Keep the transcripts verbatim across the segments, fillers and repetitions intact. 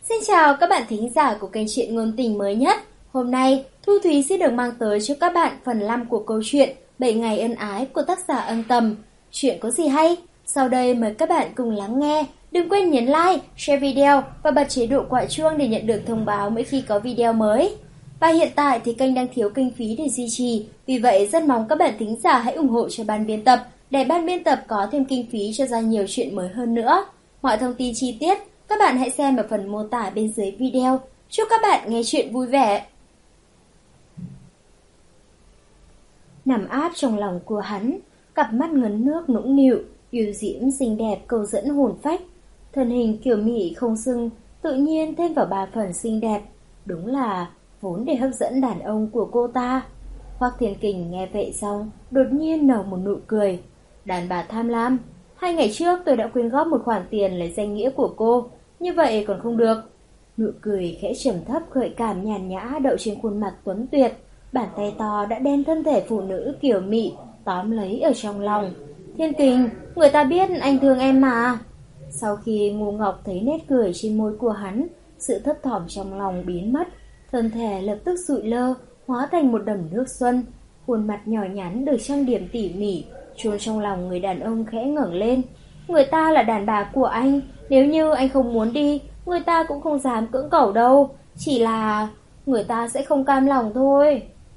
Xin chào các bạn thính giả của kênh truyện ngôn tình mới nhất. Hôm nay, Thu Thúy sẽ được mang tới cho các bạn phần năm của câu chuyện bảy ngày ân ái của tác giả Âm Tầm. Chuyện có gì hay? Sau đây mời các bạn cùng lắng nghe. Đừng quên nhấn like, share video và bật chế độ quả chuông để nhận được thông báo mỗi khi có video mới. Và hiện tại thì kênh đang thiếu kinh phí để duy trì, vì vậy rất mong các bạn thính giả hãy ủng hộ cho ban biên tập để ban biên tập có thêm kinh phí cho ra nhiều chuyện mới hơn nữa. Mọi thông tin chi tiết các bạn hãy xem ở phần mô tả bên dưới video. Chúc các bạn nghe chuyện vui vẻ. Nằm áp trong lòng của hắn, cặp mắt ngấn nước nũng nịu, yêu diễm xinh đẹp câu dẫn hồn phách. Thân hình kiểu mỹ không xưng, tự nhiên thêm vào ba phần xinh đẹp. Đúng là vốn để hấp dẫn đàn ông của cô ta. Hoắc Thiên Kình nghe vậy xong, đột nhiên nở một nụ cười. Đàn bà tham lam. Hai ngày trước tôi đã quyên góp một khoản tiền lấy danh nghĩa của cô, như vậy còn không được. Nụ cười khẽ trầm thấp gợi cảm nhàn nhã đậu trên khuôn mặt tuấn tuyệt. Bàn tay to đã đem thân thể phụ nữ kiểu mị tóm lấy ở trong lòng. Thiên Kình, người ta biết anh thương em mà. Sau khi Ngô Ngọc thấy nét cười trên môi của hắn, sự thấp thỏm trong lòng biến mất. Thân thể lập tức sụi lơ, hóa thành một đầm nước xuân. Khuôn mặt nhỏ nhắn được trang điểm tỉ mỉ, chôn trong lòng người đàn ông khẽ ngẩng lên. Người ta là đàn bà của anh, nếu như anh không muốn đi, người ta cũng không dám cưỡng cầu đâu. Chỉ là người ta sẽ không cam lòng thôi.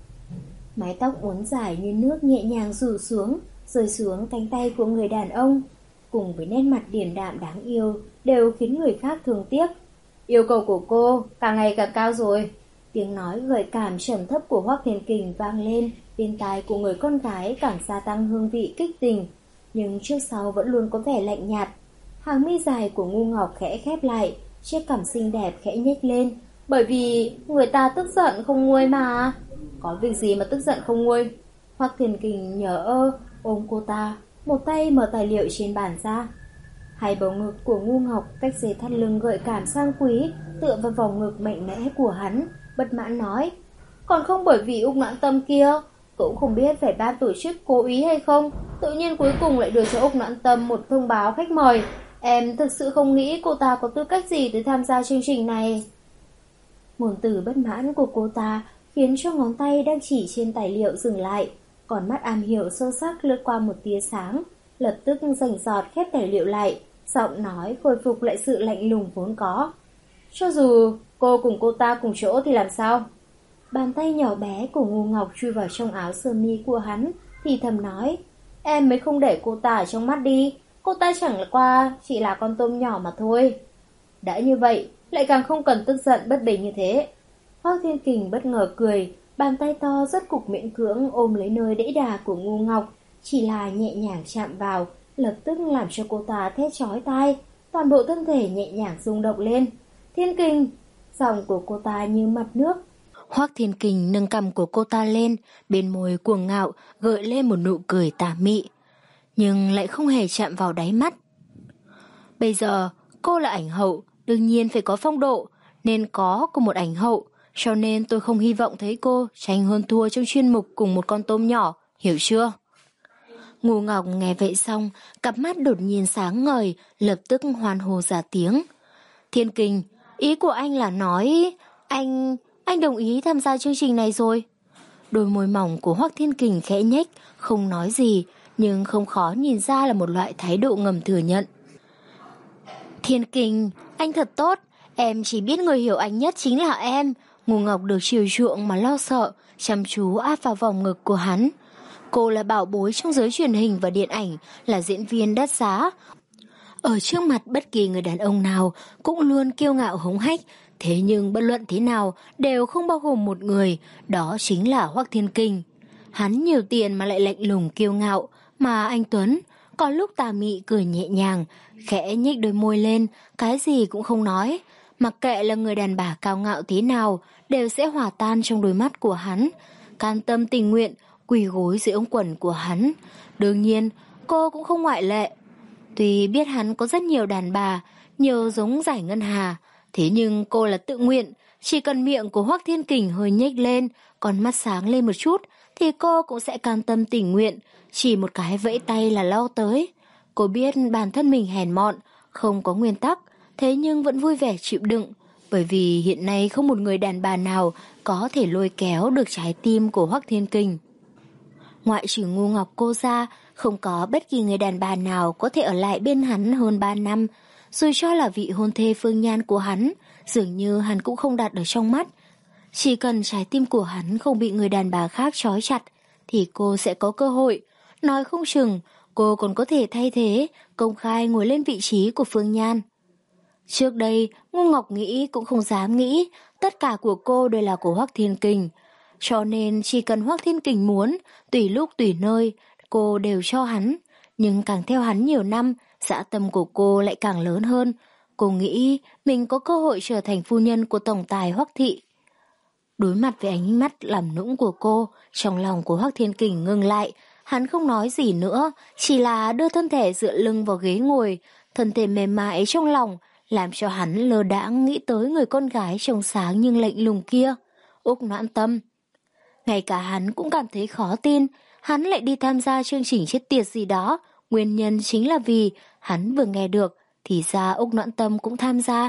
Mái tóc uốn dài như nước nhẹ nhàng rủ xuống, rơi xuống cánh tay của người đàn ông, cùng với nét mặt điềm đạm đáng yêu, đều khiến người khác thương tiếc. Yêu cầu của cô càng ngày càng cao rồi. Tiếng nói gợi cảm trầm thấp của Hoắc Thiên Kình vang lên bên tai của người con gái, càng gia tăng hương vị kích tình, nhưng trước sau vẫn luôn có vẻ lạnh nhạt. Hàng mi dài của Ngô Ngọc khẽ khép lại, chiếc cằm xinh đẹp khẽ nhếch lên. Bởi vì người ta tức giận không nguôi mà. Có việc gì mà tức giận không nguôi? Hoắc Thiên Kình nhờ ơ ôm cô ta, một tay mở tài liệu trên bàn ra. Hai bầu ngực của Ngô Ngọc cách dây thắt lưng gợi cảm sang quý, tựa vào vòng ngực mạnh mẽ của hắn, bất mãn nói: còn không bởi vì Úc Noãn Tâm kia, cũng không biết phải ban tổ chức cố ý hay không, tự nhiên cuối cùng lại đưa cho Úc Noãn Tâm một thông báo khách mời. Em thực sự không nghĩ cô ta có tư cách gì để tham gia chương trình này. Ngôn từ bất mãn của cô ta khiến cho ngón tay đang chỉ trên tài liệu dừng lại, còn mắt am hiểu sâu sắc lướt qua một tia sáng, lập tức rành rọt khép tài liệu lại, giọng nói khôi phục lại sự lạnh lùng vốn có. Cho dù cô cùng cô ta cùng chỗ thì làm sao? Bàn tay nhỏ bé của Ngô Ngọc chui vào trong áo sơ mi của hắn, thì thầm nói: em mới không để cô ta ở trong mắt đi, cô ta chẳng qua chỉ là con tôm nhỏ mà thôi. Đã như vậy, lại càng không cần tức giận bất bình như thế. Hoắc Thiên Kình bất ngờ cười, bàn tay to rất cục miễn cưỡng ôm lấy nơi đẫy đà của Ngô Ngọc, chỉ là nhẹ nhàng chạm vào, lập tức làm cho cô ta thét chói tai, toàn bộ thân thể nhẹ nhàng rung động lên. Thiên Kình, giọng của cô ta như mặt nước. Hoắc Thiên Kình nâng cằm của cô ta lên, bên môi cuồng ngạo gợi lên một nụ cười tà mị, nhưng lại không hề chạm vào đáy mắt. Bây giờ cô là ảnh hậu, đương nhiên phải có phong độ, nên có của một ảnh hậu, cho nên tôi không hy vọng thấy cô tranh hơn thua trong chuyên mục cùng một con tôm nhỏ, hiểu chưa? Ngô Ngọc nghe vậy xong, cặp mắt đột nhiên sáng ngời, lập tức hoan hô ra tiếng. Thiên Kình, ý của anh là nói anh anh đồng ý tham gia chương trình này rồi? Đôi môi mỏng của Hoắc Thiên Kình khẽ nhếch, không nói gì, nhưng không khó nhìn ra là một loại thái độ ngầm thừa nhận. Thiên Kình, anh thật tốt, em chỉ biết người hiểu anh nhất chính là em. Ngô Ngọc được chiều chuộng mà lo sợ, chăm chú áp vào vòng ngực của hắn. Cô là bảo bối trong giới truyền hình và điện ảnh, là diễn viên đắt giá. Ở trước mặt bất kỳ người đàn ông nào cũng luôn kiêu ngạo hống hách, thế nhưng bất luận thế nào đều không bao gồm một người, đó chính là Hoắc Thiên Kình. Hắn nhiều tiền mà lại lạnh lùng kiêu ngạo, mà anh Tuấn có lúc tà mị cười nhẹ nhàng, khẽ nhếch đôi môi lên, cái gì cũng không nói. Mặc kệ là người đàn bà cao ngạo thế nào, đều sẽ hòa tan trong đôi mắt của hắn, can tâm tình nguyện quỳ gối dưới ống quần của hắn. Đương nhiên, cô cũng không ngoại lệ. Tuy biết hắn có rất nhiều đàn bà, nhiều giống Giải Ngân Hà, thế nhưng cô là tự nguyện, chỉ cần miệng của Hoắc Thiên Kình hơi nhếch lên, con mắt sáng lên một chút, thì cô cũng sẽ can tâm tình nguyện, chỉ một cái vẫy tay là lao tới. Cô biết bản thân mình hèn mọn, không có nguyên tắc, thế nhưng vẫn vui vẻ chịu đựng, Bởi vì hiện nay không một người đàn bà nào có thể lôi kéo được trái tim của Hoắc Thiên Kình. Ngoại trừ Ngô Ngọc cô ra, không có bất kỳ người đàn bà nào có thể ở lại bên hắn hơn ba năm, dù cho là vị hôn thê Phương Nhan của hắn, dường như hắn cũng không đặt ở trong mắt. Chỉ cần trái tim của hắn không bị người đàn bà khác trói chặt, thì cô sẽ có cơ hội. Nói không chừng, cô còn có thể thay thế, công khai ngồi lên vị trí của Phương Nhan. Trước đây, Ngô Ngọc nghĩ cũng không dám nghĩ, tất cả của cô đều là của Hoắc Thiên Kình. Cho nên chỉ cần Hoắc Thiên Kình muốn, tùy lúc tùy nơi, cô đều cho hắn. Nhưng càng theo hắn nhiều năm, dã tâm của cô lại càng lớn hơn. Cô nghĩ mình có cơ hội trở thành phu nhân của tổng tài Hoắc Thị. Đối mặt với ánh mắt làm nũng của cô, trong lòng của Hoắc Thiên Kình ngừng lại. Hắn không nói gì nữa, chỉ là đưa thân thể dựa lưng vào ghế ngồi, thân thể mềm mại trong lòng, làm cho hắn lơ đãng nghĩ tới người con gái trông sáng nhưng lạnh lùng kia, Úc Noãn Tâm. Ngay cả hắn cũng cảm thấy khó tin, hắn lại đi tham gia chương trình chết tiệt gì đó, nguyên nhân chính là vì hắn vừa nghe được, thì ra Úc Noãn Tâm cũng tham gia.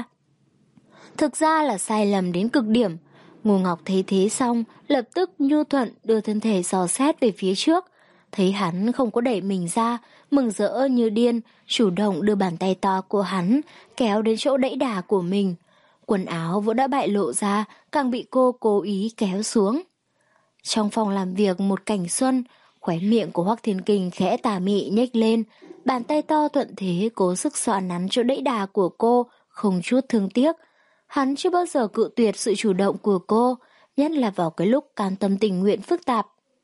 Thực ra là sai lầm đến cực điểm. Ngô Ngọc thấy thế xong, lập tức nhu thuận đưa thân thể dò xét về phía trước. Thấy hắn không có đẩy mình ra, mừng rỡ như điên, chủ động đưa bàn tay to của hắn, kéo đến chỗ đẫy đà của mình. Quần áo vốn đã bại lộ ra, càng bị cô cố ý kéo xuống. Trong phòng làm việc một cảnh xuân, khóe miệng của Hoắc Thiên Kình khẽ tà mị nhếch lên, bàn tay to thuận thế cố sức xoa nắn chỗ đẫy đà của cô, không chút thương tiếc. Hắn chưa bao giờ cự tuyệt sự chủ động của cô, nhất là vào cái lúc cam tâm tình nguyện phức tạp.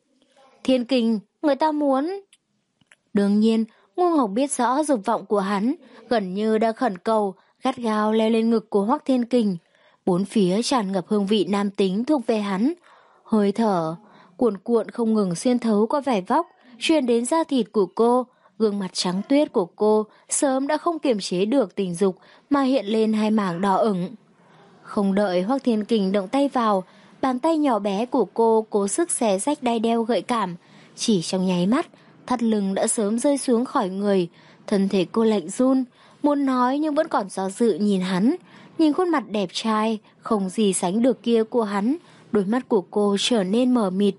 Thiên Kình, người ta muốn... Đương nhiên, Ngô Ngọc biết rõ dục vọng của hắn, gần như đã khẩn cầu, gắt gao leo lên ngực của Hoắc Thiên Kình. Bốn phía tràn ngập hương vị nam tính thuộc về hắn. Hơi thở, cuộn cuộn không ngừng xuyên thấu qua vải vóc, truyền đến da thịt của cô. Gương mặt trắng tuyết của cô sớm đã không kiềm chế được tình dục mà hiện lên hai mảng đỏ ửng. Không đợi Hoắc Thiên Kình động tay vào, bàn tay nhỏ bé của cô cố sức xé rách đai đeo gợi cảm. Chỉ trong nháy mắt, thắt lưng đã sớm rơi xuống khỏi người, thân thể cô lạnh run, muốn nói nhưng vẫn còn do dự nhìn hắn. Nhìn khuôn mặt đẹp trai, không gì sánh được kia của hắn, đôi mắt của cô trở nên mờ mịt.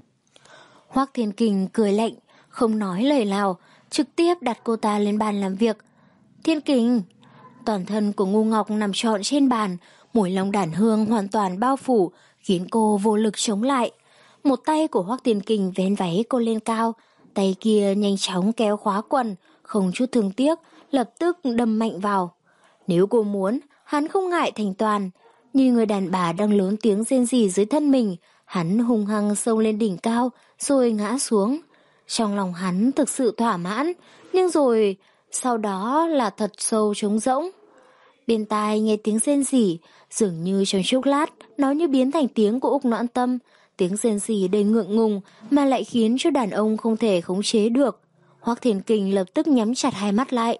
Hoắc Thiên Kình cười lạnh, không nói lời nào, trực tiếp đặt cô ta lên bàn làm việc. Thiên Kình, toàn thân của Ngô Ngọc nằm trọn trên bàn, mùi long đản hương hoàn toàn bao phủ, khiến cô vô lực chống lại. Một tay của Hoắc Thiên Kình vén váy cô lên cao, tay kia nhanh chóng kéo khóa quần, không chút thương tiếc, lập tức đâm mạnh vào. Nếu cô muốn, hắn không ngại thành toàn. Như người đàn bà đang lớn tiếng rên rỉ dưới thân mình, hắn hung hăng xông lên đỉnh cao, rồi ngã xuống. Trong lòng hắn thực sự thỏa mãn, nhưng rồi sau đó là thật sâu trống rỗng. Bên tai nghe tiếng rên rỉ, dường như trong chốc lát nó như biến thành tiếng của Úc Noãn Tâm, tiếng rên rỉ đầy ngượng ngùng mà lại khiến cho đàn ông không thể khống chế được. Hoắc Thiên Kình lập tức nhắm chặt hai mắt lại.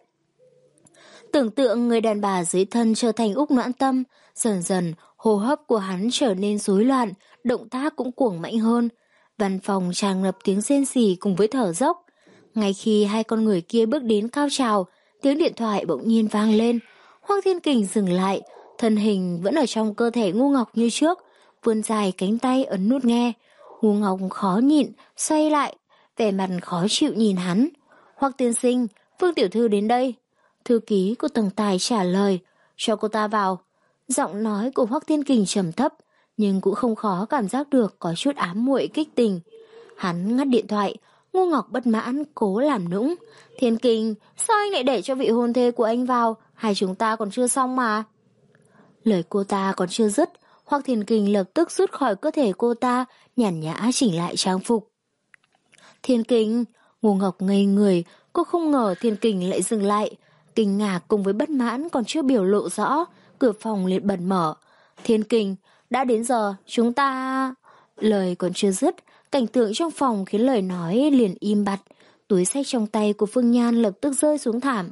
Tưởng tượng người đàn bà dưới thân trở thành Úc Noãn Tâm, dần dần hô hấp của hắn trở nên rối loạn, động tác cũng cuồng mãnh hơn. Văn phòng tràn ngập tiếng rên rỉ cùng với thở dốc. Ngay khi hai con người kia bước đến cao trào, tiếng điện thoại bỗng nhiên vang lên. Hoắc Thiên Kình dừng lại, thân hình vẫn ở trong cơ thể Ngô Ngọc như trước, vươn dài cánh tay ấn nút nghe. Ngô Ngọc khó nhịn, xoay lại, vẻ mặt khó chịu nhìn hắn. Hoắc tiên sinh, Phương tiểu thư đến đây. Thư ký của tổng tài trả lời, cho cô ta vào. Giọng nói của Hoắc Thiên Kình trầm thấp, nhưng cũng không khó cảm giác được có chút ám muội kích tình. Hắn ngắt điện thoại, Ngô Ngọc bất mãn cố làm nũng. Thiên Kình, sao anh lại để cho vị hôn thê của anh vào? Hai chúng ta còn chưa xong mà. Lời cô ta còn chưa dứt, Hoắc Thiên Kình lập tức rút khỏi cơ thể cô ta, nhàn nhã chỉnh lại trang phục. Thiên Kình, Ngô Ngọc ngây người, cô không ngờ Thiên Kình lại dừng lại. Kinh ngạc cùng với bất mãn còn chưa biểu lộ rõ, cửa phòng liền bật mở. Thiên Kình, đã đến giờ, chúng ta... Lời còn chưa dứt, cảnh tượng trong phòng khiến lời nói liền im bặt. Túi xách trong tay của Phương Nhan lập tức rơi xuống thảm.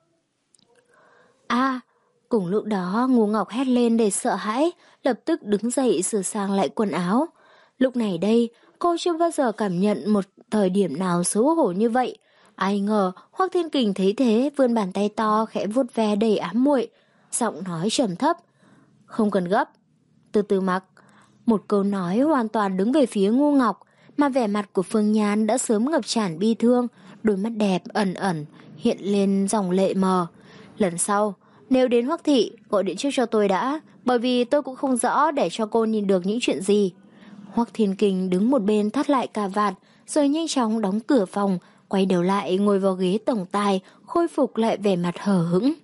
À, cùng lúc đó Ngô Ngọc hét lên để sợ hãi, lập tức đứng dậy sửa sang lại quần áo. Lúc này đây, cô chưa bao giờ cảm nhận một thời điểm nào xấu hổ như vậy. Ai ngờ Hoắc Thiên Kình thấy thế vươn bàn tay to khẽ vuốt ve đầy ám muội, giọng nói trầm thấp. Không cần gấp. Từ từ mặc. Một câu nói hoàn toàn đứng về phía Ngô Ngọc, mà vẻ mặt của Phương Nhan đã sớm ngập tràn bi thương, đôi mắt đẹp ẩn ẩn hiện lên dòng lệ mờ. Lần sau, nếu đến Hoắc thị, gọi điện trước cho tôi đã, bởi vì tôi cũng không rõ để cho cô nhìn được những chuyện gì. Hoắc Thiên Kình đứng một bên thắt lại cà vạt, rồi nhanh chóng đóng cửa phòng, quay đầu lại ngồi vào ghế tổng tài, khôi phục lại vẻ mặt hờ hững.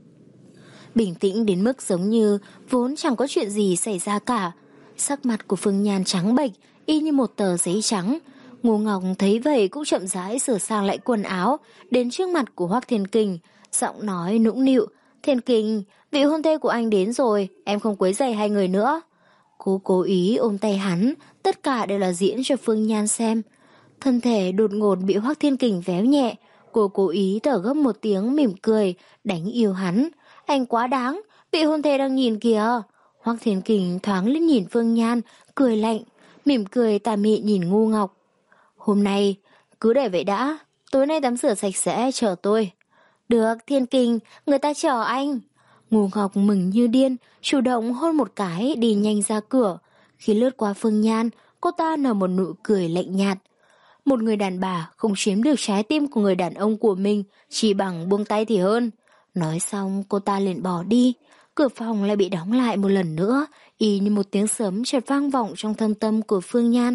Bình tĩnh đến mức giống như vốn chẳng có chuyện gì xảy ra cả. Sắc mặt của Phương Nhan trắng bệch, y như một tờ giấy trắng. Ngô Ngọc thấy vậy cũng chậm rãi sửa sang lại quần áo, đến trước mặt của Hoắc Thiên Kình, giọng nói nũng nịu: "Thiên Kình, vị hôn thê của anh đến rồi, em không quấy rầy hai người nữa." Cô cố ý ôm tay hắn, tất cả đều là diễn cho Phương Nhan xem. Thân thể đột ngột bị Hoắc Thiên Kình véo nhẹ, cô cố ý thở gấp một tiếng mỉm cười, đánh yêu hắn. Anh quá đáng, vị hôn thê đang nhìn kìa. Hoắc Thiên Kình thoáng liếc nhìn Phương Nhan, cười lạnh, mỉm cười tà mị nhìn Ngô Ngọc. Hôm nay, cứ để vậy đã, tối nay tắm rửa sạch sẽ chờ tôi. Được, Thiên Kình, người ta chờ anh. Ngô Ngọc mừng như điên, chủ động hôn một cái đi nhanh ra cửa. Khi lướt qua Phương Nhan, cô ta nở một nụ cười lạnh nhạt. Một người đàn bà không chiếm được trái tim của người đàn ông của mình, chỉ bằng buông tay thì hơn. Nói xong cô ta liền bỏ đi. Cửa phòng lại bị đóng lại một lần nữa, y như một tiếng sấm chợt vang vọng trong thâm tâm của Phương Nhan.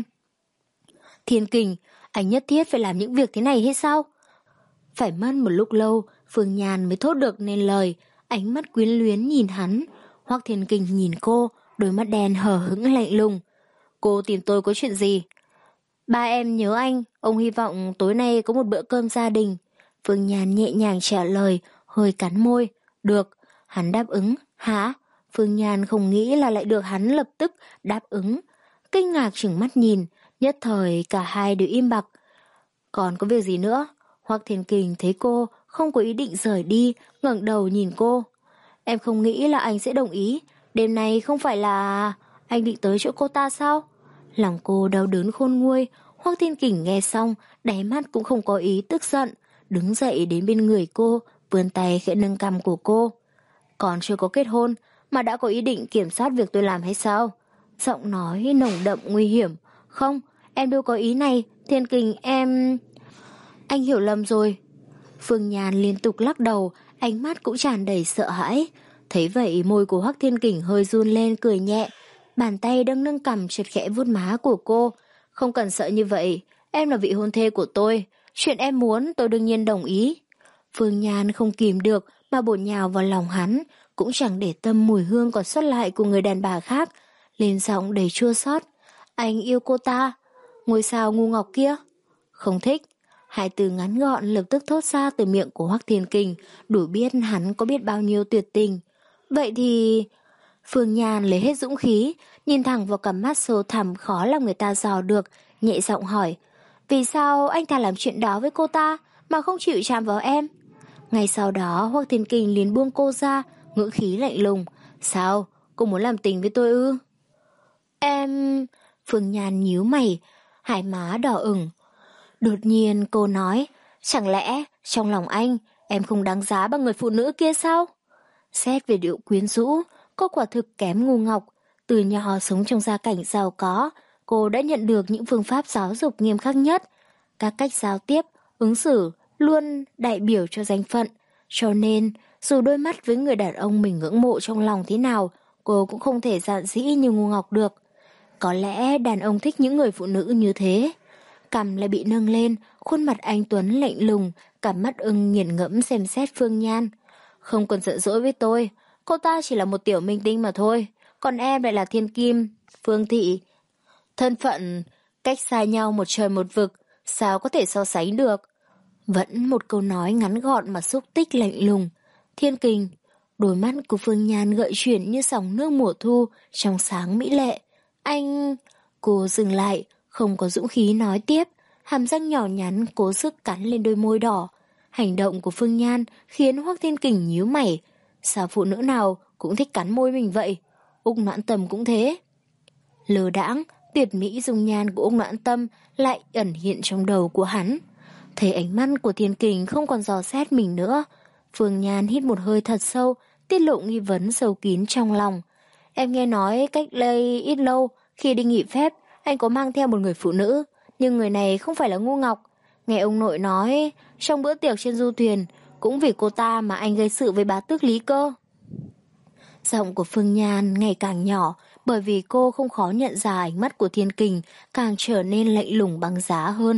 Thiên Kình, anh nhất thiết phải làm những việc thế này hay sao? Phải mất một lúc lâu, Phương Nhan mới thốt được nên lời, ánh mắt quyến luyến nhìn hắn. Hoắc Thiên Kình nhìn cô, đôi mắt đen hờ hững lạnh lùng. Cô tìm tôi có chuyện gì? Ba em nhớ anh, ông hy vọng tối nay có một bữa cơm gia đình. Phương Nhan nhẹ nhàng trả lời, hơi cắn môi. Được, hắn đáp ứng. Hả? Phương Nhan không nghĩ là lại được hắn lập tức đáp ứng. Kinh ngạc trừng mắt nhìn, nhất thời cả hai đều im bặt. Còn có việc gì nữa? Hoắc Thiên Kình thấy cô không có ý định rời đi, ngẩng đầu nhìn cô. Em không nghĩ là anh sẽ đồng ý. Đêm nay không phải là anh định tới chỗ cô ta sao? Lòng cô đau đớn khôn nguôi. Hoắc Thiên Kình nghe xong, đáy mắt cũng không có ý tức giận, đứng dậy đến bên người cô, vươn tay khẽ nâng cằm của cô. Còn chưa có kết hôn mà đã có ý định kiểm soát việc tôi làm hay sao? Giọng nói nồng đậm nguy hiểm. Không, em đâu có ý này. Thiên Kình, em... Anh hiểu lầm rồi. Phương Nhan liên tục lắc đầu, ánh mắt cũng tràn đầy sợ hãi. Thấy vậy môi của Hoắc Thiên Kình hơi run lên, cười nhẹ. Bàn tay đang nâng cằm chợt khẽ vuốt má của cô. Không cần sợ như vậy, em là vị hôn thê của tôi. Chuyện em muốn tôi đương nhiên đồng ý. Phương Nhan không kìm được mà bổ nhào vào lòng hắn, cũng chẳng để tâm mùi hương còn sót lại của người đàn bà khác. Lên giọng đầy chua xót. Anh yêu cô ta. Ngôi sao ngu ngọc kia. Không thích. Hai từ ngắn gọn lập tức thốt ra từ miệng của Hoắc Thiên Kình, đủ biết hắn có biết bao nhiêu tuyệt tình. Vậy thì... Phương Nhan lấy hết dũng khí, nhìn thẳng vào cặp mắt sâu thẳm khó làm người ta dò được, nhẹ giọng hỏi. Vì sao anh ta làm chuyện đó với cô ta mà không chịu chạm vào em? Ngay sau đó Hoắc Thiên Kình liền buông cô ra, ngữ khí lạnh lùng. Sao? Cô muốn làm tình với tôi ư? Em... Phương Nhan nhíu mày, hai má đỏ ửng. Đột nhiên cô nói, chẳng lẽ trong lòng anh em không đáng giá bằng người phụ nữ kia sao? Xét về điệu quyến rũ, cô quả thực kém Ngô Ngọc. Từ nhỏ sống trong gia cảnh giàu có, cô đã nhận được những phương pháp giáo dục nghiêm khắc nhất. Các cách giao tiếp, ứng xử luôn đại biểu cho danh phận. Cho nên, dù đôi mắt với người đàn ông mình ngưỡng mộ trong lòng thế nào, cô cũng không thể dạn dĩ như Ngô Ngọc được. Có lẽ đàn ông thích những người phụ nữ như thế. Cằm lại bị nâng lên, khuôn mặt anh Tuấn lạnh lùng, cả mắt ưng nghiền ngẫm xem xét Phương Nhan. Không cần giận dỗi với tôi, cô ta chỉ là một tiểu minh tinh mà thôi, còn em lại là thiên kim, Phương Thị. Thân phận, cách xa nhau một trời một vực, sao có thể so sánh được? Vẫn một câu nói ngắn gọn mà xúc tích lạnh lùng. Thiên Kình, đôi mắt của Phương Nhan gợi chuyển như dòng nước mùa thu, trong sáng mỹ lệ. Anh... Cô dừng lại, không có dũng khí nói tiếp, hàm răng nhỏ nhắn cố sức cắn lên đôi môi đỏ. Hành động của Phương Nhan khiến Hoắc Thiên Kình nhíu mày. Sao phụ nữ nào cũng thích cắn môi mình vậy? Úc Noãn Tâm cũng thế. Lơ đãng, tuyệt mỹ dung nhan của Úc Noãn Tâm lại ẩn hiện trong đầu của hắn. Thấy ánh mắt của Thiên Kình không còn dò xét mình nữa, Phương Nhan hít một hơi thật sâu, tiết lộ nghi vấn sâu kín trong lòng. Em nghe nói cách đây ít lâu, khi đi nghỉ phép, anh có mang theo một người phụ nữ, nhưng người này không phải là Ngô Ngọc. Nghe ông nội nói, trong bữa tiệc trên du thuyền, cũng vì cô ta mà anh gây sự với bá tước Lý cơ. Giọng của Phương Nhan ngày càng nhỏ, bởi vì cô không khó nhận ra ánh mắt của Thiên Kình càng trở nên lạnh lùng băng giá hơn.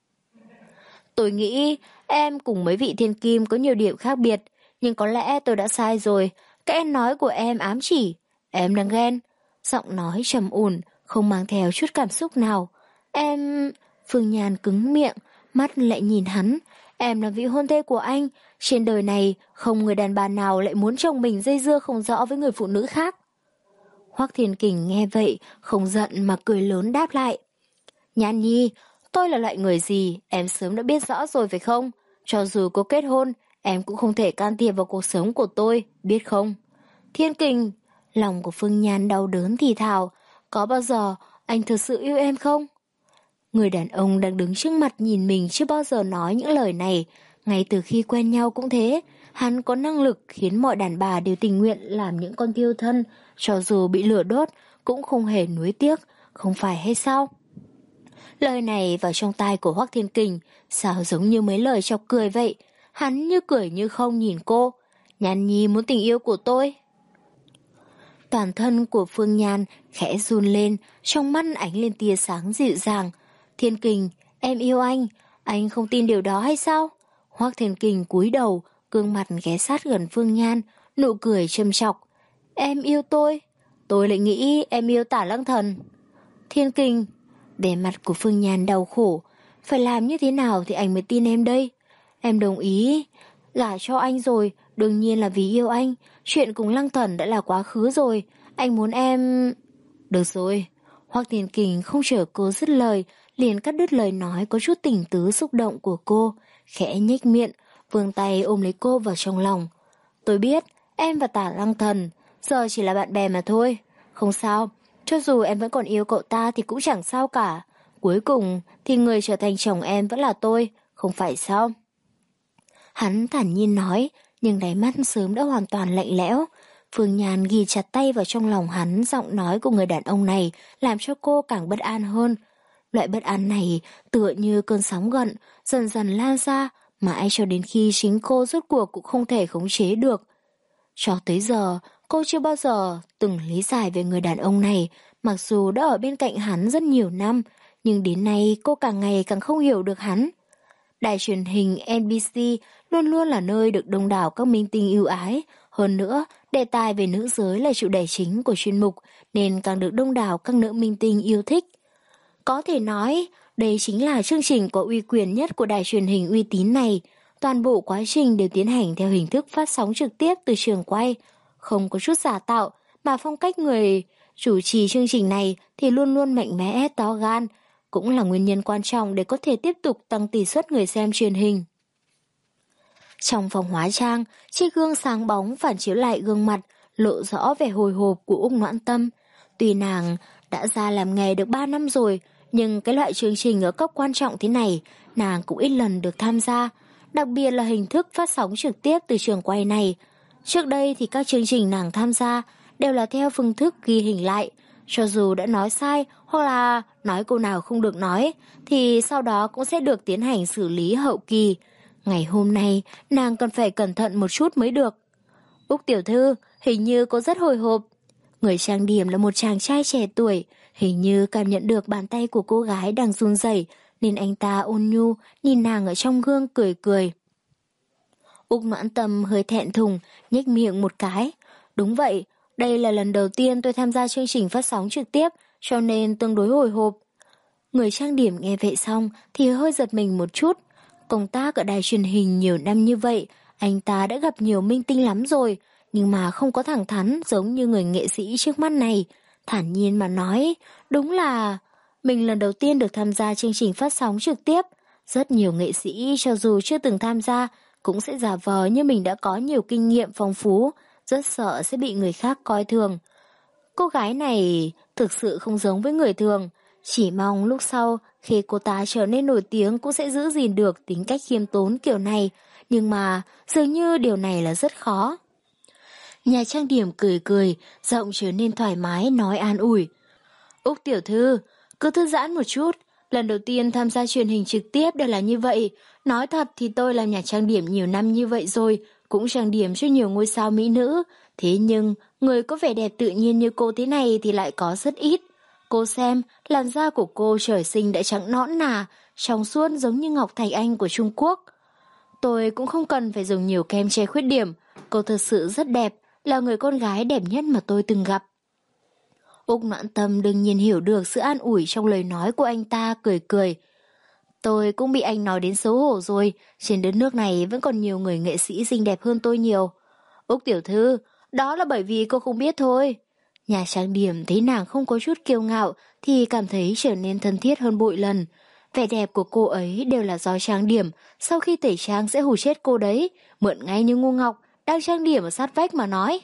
Tôi nghĩ em cùng mấy vị thiên kim có nhiều điểm khác biệt, nhưng có lẽ tôi đã sai rồi. Cái em nói của em ám chỉ, em đang ghen. Giọng nói trầm ổn, không mang theo chút cảm xúc nào. Em... Phương Nhan cứng miệng, mắt lại nhìn hắn. Em là vị hôn thê của anh. Trên đời này, không người đàn bà nào lại muốn chồng mình dây dưa không rõ với người phụ nữ khác. Hoắc Thiên Kình nghe vậy, không giận mà cười lớn đáp lại. Nhan Nhi, tôi là loại người gì, em sớm đã biết rõ rồi phải không? Cho dù có kết hôn, em cũng không thể can thiệp vào cuộc sống của tôi, biết không? Thiên Kình, lòng của Phương Nhan đau đớn thì thào, có bao giờ anh thực sự yêu em không? Người đàn ông đang đứng trước mặt nhìn mình chưa bao giờ nói những lời này, ngay từ khi quen nhau cũng thế, hắn có năng lực khiến mọi đàn bà đều tình nguyện làm những con thiêu thân, cho dù bị lửa đốt cũng không hề nuối tiếc, không phải hay sao? Lời này vào trong tai của Hoắc Thiên Kình, sao giống như mấy lời chọc cười vậy, hắn như cười như không nhìn cô. Nhan Nhi muốn tình yêu của tôi. Toàn thân của Phương Nhan khẽ run lên, trong mắt ánh lên tia sáng dịu dàng. Thiên Kình, em yêu anh, anh không tin điều đó hay sao? Hoắc Thiên Kình cúi đầu, gương mặt ghé sát gần Phương Nhan, nụ cười châm chọc. Em yêu tôi, tôi lại nghĩ em yêu Tả Lăng Thần. Thiên Kình, vẻ mặt của Phương Nhan đau khổ, phải làm như thế nào thì anh mới tin em đây? Em đồng ý, gả cho anh rồi, đương nhiên là vì yêu anh, chuyện cùng Lăng Thần đã là quá khứ rồi, anh muốn em... Được rồi, Hoắc Thiên Kình không chờ cô dứt lời, liền cắt đứt lời nói có chút tình tứ xúc động của cô, khẽ nhếch miệng, vươn tay ôm lấy cô vào trong lòng. Tôi biết, em và Tả Lăng Thần giờ chỉ là bạn bè mà thôi, không sao, cho dù em vẫn còn yêu cậu ta thì cũng chẳng sao cả. Cuối cùng thì người trở thành chồng em vẫn là tôi, không phải sao? Hắn thản nhiên nói, nhưng đáy mắt sớm đã hoàn toàn lạnh lẽo. Phương Nhan ghi chặt tay vào trong lòng hắn, giọng nói của người đàn ông này làm cho cô càng bất an hơn. Loại bất an này tựa như cơn sóng gợn, dần dần lan ra, mãi cho đến khi chính cô rốt cuộc cũng không thể khống chế được. Cho tới giờ, cô chưa bao giờ từng lý giải về người đàn ông này, mặc dù đã ở bên cạnh hắn rất nhiều năm, nhưng đến nay cô càng ngày càng không hiểu được hắn. Đài truyền hình en bê xê luôn luôn là nơi được đông đảo các minh tinh yêu ái, hơn nữa, đề tài về nữ giới là chủ đề chính của chuyên mục, nên càng được đông đảo các nữ minh tinh yêu thích. Có thể nói, đây chính là chương trình có uy quyền nhất của đài truyền hình uy tín này. Toàn bộ quá trình đều tiến hành theo hình thức phát sóng trực tiếp từ trường quay, không có chút giả tạo, mà phong cách người chủ trì chương trình này thì luôn luôn mạnh mẽ, to gan, cũng là nguyên nhân quan trọng để có thể tiếp tục tăng tỷ suất người xem truyền hình. Trong phòng hóa trang, chiếc gương sáng bóng phản chiếu lại gương mặt, lộ rõ vẻ hồi hộp của Úc Noãn Tâm. Tuy nàng đã ra làm nghề được ba năm rồi, nhưng cái loại chương trình ở cấp quan trọng thế này, nàng cũng ít lần được tham gia, đặc biệt là hình thức phát sóng trực tiếp từ trường quay này. Trước đây thì các chương trình nàng tham gia đều là theo phương thức ghi hình lại, cho dù đã nói sai hoặc là nói câu nào không được nói, thì sau đó cũng sẽ được tiến hành xử lý hậu kỳ. Ngày hôm nay, nàng cần phải cẩn thận một chút mới được. Úc tiểu thư, hình như cô rất hồi hộp. Người trang điểm là một chàng trai trẻ tuổi, hình như cảm nhận được bàn tay của cô gái đang run rẩy, nên anh ta ôn nhu nhìn nàng ở trong gương cười cười. Úc Noãn Tâm hơi thẹn thùng, nhếch miệng một cái. Đúng vậy, đây là lần đầu tiên tôi tham gia chương trình phát sóng trực tiếp, cho nên tương đối hồi hộp. Người trang điểm nghe vậy xong thì hơi giật mình một chút. Công tác ở đài truyền hình nhiều năm như vậy, anh ta đã gặp nhiều minh tinh lắm rồi, nhưng mà không có thẳng thắn giống như người nghệ sĩ trước mắt này. Thản nhiên mà nói, đúng là mình lần đầu tiên được tham gia chương trình phát sóng trực tiếp. Rất nhiều nghệ sĩ cho dù chưa từng tham gia cũng sẽ giả vờ như mình đã có nhiều kinh nghiệm phong phú, rất sợ sẽ bị người khác coi thường. Cô gái này thực sự không giống với người thường, chỉ mong lúc sau khi cô ta trở nên nổi tiếng cũng sẽ giữ gìn được tính cách khiêm tốn kiểu này, nhưng mà dường như điều này là rất khó. Nhà trang điểm cười cười, giọng trở nên thoải mái nói an ủi. Úc tiểu thư, cứ thư giãn một chút, lần đầu tiên tham gia truyền hình trực tiếp đều là như vậy. Nói thật thì tôi làm nhà trang điểm nhiều năm như vậy rồi, cũng trang điểm cho nhiều ngôi sao mỹ nữ. Thế nhưng, người có vẻ đẹp tự nhiên như cô thế này thì lại có rất ít. Cô xem, làn da của cô trời sinh đã trắng nõn nà, trong suốt giống như ngọc thạch anh của Trung Quốc. Tôi cũng không cần phải dùng nhiều kem che khuyết điểm, cô thật sự rất đẹp, là người con gái đẹp nhất mà tôi từng gặp. Úc Noãn Tâm đương nhiên hiểu được sự an ủi trong lời nói của anh ta, cười cười. Tôi cũng bị anh nói đến xấu hổ rồi, trên đất nước này vẫn còn nhiều người nghệ sĩ xinh đẹp hơn tôi nhiều. Úc tiểu thư, đó là bởi vì cô không biết thôi. Nhà trang điểm thấy nàng không có chút kiêu ngạo thì cảm thấy trở nên thân thiết hơn bội lần. Vẻ đẹp của cô ấy đều là do trang điểm, sau khi tẩy trang sẽ hù chết cô đấy, mượn ngay như ngu ngọc, đang trang điểm ở sát vách mà nói.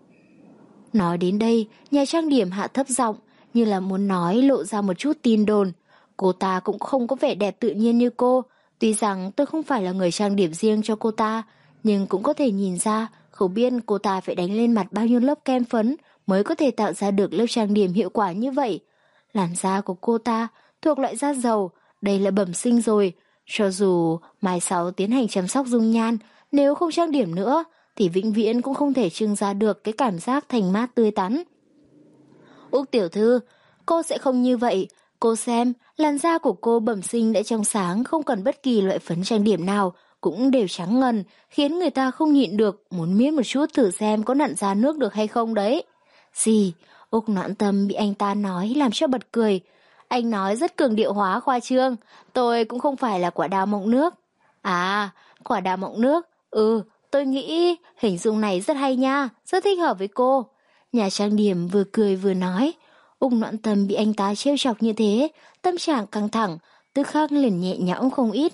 Nói đến đây, nhà trang điểm hạ thấp giọng, như là muốn nói lộ ra một chút tin đồn. Cô ta cũng không có vẻ đẹp tự nhiên như cô, tuy rằng tôi không phải là người trang điểm riêng cho cô ta, nhưng cũng có thể nhìn ra, không biết cô ta phải đánh lên mặt bao nhiêu lớp kem phấn mới có thể tạo ra được lớp trang điểm hiệu quả như vậy. Làn da của cô ta thuộc loại da dầu, đây là bẩm sinh rồi, cho dù mai sau tiến hành chăm sóc dung nhan, nếu không trang điểm nữa, thì vĩnh viễn cũng không thể trưng ra được cái cảm giác thanh mát tươi tắn. Úc tiểu thư, cô sẽ không như vậy. Cô xem, làn da của cô bẩm sinh đã trong sáng, không cần bất kỳ loại phấn trang điểm nào, cũng đều trắng ngần, khiến người ta không nhịn được, muốn miết một chút thử xem có nặn ra nước được hay không đấy. Gì? Úc Noãn Tâm bị anh ta nói làm cho bật cười. Anh nói rất cường điệu hóa khoa trương, tôi cũng không phải là quả đào mọng nước. À, quả đào mọng nước, ừ, tôi nghĩ hình dung này rất hay nha, rất thích hợp với cô. Nhà trang điểm vừa cười vừa nói. Úc Noãn Tâm bị anh ta trêu chọc như thế, tâm trạng căng thẳng, tức khắc liền nhẹ nhõm không ít.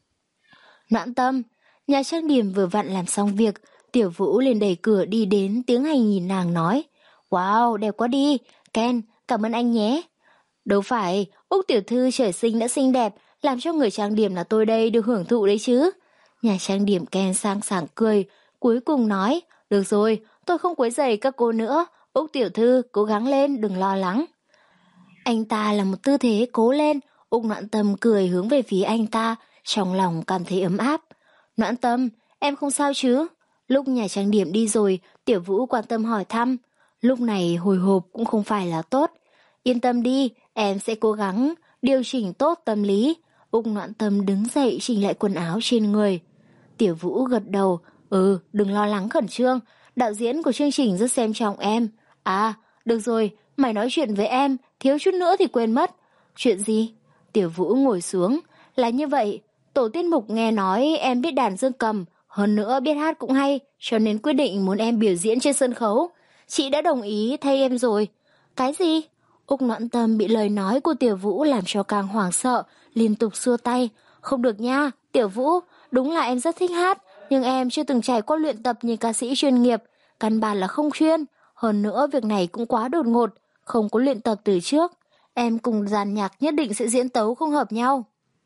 Noãn Tâm, nhà trang điểm vừa vặn làm xong việc, Tiểu Vũ liền đẩy cửa đi đến, tiếng hành nhìn nàng nói. Wow, đẹp quá đi, Ken, cảm ơn anh nhé. Đâu phải, Úc tiểu thư trời sinh đã xinh đẹp, làm cho người trang điểm là tôi đây được hưởng thụ đấy chứ. Nhà trang điểm Ken sang sảng cười, cuối cùng nói, được rồi, tôi không quấy rầy các cô nữa, Úc tiểu thư cố gắng lên, đừng lo lắng. Anh ta là một tư thế cố lên, Úc Noãn Tâm cười hướng về phía anh ta, trong lòng cảm thấy ấm áp. Noãn Tâm, em không sao chứ? Lúc nhà trang điểm đi rồi, Tiểu Vũ quan tâm hỏi thăm. Lúc này hồi hộp cũng không phải là tốt. Yên tâm đi, em sẽ cố gắng điều chỉnh tốt tâm lý. Úc Noãn Tâm đứng dậy chỉnh lại quần áo trên người. Tiểu Vũ gật đầu, ừ, đừng lo lắng khẩn trương, đạo diễn của chương trình rất xem trọng em. À, được rồi, mày nói chuyện với em, thiếu chút nữa thì quên mất. Chuyện gì? Tiểu Vũ ngồi xuống, là như vậy, tổ tiết mục nghe nói em biết đàn dương cầm, hơn nữa biết hát cũng hay, cho nên quyết định muốn em biểu diễn trên sân khấu. Chị đã đồng ý thay em rồi. Cái gì? Úc Noãn Tâm bị lời nói của Tiểu Vũ làm cho càng hoảng sợ, liên tục xua tay. Không được nha, Tiểu Vũ, đúng là em rất thích hát, nhưng em chưa từng trải qua luyện tập như ca sĩ chuyên nghiệp, căn bản là không chuyên. Hơn nữa việc này cũng quá đột ngột, không có luyện tập từ trước. Em cùng dàn nhạc nhất định sẽ diễn tấu không hợp nhau.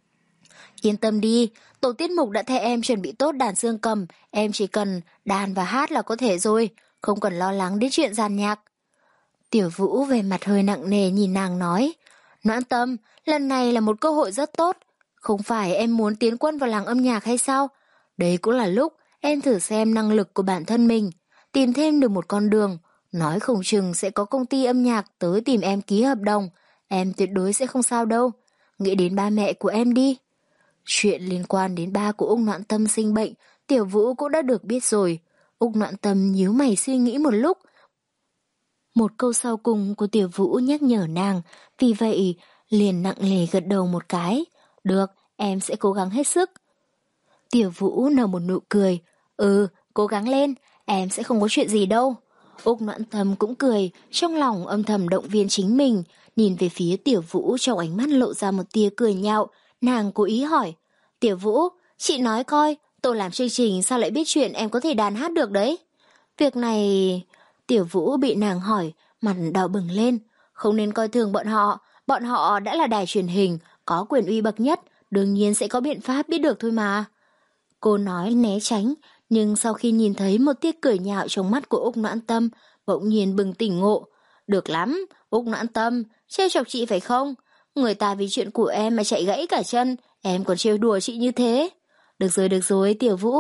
Yên tâm đi, tổ tiết mục đã thay em chuẩn bị tốt đàn dương cầm, em chỉ cần đàn và hát là có thể rồi, không cần lo lắng đến chuyện dàn nhạc. Tiểu Vũ về mặt hơi nặng nề nhìn nàng nói, Noãn Tâm, lần này là một cơ hội rất tốt, không phải em muốn tiến quân vào làng âm nhạc hay sao? Đấy cũng là lúc em thử xem năng lực của bản thân mình, tìm thêm được một con đường, nói không chừng sẽ có công ty âm nhạc tới tìm em ký hợp đồng, em tuyệt đối sẽ không sao đâu, nghĩ đến ba mẹ của em đi. Chuyện liên quan đến ba của Úc Noãn Tâm sinh bệnh, Tiểu Vũ cũng đã được biết rồi. Úc Noãn Tâm nhíu mày suy nghĩ một lúc. Một câu sau cùng của Tiểu Vũ nhắc nhở nàng, vì vậy liền nặng nề gật đầu một cái. Được, em sẽ cố gắng hết sức. Tiểu Vũ nở một nụ cười. Ừ, cố gắng lên, em sẽ không có chuyện gì đâu. Úc Noãn Tâm cũng cười, trong lòng âm thầm động viên chính mình, nhìn về phía Tiểu Vũ trong ánh mắt lộ ra một tia cười nhạo. Nàng cố ý hỏi, Tiểu Vũ, chị nói coi, tôi làm chương trình sao lại biết chuyện em có thể đàn hát được đấy? Việc này... Tiểu Vũ bị nàng hỏi, mặt đỏ bừng lên. Không nên coi thường bọn họ, bọn họ đã là đài truyền hình, có quyền uy bậc nhất, đương nhiên sẽ có biện pháp biết được thôi mà. Cô nói né tránh, Nhưng sau khi nhìn thấy một tia cười nhạo trong mắt của Úc Noãn Tâm, bỗng nhiên bừng tỉnh ngộ. Được lắm, Úc Noãn Tâm, trêu chọc chị phải không? Người ta vì chuyện của em mà chạy gãy cả chân, em còn trêu đùa chị như thế. Được rồi, được rồi, Tiểu Vũ.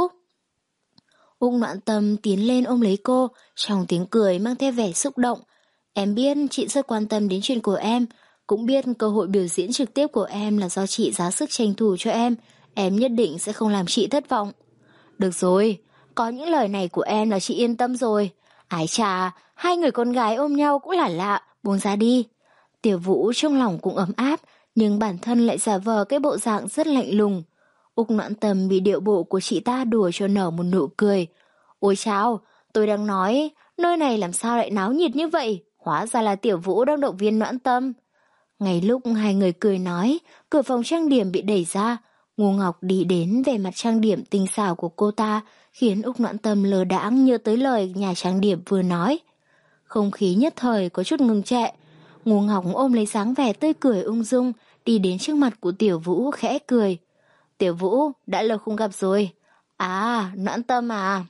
Úc Noãn Tâm tiến lên ôm lấy cô, trong tiếng cười mang theo vẻ xúc động. Em biết chị rất quan tâm đến chuyện của em, cũng biết cơ hội biểu diễn trực tiếp của em là do chị giá sức tranh thủ cho em, em nhất định sẽ không làm chị thất vọng. Được rồi, có những lời này của em là chị yên tâm rồi. Ái chà, hai người con gái ôm nhau cũng là lạ, buông ra đi. Tiểu Vũ trong lòng cũng ấm áp, nhưng bản thân lại giả vờ cái bộ dạng rất lạnh lùng. Úc Noãn Tâm bị điệu bộ của chị ta đùa cho nở một nụ cười. Ôi chao, tôi đang nói, nơi này làm sao lại náo nhiệt như vậy? Hóa ra là Tiểu Vũ đang động viên Noãn Tâm. Ngay lúc hai người cười nói, cửa phòng trang điểm bị đẩy ra. Ngô Ngọc đi đến, về mặt trang điểm tinh xảo của cô ta khiến Úc Noãn Tâm lờ đãng nhớ tới lời nhà trang điểm vừa nói. Không khí nhất thời có chút ngừng trệ. Ngô Ngọc ôm lấy dáng vẻ tươi cười ung dung, đi đến trước mặt của Tiểu Vũ khẽ cười. Tiểu Vũ, đã lâu không gặp rồi. À, Noãn Tâm à.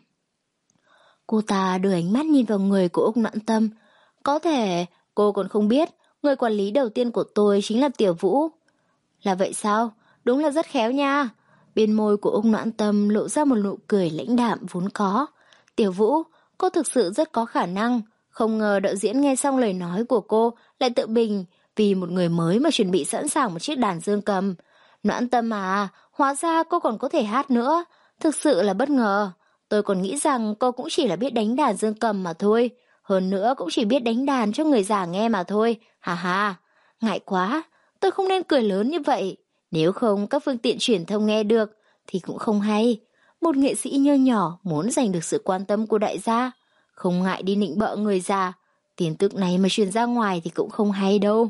Cô ta đưa ánh mắt nhìn vào người của Úc Noãn Tâm. Có thể cô còn không biết, người quản lý đầu tiên của tôi chính là Tiểu Vũ. Là vậy sao? Đúng là rất khéo nha. Bên môi của Úc Noãn Tâm lộ ra một nụ cười lãnh đạm vốn có. Tiểu Vũ, cô thực sự rất có khả năng. Không ngờ đạo diễn nghe xong lời nói của cô lại tự bình vì một người mới mà chuẩn bị sẵn sàng một chiếc đàn dương cầm. Noãn Tâm à, hóa ra cô còn có thể hát nữa. Thực sự là bất ngờ. Tôi còn nghĩ rằng cô cũng chỉ là biết đánh đàn dương cầm mà thôi. Hơn nữa cũng chỉ biết đánh đàn cho người già nghe mà thôi. Hà hà, ngại quá. Tôi không nên cười lớn như vậy. Nếu không các phương tiện truyền thông nghe được thì cũng không hay. Một nghệ sĩ nho nhỏ muốn giành được sự quan tâm của đại gia, không ngại đi nịnh bợ người già. Tin tức này mà truyền ra ngoài thì cũng không hay đâu.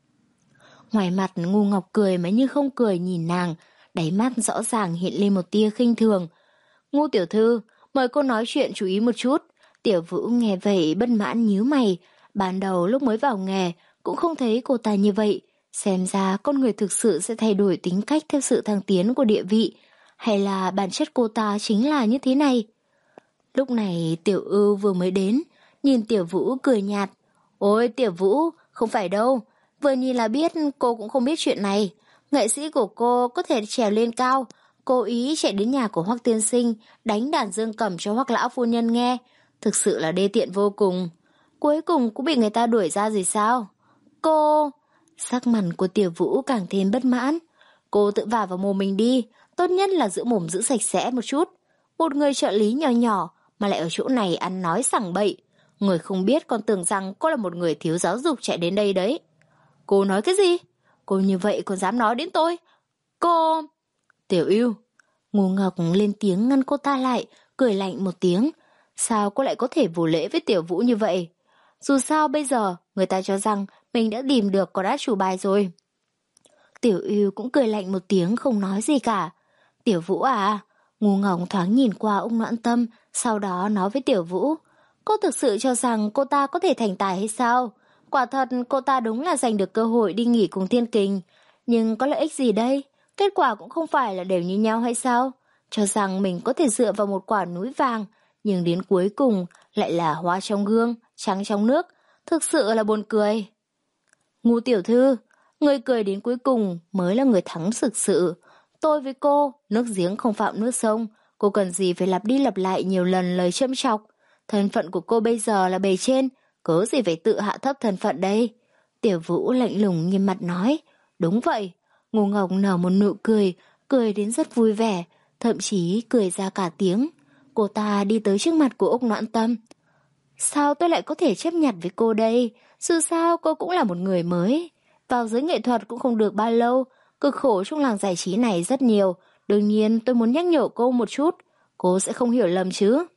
Ngoài mặt Ngô Ngọc cười mà như không cười nhìn nàng, đáy mắt rõ ràng hiện lên một tia khinh thường. Ngô tiểu thư, mời cô nói chuyện chú ý một chút. Tiểu Vũ nghe vậy bất mãn nhíu mày. Ban đầu lúc mới vào nghề cũng không thấy cô ta như vậy. Xem ra con người thực sự sẽ thay đổi tính cách theo sự thăng tiến của địa vị. Hay là bản chất cô ta chính là như thế này? Lúc này Tiểu Ưu vừa mới đến, nhìn Tiểu Vũ cười nhạt. Ôi Tiểu Vũ, không phải đâu. Vừa nhìn là biết cô cũng không biết chuyện này. Nghệ sĩ của cô có thể trèo lên cao, cố ý chạy đến nhà của Hoắc tiên sinh, đánh đàn dương cầm cho Hoắc lão phu nhân nghe. Thực sự là đê tiện vô cùng. Cuối cùng cũng bị người ta đuổi ra rồi sao? Cô... Sắc mặt của Tiểu Vũ càng thêm bất mãn. Cô tự vả vào mồm mình đi, tốt nhất là giữ mồm giữ sạch sẽ một chút. Một người trợ lý nhỏ nhỏ mà lại ở chỗ này ăn nói sảng bậy. Người không biết còn tưởng rằng cô là một người thiếu giáo dục chạy đến đây đấy. Cô nói cái gì? Cô như vậy còn dám nói đến tôi? Cô... Tiểu Ưu. Ngô Ngọc lên tiếng ngăn cô ta lại, cười lạnh một tiếng. Sao cô lại có thể vô lễ với Tiểu Vũ như vậy? Dù sao bây giờ người ta cho rằng mình đã tìm được con át chủ bài rồi. Tiểu Ưu cũng cười lạnh một tiếng không nói gì cả. Tiểu Vũ à? Ngô Ngọc thoáng nhìn qua Úc Noãn Tâm, sau đó nói với Tiểu Vũ. Cô thực sự cho rằng cô ta có thể thành tài hay sao? Quả thật cô ta đúng là giành được cơ hội đi nghỉ cùng Thiên Kình. Nhưng có lợi ích gì đây? Kết quả cũng không phải là đều như nhau hay sao? Cho rằng mình có thể dựa vào một quả núi vàng, nhưng đến cuối cùng lại là hoa trong gương, trắng trong nước. Thực sự là buồn cười. Ngô tiểu thư, người cười đến cuối cùng mới là người thắng thực sự. Tôi với cô, nước giếng không phạm nước sông. Cô cần gì phải lặp đi lặp lại nhiều lần lời châm chọc. Thân phận của cô bây giờ là bề trên, cớ gì phải tự hạ thấp thân phận đây? Tiểu Vũ lạnh lùng nghiêm mặt nói. Đúng vậy. Ngô Ngọc nở một nụ cười, cười đến rất vui vẻ, thậm chí cười ra cả tiếng. Cô ta đi tới trước mặt của Úc Noãn Tâm. Sao tôi lại có thể chấp nhận với cô đây? Dù sao cô cũng là một người mới. Vào giới nghệ thuật cũng không được bao lâu, cực khổ trong làng giải trí này rất nhiều. Đương nhiên tôi muốn nhắc nhở cô một chút, cô sẽ không hiểu lầm chứ.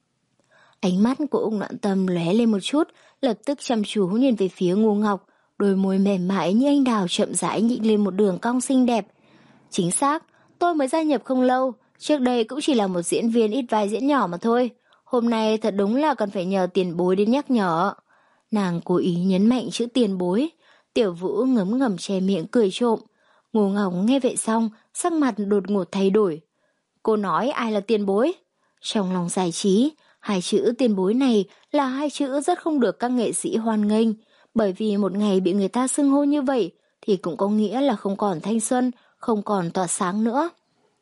Ánh mắt của Úc Noãn Tâm lóe lên một chút, lập tức chăm chú nhìn về phía Ngô Ngọc, đôi môi mềm mại như anh đào chậm rãi nhịn lên một đường cong xinh đẹp. Chính xác, tôi mới gia nhập không lâu, trước đây cũng chỉ là một diễn viên ít vai diễn nhỏ mà thôi. Hôm nay thật đúng là cần phải nhờ tiền bối đến nhắc nhở. Nàng cố ý nhấn mạnh chữ tiền bối. Tiểu Vũ ngấm ngầm che miệng cười trộm. Ngô Ngọc nghe vậy xong, sắc mặt đột ngột thay đổi. Cô nói ai là tiền bối? Trong lòng giải trí, hai chữ tiền bối này là hai chữ rất không được các nghệ sĩ hoan nghênh, bởi vì một ngày bị người ta xưng hô như vậy thì cũng có nghĩa là không còn thanh xuân, không còn tỏa sáng nữa.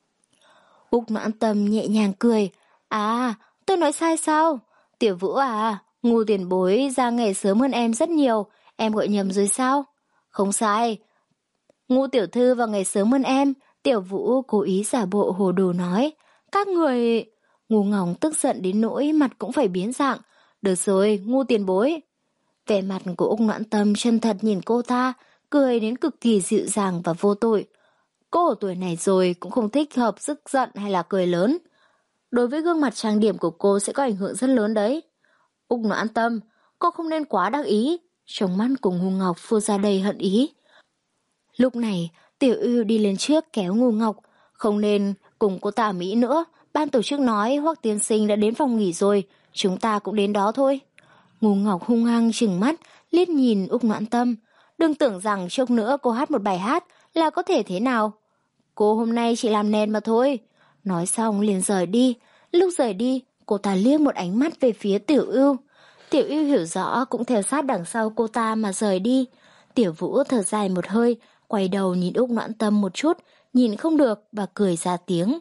Úc Noãn Tâm nhẹ nhàng cười. À, tôi nói sai sao? Tiểu Vũ à, Ngu tiền bối ra ngày sớm hơn em rất nhiều, em gọi nhầm rồi sao? Không sai. Ngu tiểu thư vào ngày sớm hơn em, Tiểu Vũ cố ý giả bộ hồ đồ nói. Các người... Ngu Ngọc tức giận đến nỗi mặt cũng phải biến dạng. Được rồi, Ngu tiền bối. Vẻ mặt của Úc Noãn Tâm chân thật nhìn cô ta, cười đến cực kỳ dịu dàng và vô tội. Cô ở tuổi này rồi cũng không thích hợp tức giận hay là cười lớn. Đối với gương mặt trang điểm của cô sẽ có ảnh hưởng rất lớn đấy. Úc Noãn Tâm, cô không nên quá đắc ý. Trong mắt của Ngu Ngọc phun ra đầy hận ý. Lúc này, Tiểu Ưu đi lên trước kéo Ngu Ngọc. Không nên cùng cô ta Mỹ nữa. Ban tổ chức nói Hoắc tiên sinh đã đến phòng nghỉ rồi, chúng ta cũng đến đó thôi. Ngu Ngọc hung hăng trừng mắt, liếc nhìn Úc Noãn Tâm. Đừng tưởng rằng chốc nữa cô hát một bài hát là có thể thế nào. Cô hôm nay chỉ làm nền mà thôi. Nói xong liền rời đi. Lúc rời đi, cô ta liếc một ánh mắt về phía Tiểu Ưu. Tiểu Ưu hiểu rõ cũng theo sát đằng sau cô ta mà rời đi. Tiểu Vũ thở dài một hơi, quay đầu nhìn Úc Noãn Tâm một chút, nhìn không được và cười ra tiếng.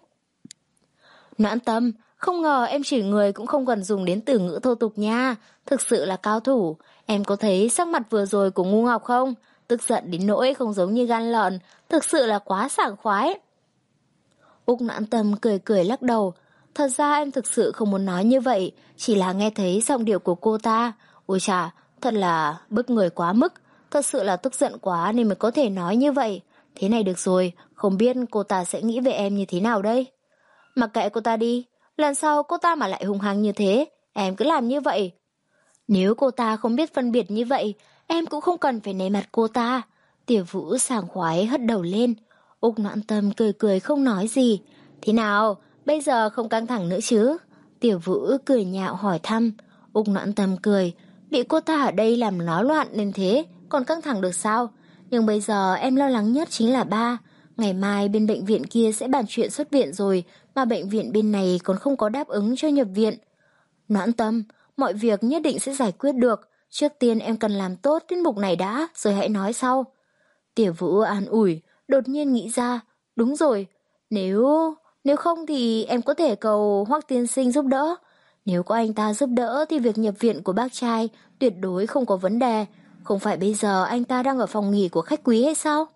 Noãn Tâm, không ngờ em chỉ người cũng không cần dùng đến từ ngữ thô tục nha, thực sự là cao thủ. Em có thấy sắc mặt vừa rồi của Ngu Ngọc không? Tức giận đến nỗi không giống như gan lợn, thực sự là quá sảng khoái. Úc Noãn Tâm cười cười lắc đầu. Thật ra em thực sự không muốn nói như vậy, chỉ là nghe thấy giọng điệu của cô ta. Ôi chà, thật là bức người quá mức, thật sự là tức giận quá nên mới có thể nói như vậy. Thế này được rồi, không biết cô ta sẽ nghĩ về em như thế nào đây? Mặc kệ cô ta đi, lần sau cô ta mà lại hung hăng như thế, em cứ làm như vậy. Nếu cô ta không biết phân biệt như vậy, em cũng không cần phải nể mặt cô ta. Tiểu Vũ sảng khoái hất đầu lên. Úc Noãn Tâm cười cười không nói gì. Thế nào, bây giờ không căng thẳng nữa chứ? Tiểu Vũ cười nhạo hỏi thăm. Úc Noãn Tâm cười. Bị cô ta ở đây làm náo loạn nên thế, còn căng thẳng được sao? Nhưng bây giờ em lo lắng nhất chính là ba. Ngày mai bên bệnh viện kia sẽ bàn chuyện xuất viện rồi, mà bệnh viện bên này còn không có đáp ứng cho nhập viện. Noãn Tâm, mọi việc nhất định sẽ giải quyết được. Trước tiên em cần làm tốt tiết mục này đã, rồi hãy nói sau. Tiểu Vũ an ủi, đột nhiên nghĩ ra. Đúng rồi, nếu... nếu không thì em có thể cầu Hoắc tiên sinh giúp đỡ. Nếu có anh ta giúp đỡ thì việc nhập viện của bác trai tuyệt đối không có vấn đề. Không phải bây giờ anh ta đang ở phòng nghỉ của khách quý hay sao?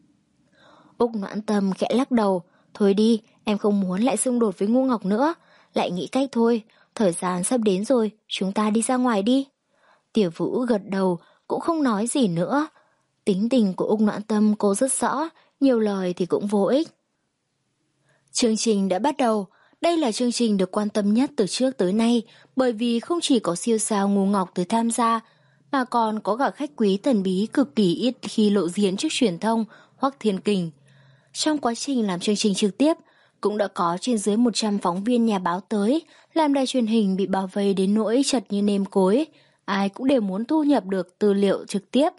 Úc Noãn Tâm khẽ lắc đầu. Thôi đi, em không muốn lại xung đột với Ngu Ngọc nữa. Lại nghĩ cách thôi, thời gian sắp đến rồi, chúng ta đi ra ngoài đi. Tiểu Vũ gật đầu, cũng không nói gì nữa. Tính tình của Úc Noãn Tâm cô rất rõ, nhiều lời thì cũng vô ích. Chương trình đã bắt đầu. Đây là chương trình được quan tâm nhất từ trước tới nay, bởi vì không chỉ có siêu sao Ngu Ngọc tới tham gia, mà còn có cả khách quý thần bí cực kỳ ít khi lộ diện trước truyền thông, Hoắc Thiên Kình. Trong quá trình làm chương trình trực tiếp, cũng đã có trên dưới một trăm phóng viên nhà báo tới, làm đài truyền hình bị bao vây đến nỗi chật như nêm cối. Ai cũng đều muốn thu nhập được tư liệu trực tiếp.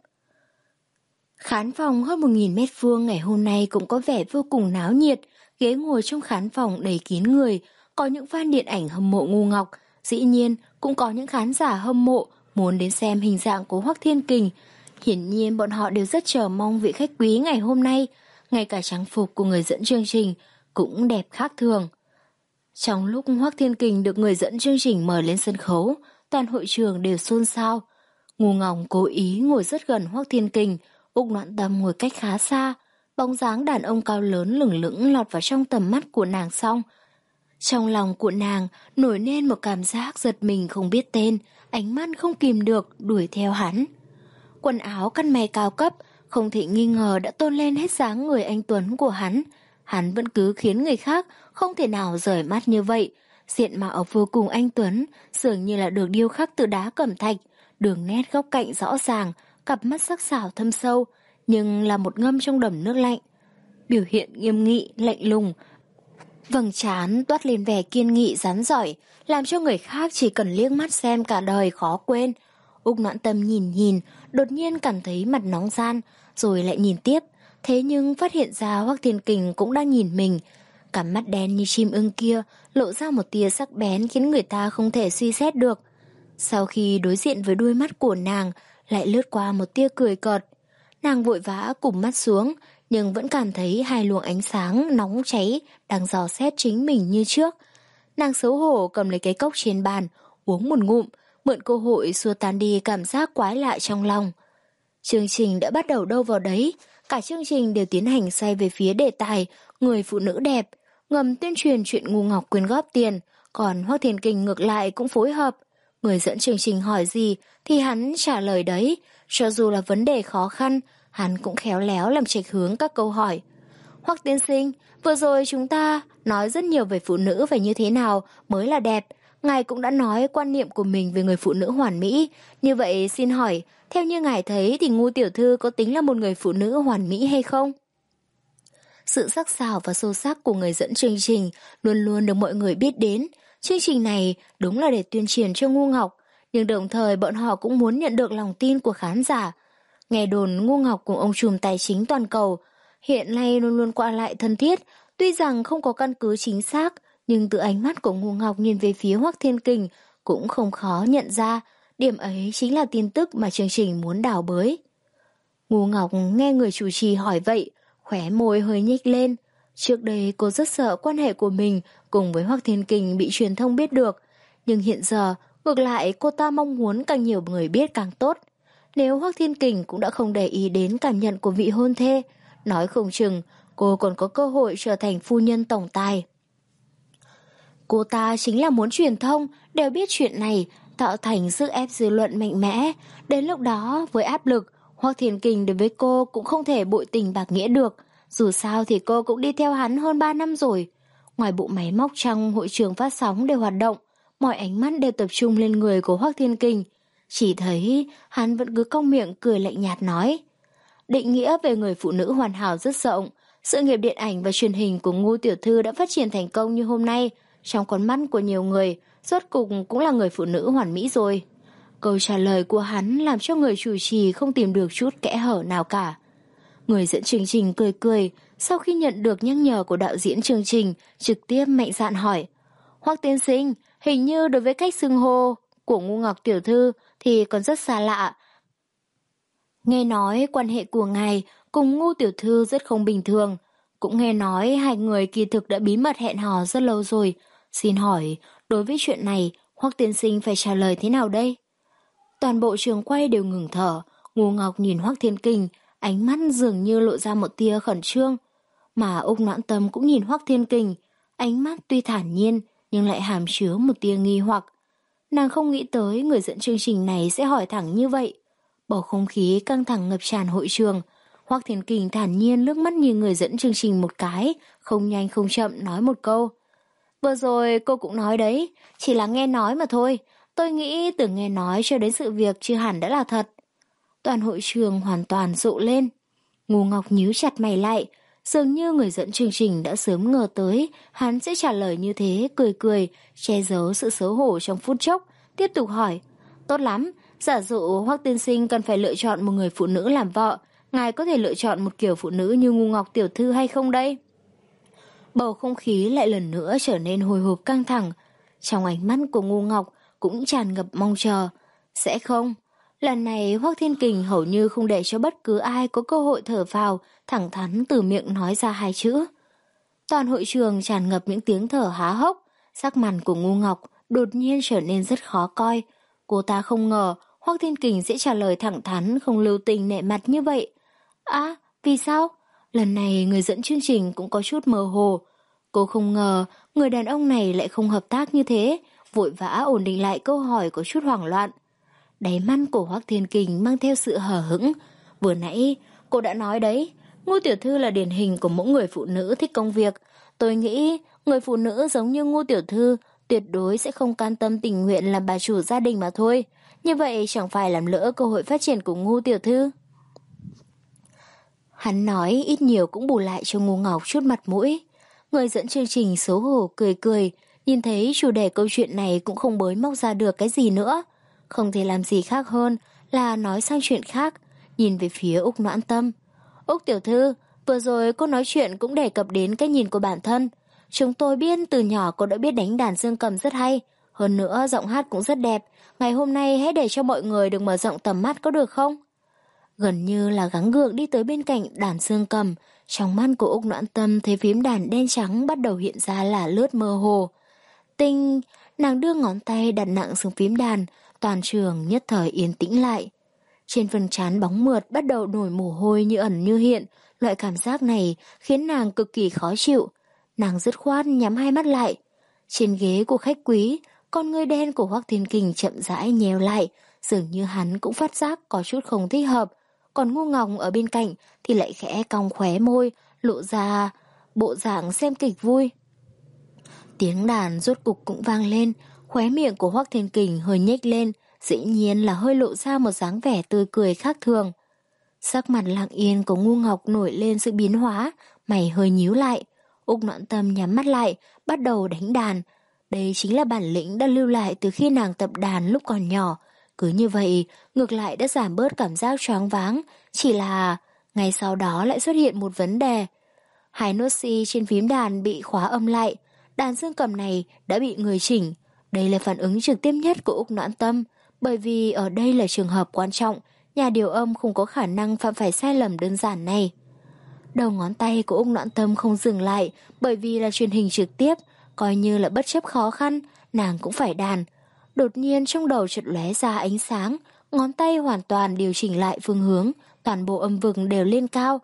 Khán phòng hơn một nghìn mét vuông ngày hôm nay cũng có vẻ vô cùng náo nhiệt, ghế ngồi trong khán phòng đầy kín người, có những fan điện ảnh hâm mộ Ngu Ngọc, dĩ nhiên cũng có những khán giả hâm mộ muốn đến xem hình dạng của Hoắc Thiên Kình. Hiển nhiên bọn họ đều rất chờ mong vị khách quý ngày hôm nay, ngay cả trang phục của người dẫn chương trình cũng đẹp khác thường. Trong lúc Hoắc Thiên Kình được người dẫn chương trình mời lên sân khấu, toàn hội trường đều xôn xao. Ngu Ngọc cố ý ngồi rất gần Hoắc Thiên Kình, Úc Noãn Tâm ngồi cách khá xa, bóng dáng đàn ông cao lớn lửng lững lọt vào trong tầm mắt của nàng xong. Trong lòng của nàng nổi lên một cảm giác giật mình không biết tên, ánh mắt không kìm được đuổi theo hắn. Quần áo cắt may cao cấp, không thể nghi ngờ đã tôn lên hết dáng người anh tuấn của hắn. Hắn vẫn cứ khiến người khác không thể nào rời mắt như vậy. Diện mạo vô cùng anh tuấn, dường như là được điêu khắc từ đá cẩm thạch, đường nét góc cạnh rõ ràng, cặp mắt sắc sảo thâm sâu, nhưng là một ngâm trong đầm nước lạnh. Biểu hiện nghiêm nghị, lạnh lùng, vầng trán toát lên vẻ kiên nghị rắn giỏi, làm cho người khác chỉ cần liếc mắt xem cả đời khó quên. Úc Noãn Tâm nhìn nhìn, đột nhiên cảm thấy mặt nóng ran, rồi lại nhìn tiếp, thế nhưng phát hiện ra Hoắc Thiên Kình cũng đang nhìn mình. Cặp mắt đen như chim ưng kia lộ ra một tia sắc bén khiến người ta không thể suy xét được. Sau khi đối diện với đuôi mắt của nàng, lại lướt qua một tia cười cợt. Nàng vội vã cụp mắt xuống, nhưng vẫn cảm thấy hai luồng ánh sáng nóng cháy đang dò xét chính mình như trước. Nàng xấu hổ cầm lấy cái cốc trên bàn, uống một ngụm, mượn cơ hội xua tan đi cảm giác quái lạ trong lòng. Chương trình đã bắt đầu đâu vào đấy, cả chương trình đều tiến hành xoay về phía đề tài người phụ nữ đẹp, ngầm tuyên truyền chuyện ngu ngọc quyên góp tiền, còn Hoắc Thiên Kình ngược lại cũng phối hợp. Người dẫn chương trình hỏi gì thì hắn trả lời đấy, cho dù là vấn đề khó khăn, hắn cũng khéo léo làm chệch hướng các câu hỏi. Hoắc tiên sinh, vừa rồi chúng ta nói rất nhiều về phụ nữ phải như thế nào mới là đẹp. Ngài cũng đã nói quan niệm của mình về người phụ nữ hoàn mỹ. Như vậy xin hỏi, theo như ngài thấy thì Ngu tiểu thư có tính là một người phụ nữ hoàn mỹ hay không? Sự sắc sảo và sâu sắc của người dẫn chương trình luôn luôn được mọi người biết đến. Chương trình này đúng là để tuyên truyền cho Ngu Ngọc, nhưng đồng thời bọn họ cũng muốn nhận được lòng tin của khán giả. Nghe đồn Ngu Ngọc cùng ông trùm tài chính toàn cầu hiện nay luôn luôn qua lại thân thiết, tuy rằng không có căn cứ chính xác, nhưng từ ánh mắt của Ngu Ngọc nhìn về phía Hoắc Thiên Kình cũng không khó nhận ra, điểm ấy chính là tin tức mà chương trình muốn đào bới. Ngu Ngọc nghe người chủ trì hỏi vậy, khóe môi hơi nhếch lên. Trước đây cô rất sợ quan hệ của mình cùng với Hoắc Thiên Kình bị truyền thông biết được, nhưng hiện giờ ngược lại cô ta mong muốn càng nhiều người biết càng tốt. Nếu Hoắc Thiên Kình cũng đã không để ý đến cảm nhận của vị hôn thê, nói không chừng cô còn có cơ hội trở thành phu nhân tổng tài. Cô ta chính là muốn truyền thông đều biết chuyện này, tạo thành sức ép dư luận mạnh mẽ. Đến lúc đó với áp lực, Hoắc Thiên Kình đối với cô cũng không thể bội tình bạc nghĩa được. Dù sao thì cô cũng đi theo hắn hơn ba năm rồi. Ngoài bộ máy móc trong hội trường phát sóng đều hoạt động, mọi ánh mắt đều tập trung lên người của Hoắc Thiên Kình. Chỉ thấy hắn vẫn cứ cong miệng cười lạnh nhạt nói. Định nghĩa về người phụ nữ hoàn hảo rất rộng. Sự nghiệp điện ảnh và truyền hình của Ngu tiểu thư đã phát triển thành công như hôm nay. Trong con mắt của nhiều người, rốt cục cũng là người phụ nữ hoàn mỹ rồi. Câu trả lời của hắn làm cho người chủ trì không tìm được chút kẽ hở nào cả. Người dẫn chương trình cười cười, sau khi nhận được nhắc nhở của đạo diễn chương trình, trực tiếp mạnh dạn hỏi. Hoắc tiên sinh, hình như đối với cách xưng hô của Ngu Ngọc tiểu thư thì còn rất xa lạ. Nghe nói quan hệ của ngài cùng Ngu tiểu thư rất không bình thường. Cũng nghe nói hai người kỳ thực đã bí mật hẹn hò rất lâu rồi. Xin hỏi, đối với chuyện này, Hoắc tiên sinh phải trả lời thế nào đây? Toàn bộ trường quay đều ngừng thở. Ngu Ngọc nhìn Hoắc Thiên Kình, ánh mắt dường như lộ ra một tia khẩn trương. Mà Úc Noãn Tâm cũng nhìn Hoắc Thiên Kình, ánh mắt tuy thản nhiên nhưng lại hàm chứa một tia nghi hoặc. Nàng không nghĩ tới người dẫn chương trình này sẽ hỏi thẳng như vậy. Bầu không khí căng thẳng ngập tràn hội trường. Hoắc Thiên Kình thản nhiên liếc mắt nhìn người dẫn chương trình một cái, không nhanh không chậm nói một câu. Vừa rồi cô cũng nói đấy, chỉ là nghe nói mà thôi. Tôi nghĩ từ nghe nói cho đến sự việc chưa hẳn đã là thật. Toàn hội trường hoàn toàn rộ lên. Ngu Ngọc nhíu chặt mày lại, dường như người dẫn chương trình đã sớm ngờ tới hắn sẽ trả lời như thế, cười cười, che giấu sự xấu hổ trong phút chốc, tiếp tục hỏi. Tốt lắm, giả dụ Hoắc tiên sinh cần phải lựa chọn một người phụ nữ làm vợ, ngài có thể lựa chọn một kiểu phụ nữ như Ngu Ngọc tiểu thư hay không đây? Bầu không khí lại lần nữa trở nên hồi hộp căng thẳng. Trong ánh mắt của Ngu Ngọc cũng tràn ngập mong chờ. Sẽ không? Lần này Hoắc Thiên Kình hầu như không để cho bất cứ ai có cơ hội thở phào, thẳng thắn từ miệng nói ra hai chữ. Toàn hội trường tràn ngập những tiếng thở há hốc. Sắc mặt của Ngu Ngọc đột nhiên trở nên rất khó coi. Cô ta không ngờ Hoắc Thiên Kình sẽ trả lời thẳng thắn, không lưu tình nể mặt như vậy. À, vì sao? Lần này người dẫn chương trình cũng có chút mơ hồ. Cô không ngờ người đàn ông này lại không hợp tác như thế, vội vã ổn định lại câu hỏi có chút hoảng loạn. Đáy mắt của Hoắc Thiên Kình mang theo sự hờ hững. Vừa nãy cô đã nói đấy, Ngu tiểu thư là điển hình của mỗi người phụ nữ thích công việc. Tôi nghĩ người phụ nữ giống như Ngu tiểu thư tuyệt đối sẽ không can tâm tình nguyện làm bà chủ gia đình mà thôi. Như vậy chẳng phải làm lỡ cơ hội phát triển của Ngu tiểu thư. Hắn nói ít nhiều cũng bù lại cho Ngu Ngọc chút mặt mũi. Người dẫn chương trình xấu hổ cười cười, nhìn thấy chủ đề câu chuyện này cũng không bới móc ra được cái gì nữa. Không thể làm gì khác hơn là nói sang chuyện khác, nhìn về phía Úc Noãn Tâm. Úc tiểu thư, vừa rồi cô nói chuyện cũng đề cập đến cái nhìn của bản thân. Chúng tôi biết từ nhỏ cô đã biết đánh đàn dương cầm rất hay. Hơn nữa giọng hát cũng rất đẹp. Ngày hôm nay hãy để cho mọi người được mở rộng tầm mắt có được không? Gần như là gắng gượng đi tới bên cạnh đàn dương cầm. Trong mắt của Úc Noãn Tâm thấy phím đàn đen trắng bắt đầu hiện ra là lướt mơ hồ. Tinh, nàng đưa ngón tay đặt nặng xuống phím đàn, toàn trường nhất thời yên tĩnh lại. Trên phần trán bóng mượt bắt đầu nổi mồ hôi như ẩn như hiện, loại cảm giác này khiến nàng cực kỳ khó chịu. Nàng dứt khoát nhắm hai mắt lại. Trên ghế của khách quý, con ngươi đen của Hoắc Thiên Kình chậm rãi nheo lại, dường như hắn cũng phát giác có chút không thích hợp. Còn Ngu Ngọc ở bên cạnh thì lại khẽ cong khóe môi, lộ ra bộ dạng xem kịch vui. Tiếng đàn rốt cục cũng vang lên, khóe miệng của Hoắc Thiên Kình hơi nhếch lên, dĩ nhiên là hơi lộ ra một dáng vẻ tươi cười khác thường. Sắc mặt lặng yên của Ngu Ngọc nổi lên sự biến hóa, mày hơi nhíu lại. Úc Noãn Tâm nhắm mắt lại, bắt đầu đánh đàn. Đây chính là bản lĩnh đã lưu lại từ khi nàng tập đàn lúc còn nhỏ. Cứ như vậy, ngược lại đã giảm bớt cảm giác choáng váng. Chỉ là ngay sau đó lại xuất hiện một vấn đề. Hai nốt si trên phím đàn bị khóa âm lại. Đàn dương cầm này đã bị người chỉnh. Đây là phản ứng trực tiếp nhất của Úc Noãn Tâm. Bởi vì ở đây là trường hợp quan trọng, nhà điều âm không có khả năng phạm phải sai lầm đơn giản này. Đầu ngón tay của Úc Noãn Tâm không dừng lại, bởi vì là truyền hình trực tiếp, coi như là bất chấp khó khăn, nàng cũng phải đàn. Đột nhiên trong đầu chợt lóe ra ánh sáng, ngón tay hoàn toàn điều chỉnh lại phương hướng, toàn bộ âm vực đều lên cao.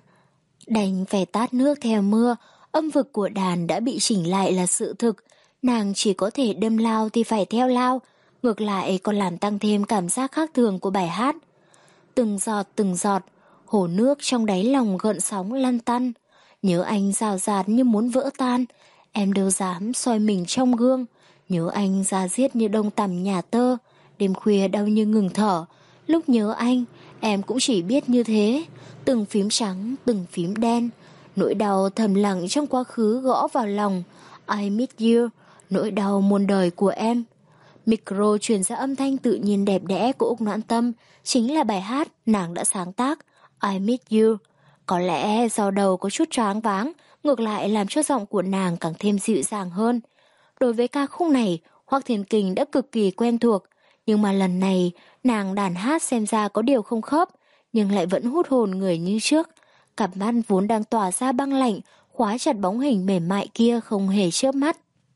Đành phải tát nước theo mưa, âm vực của đàn đã bị chỉnh lại là sự thực, nàng chỉ có thể đâm lao thì phải theo lao, ngược lại còn làm tăng thêm cảm giác khác thường của bài hát. Từng giọt từng giọt, hồ nước trong đáy lòng gợn sóng lăn tăn, nhớ anh rào rạt như muốn vỡ tan, em đâu dám soi mình trong gương, nhớ anh da diết như đông tằm nhà tơ, đêm khuya đau như ngừng thở, lúc nhớ anh, em cũng chỉ biết như thế, từng phím trắng, từng phím đen, nỗi đau thầm lặng trong quá khứ gõ vào lòng, I miss you, nỗi đau muôn đời của em. Micro truyền ra âm thanh tự nhiên đẹp đẽ của Úc Noãn Tâm, chính là bài hát nàng đã sáng tác, I miss you. Có lẽ do đầu có chút choáng váng, ngược lại làm cho giọng của nàng càng thêm dịu dàng hơn. Đối với ca khúc này, Hoắc Thiên Kình đã cực kỳ quen thuộc, nhưng mà lần này nàng đàn hát xem ra có điều không khớp, nhưng lại vẫn hút hồn người như trước. Cặp mắt vốn đang tỏa ra băng lạnh, khóa chặt bóng hình mềm mại kia không hề chớp mắt.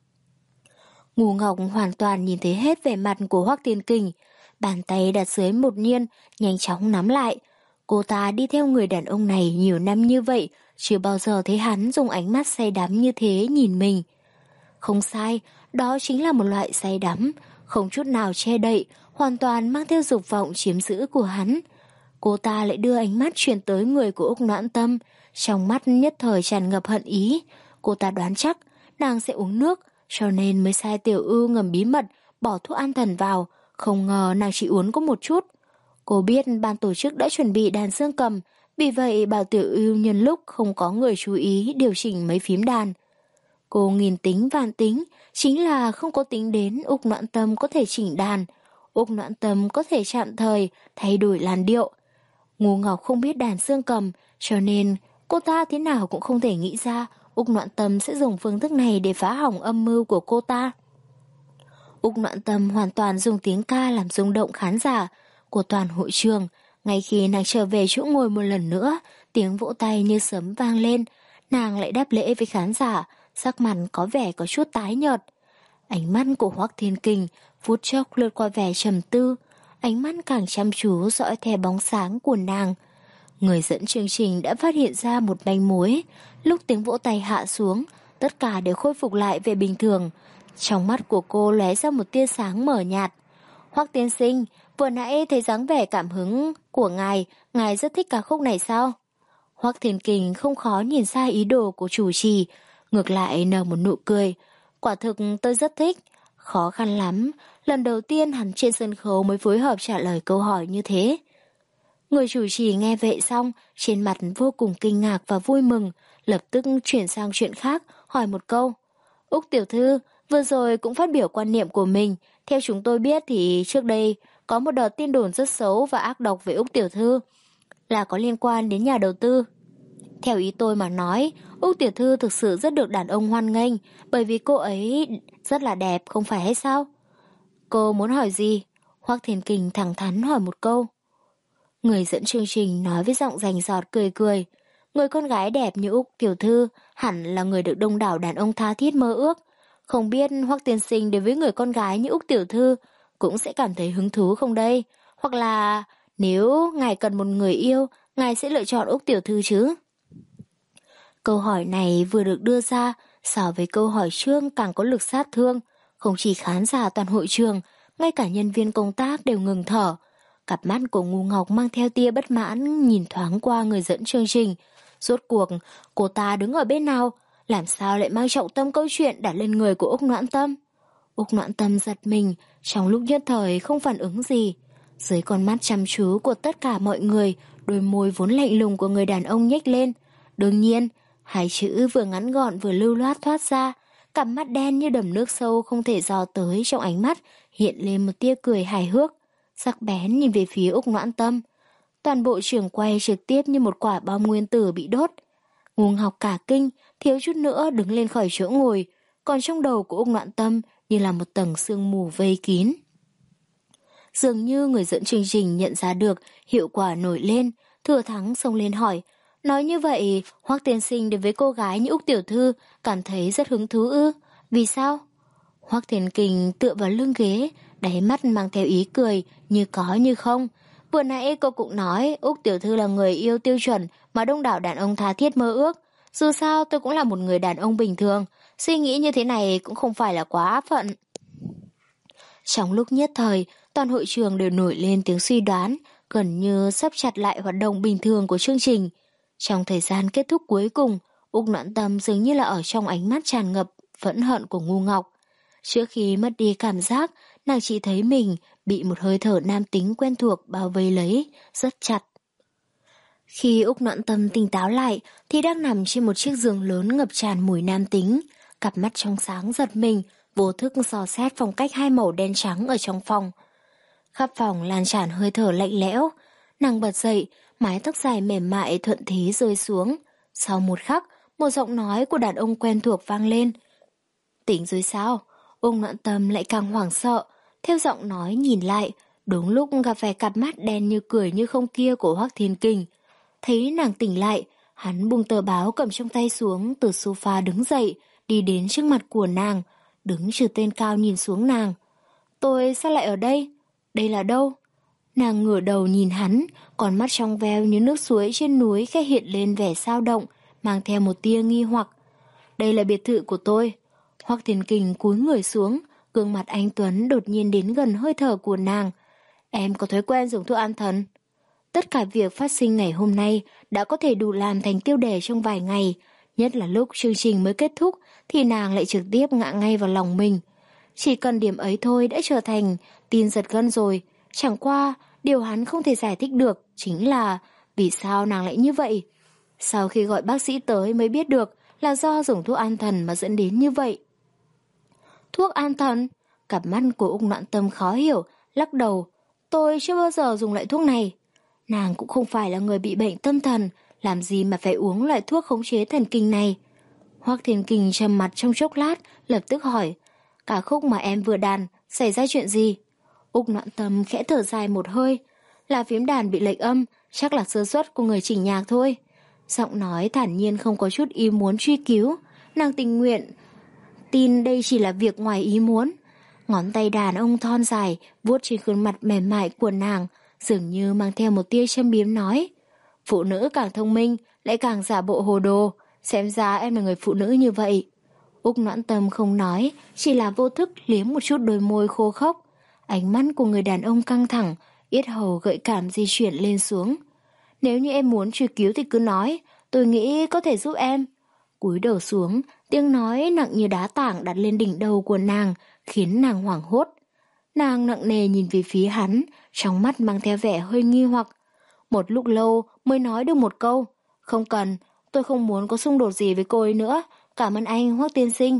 Ngu Ngọc hoàn toàn nhìn thấy hết vẻ mặt của Hoắc Thiên Kình, bàn tay đặt dưới một nhiên, nhanh chóng nắm lại. Cô ta đi theo người đàn ông này nhiều năm như vậy, chưa bao giờ thấy hắn dùng ánh mắt say đắm như thế nhìn mình. Không sai, đó chính là một loại say đắm, không chút nào che đậy, hoàn toàn mang theo dục vọng chiếm giữ của hắn. Cô ta lại đưa ánh mắt chuyển tới người của Úc Noãn Tâm, trong mắt nhất thời tràn ngập hận ý. Cô ta đoán chắc nàng sẽ uống nước, cho nên mới sai Tiểu Ưu ngầm bí mật bỏ thuốc an thần vào, không ngờ nàng chỉ uống có một chút. Cô biết ban tổ chức đã chuẩn bị đàn dương cầm, vì vậy bảo Tiểu Ưu nhân lúc không có người chú ý điều chỉnh mấy phím đàn. Cô nghìn tính vạn tính, chính là không có tính đến Úc Noãn Tâm có thể chỉnh đàn, Úc Noãn Tâm có thể chạm thời thay đổi làn điệu. Ngu Ngọc không biết đàn dương cầm, cho nên cô ta thế nào cũng không thể nghĩ ra Úc Noãn Tâm sẽ dùng phương thức này để phá hỏng âm mưu của cô ta. Úc Noãn Tâm hoàn toàn dùng tiếng ca làm rung động khán giả của toàn hội trường. Ngay khi nàng trở về chỗ ngồi một lần nữa, tiếng vỗ tay như sấm vang lên, nàng lại đáp lễ với khán giả, sắc mặt có vẻ có chút tái nhợt. Ánh mắt của Hoắc Thiên Kình phút chốc lướt qua vẻ trầm tư, ánh mắt càng chăm chú dõi theo bóng sáng của nàng. Người dẫn chương trình đã phát hiện ra một manh mối, lúc tiếng vỗ tay hạ xuống, tất cả đều khôi phục lại về bình thường. Trong mắt của cô lóe ra một tia sáng mờ nhạt. Hoắc tiên sinh, vừa nãy thấy dáng vẻ cảm hứng của ngài, ngài rất thích ca khúc này sao? Hoắc Thiên Kình không khó nhìn ra ý đồ của chủ trì, ngược lại nở một nụ cười. Quả thực tôi rất thích, khó khăn lắm, lần đầu tiên hắn trên sân khấu mới phối hợp trả lời câu hỏi như thế. Người chủ trì nghe vậy xong, trên mặt vô cùng kinh ngạc và vui mừng, lập tức chuyển sang chuyện khác, hỏi một câu. Úc tiểu thư, vừa rồi cũng phát biểu quan niệm của mình, theo chúng tôi biết thì trước đây có một đợt tin đồn rất xấu và ác độc về Úc tiểu thư, là có liên quan đến nhà đầu tư. Theo ý tôi mà nói, Úc tiểu thư thực sự rất được đàn ông hoan nghênh, bởi vì cô ấy rất là đẹp, không phải hay sao? Cô muốn hỏi gì? Hoắc Thiên Kình thẳng thắn hỏi một câu. Người dẫn chương trình nói với giọng rành rọt cười cười. Người con gái đẹp như Úc tiểu thư hẳn là người được đông đảo đàn ông tha thiết mơ ước. Không biết Hoắc tiên sinh đối với người con gái như Úc tiểu thư cũng sẽ cảm thấy hứng thú không đây? Hoặc là nếu ngài cần một người yêu, ngài sẽ lựa chọn Úc tiểu thư chứ? Câu hỏi này vừa được đưa ra, so với câu hỏi trước càng có lực sát thương. Không chỉ khán giả toàn hội trường, ngay cả nhân viên công tác đều ngừng thở. Cặp mắt của Ngu Ngọc mang theo tia bất mãn nhìn thoáng qua người dẫn chương trình. Rốt cuộc, cô ta đứng ở bên nào? Làm sao lại mang trọng tâm câu chuyện đặt lên người của Úc Noãn Tâm? Úc Noãn Tâm giật mình, trong lúc nhất thời không phản ứng gì. Dưới con mắt chăm chú của tất cả mọi người, đôi môi vốn lạnh lùng của người đàn ông nhếch lên. Đương nhiên, hai chữ vừa ngắn gọn vừa lưu loát thoát ra, cặp mắt đen như đầm nước sâu không thể dò tới, trong ánh mắt hiện lên một tia cười hài hước, sắc bén nhìn về phía Úc Noãn Tâm. Toàn bộ trường quay trực tiếp như một quả bom nguyên tử bị đốt. Ngu Ngọc cả kinh, thiếu chút nữa đứng lên khỏi chỗ ngồi, còn trong đầu của Úc Noãn Tâm như là một tầng sương mù vây kín. Dường như người dẫn chương trình nhận ra được hiệu quả nổi lên, thừa thắng xông lên hỏi, nói như vậy, Hoắc tiên sinh đối với cô gái như Úc tiểu thư cảm thấy rất hứng thú ư? Vì sao? Hoắc Thiên Kình tựa vào lưng ghế, đáy mắt mang theo ý cười, như có như không. Vừa nãy cô cũng nói Úc tiểu thư là người yêu tiêu chuẩn mà đông đảo đàn ông tha thiết mơ ước. Dù sao tôi cũng là một người đàn ông bình thường, suy nghĩ như thế này cũng không phải là quá áp phận. Trong lúc nhất thời, toàn hội trường đều nổi lên tiếng suy đoán, gần như sắp chặt lại hoạt động bình thường của chương trình. Trong thời gian kết thúc cuối cùng, Úc Noãn Tâm dường như là ở trong ánh mắt tràn ngập phẫn hận của Ngu Ngọc. Trước khi mất đi cảm giác, nàng chỉ thấy mình bị một hơi thở nam tính quen thuộc bao vây lấy, rất chặt. Khi Úc Noãn Tâm tỉnh táo lại, thì đang nằm trên một chiếc giường lớn ngập tràn mùi nam tính. Cặp mắt trong sáng giật mình, vô thức dò xét phong cách hai màu đen trắng ở trong phòng. Khắp phòng lan tràn hơi thở lạnh lẽo. Nàng bật dậy, mái tóc dài mềm mại thuận thế rơi xuống. Sau một khắc, một giọng nói của đàn ông quen thuộc vang lên. Tỉnh rồi sao? Úc Noãn Tâm lại càng hoảng sợ. Theo giọng nói nhìn lại, đúng lúc gặp phải cặp mắt đen như cười như không kia của Hoắc Thiên Kình. Thấy nàng tỉnh lại, hắn buông tờ báo cầm trong tay xuống, từ sofa đứng dậy, đi đến trước mặt của nàng, đứng trừ tên cao nhìn xuống nàng. Tôi sao lại ở đây? Đây là đâu? Nàng ngửa đầu nhìn hắn, con mắt trong veo như nước suối trên núi khẽ hiện lên vẻ dao động, mang theo một tia nghi hoặc. Đây là biệt thự của tôi. Hoắc Thiên Kình cúi người xuống, gương mặt anh tuấn đột nhiên đến gần hơi thở của nàng. Em có thói quen dùng thuốc an thần. Tất cả việc phát sinh ngày hôm nay đã có thể đủ làm thành tiêu đề trong vài ngày, nhất là lúc chương trình mới kết thúc thì nàng lại trực tiếp ngã ngay vào lòng mình. Chỉ cần điểm ấy thôi đã trở thành tin giật gân rồi. Chẳng qua, điều hắn không thể giải thích được chính là vì sao nàng lại như vậy. Sau khi gọi bác sĩ tới mới biết được là do dùng thuốc an thần mà dẫn đến như vậy. Thuốc an thần? Cặp mắt của Úc Noãn Tâm khó hiểu, lắc đầu. Tôi chưa bao giờ dùng loại thuốc này. Nàng cũng không phải là người bị bệnh tâm thần, làm gì mà phải uống loại thuốc khống chế thần kinh này. Hoắc Thiên Kình trầm mặt trong chốc lát, lập tức hỏi, cả khúc mà em vừa đàn, xảy ra chuyện gì? Úc Noãn Tâm khẽ thở dài một hơi, là phím đàn bị lệch âm, chắc là sơ suất của người chỉnh nhạc thôi. Giọng nói thản nhiên không có chút ý muốn truy cứu, nàng tình nguyện tin đây chỉ là việc ngoài ý muốn. Ngón tay đàn ông thon dài vuốt trên khuôn mặt mềm mại của nàng, dường như mang theo một tia châm biếm nói, phụ nữ càng thông minh lại càng giả bộ hồ đồ, xem ra em là người phụ nữ như vậy. Úc Noãn Tâm không nói, chỉ là vô thức liếm một chút đôi môi khô khốc. Ánh mắt của người đàn ông căng thẳng, yết hầu gợi cảm di chuyển lên xuống. Nếu như em muốn truy cứu thì cứ nói, tôi nghĩ có thể giúp em. Cúi đầu xuống, tiếng nói nặng như đá tảng đặt lên đỉnh đầu của nàng, khiến nàng hoảng hốt. Nàng nặng nề nhìn về phía hắn, trong mắt mang theo vẻ hơi nghi hoặc. Một lúc lâu mới nói được một câu, không cần, tôi không muốn có xung đột gì với cô ấy nữa, cảm ơn anh Hoắc tiên sinh.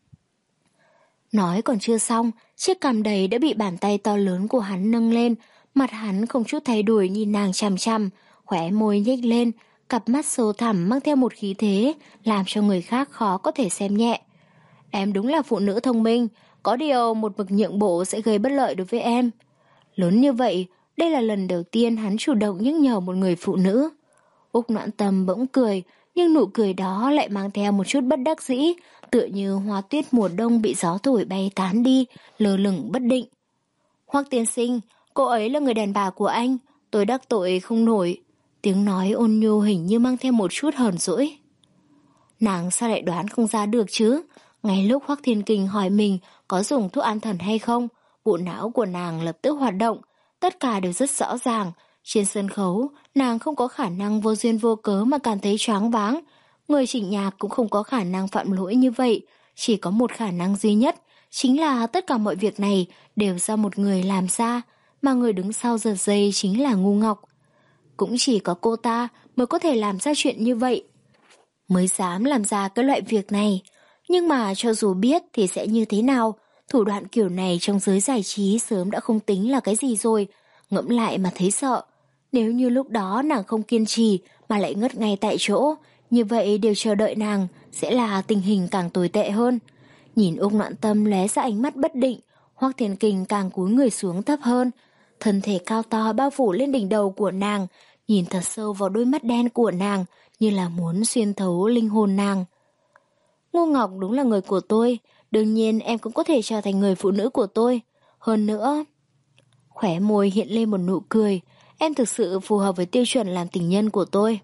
Nói còn chưa xong, chiếc cằm đầy đã bị bàn tay to lớn của hắn nâng lên, mặt hắn không chút thay đổi nhìn nàng chằm chằm, khóe môi nhếch lên, cặp mắt sâu thẳm mang theo một khí thế làm cho người khác khó có thể xem nhẹ. Em đúng là phụ nữ thông minh, có điều một bậc nhượng bộ sẽ gây bất lợi đối với em. Lớn như vậy, đây là lần đầu tiên hắn chủ động nhắc nhở một người phụ nữ. Úc Noãn Tâm bỗng cười, nhưng nụ cười đó lại mang theo một chút bất đắc dĩ, tựa như hoa tuyết mùa đông bị gió thổi bay tán đi, lơ lửng bất định. Hoắc tiên sinh, cô ấy là người đàn bà của anh, tôi đắc tội không nổi. Tiếng nói ôn nhu hình như mang theo một chút hờn dỗi. Nàng sao lại đoán không ra được chứ? Ngay lúc Hoắc Thiên Kình hỏi mình có dùng thuốc an thần hay không, bộ não của nàng lập tức hoạt động, tất cả đều rất rõ ràng. Trên sân khấu, nàng không có khả năng vô duyên vô cớ mà cảm thấy choáng váng. Người chỉnh nhạc cũng không có khả năng phạm lỗi như vậy, chỉ có một khả năng duy nhất, chính là tất cả mọi việc này đều do một người làm ra, mà người đứng sau giật dây chính là Ngu Ngọc. Cũng chỉ có cô ta mới có thể làm ra chuyện như vậy, mới dám làm ra cái loại việc này. Nhưng mà cho dù biết thì sẽ như thế nào, thủ đoạn kiểu này trong giới giải trí sớm đã không tính là cái gì rồi, ngẫm lại mà thấy sợ. Nếu như lúc đó nàng không kiên trì mà lại ngất ngay tại chỗ, như vậy điều chờ đợi nàng sẽ là tình hình càng tồi tệ hơn. Nhìn Úc Noãn Tâm lóe ra ánh mắt bất định, Hoắc Thiên Kình càng cúi người xuống thấp hơn, thân thể cao to bao phủ lên đỉnh đầu của nàng, nhìn thật sâu vào đôi mắt đen của nàng, như là muốn xuyên thấu linh hồn nàng. Ngu Ngọc đúng là người của tôi, đương nhiên em cũng có thể trở thành người phụ nữ của tôi. Hơn nữa, khóe môi hiện lên một nụ cười, em thực sự phù hợp với tiêu chuẩn làm tình nhân của tôi.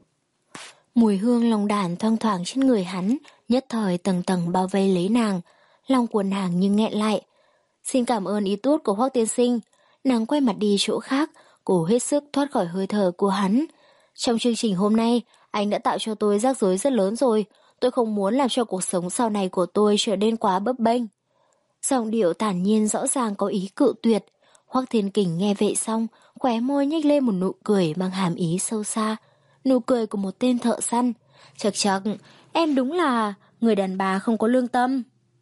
Mùi hương lòng đàn thoang thoảng trên người hắn, nhất thời tầng tầng bao vây lấy nàng, lòng của nàng như nghẹn lại. Xin cảm ơn ý tốt của Hoắc tiên sinh. Nàng quay mặt đi chỗ khác, cố hết sức thoát khỏi hơi thở của hắn. Trong chương trình hôm nay, anh đã tạo cho tôi rắc rối rất lớn rồi. Tôi không muốn làm cho cuộc sống sau này của tôi trở nên quá bấp bênh. Giọng điệu thản nhiên rõ ràng có ý cự tuyệt. Hoắc Thiên Kình nghe vậy xong, khóe môi nhếch lên một nụ cười mang hàm ý sâu xa. Nụ cười của một tên thợ săn. Chật chật, em đúng là người đàn bà không có lương tâm.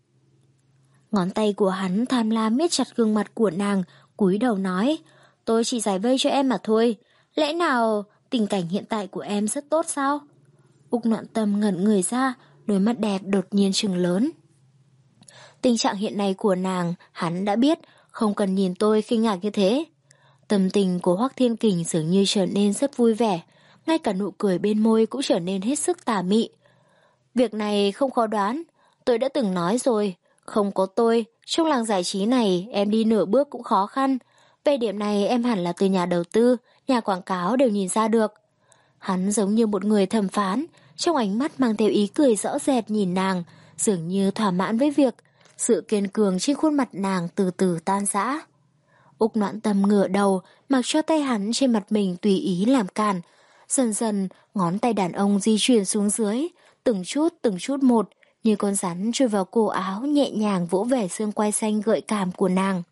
Ngón tay của hắn tham lam miết chặt gương mặt của nàng, cúi đầu nói, tôi chỉ giải vây cho em mà thôi. Lẽ nào tình cảnh hiện tại của em rất tốt sao? Úc Noãn Tâm ngẩn người ra, đôi mắt đẹp đột nhiên trừng lớn. Tình trạng hiện nay của nàng, hắn đã biết, không cần nhìn tôi kinh ngạc như thế. Tâm tình của Hoắc Thiên Kình dường như trở nên rất vui vẻ, ngay cả nụ cười bên môi cũng trở nên hết sức tà mị. Việc này không khó đoán, tôi đã từng nói rồi, không có tôi, trong làng giải trí này em đi nửa bước cũng khó khăn. Về điểm này em hẳn là từ nhà đầu tư, nhà quảng cáo đều nhìn ra được. Hắn giống như một người thẩm phán, trong ánh mắt mang theo ý cười rõ rệt nhìn nàng, dường như thỏa mãn với việc sự kiên cường trên khuôn mặt nàng từ từ tan rã. Úc Noãn Tâm ngửa đầu, mặc cho tay hắn trên mặt mình tùy ý làm cản. Dần dần, ngón tay đàn ông di chuyển xuống dưới, từng chút từng chút một, như con rắn chui vào cổ áo nhẹ nhàng vỗ về xương quai xanh gợi cảm của nàng.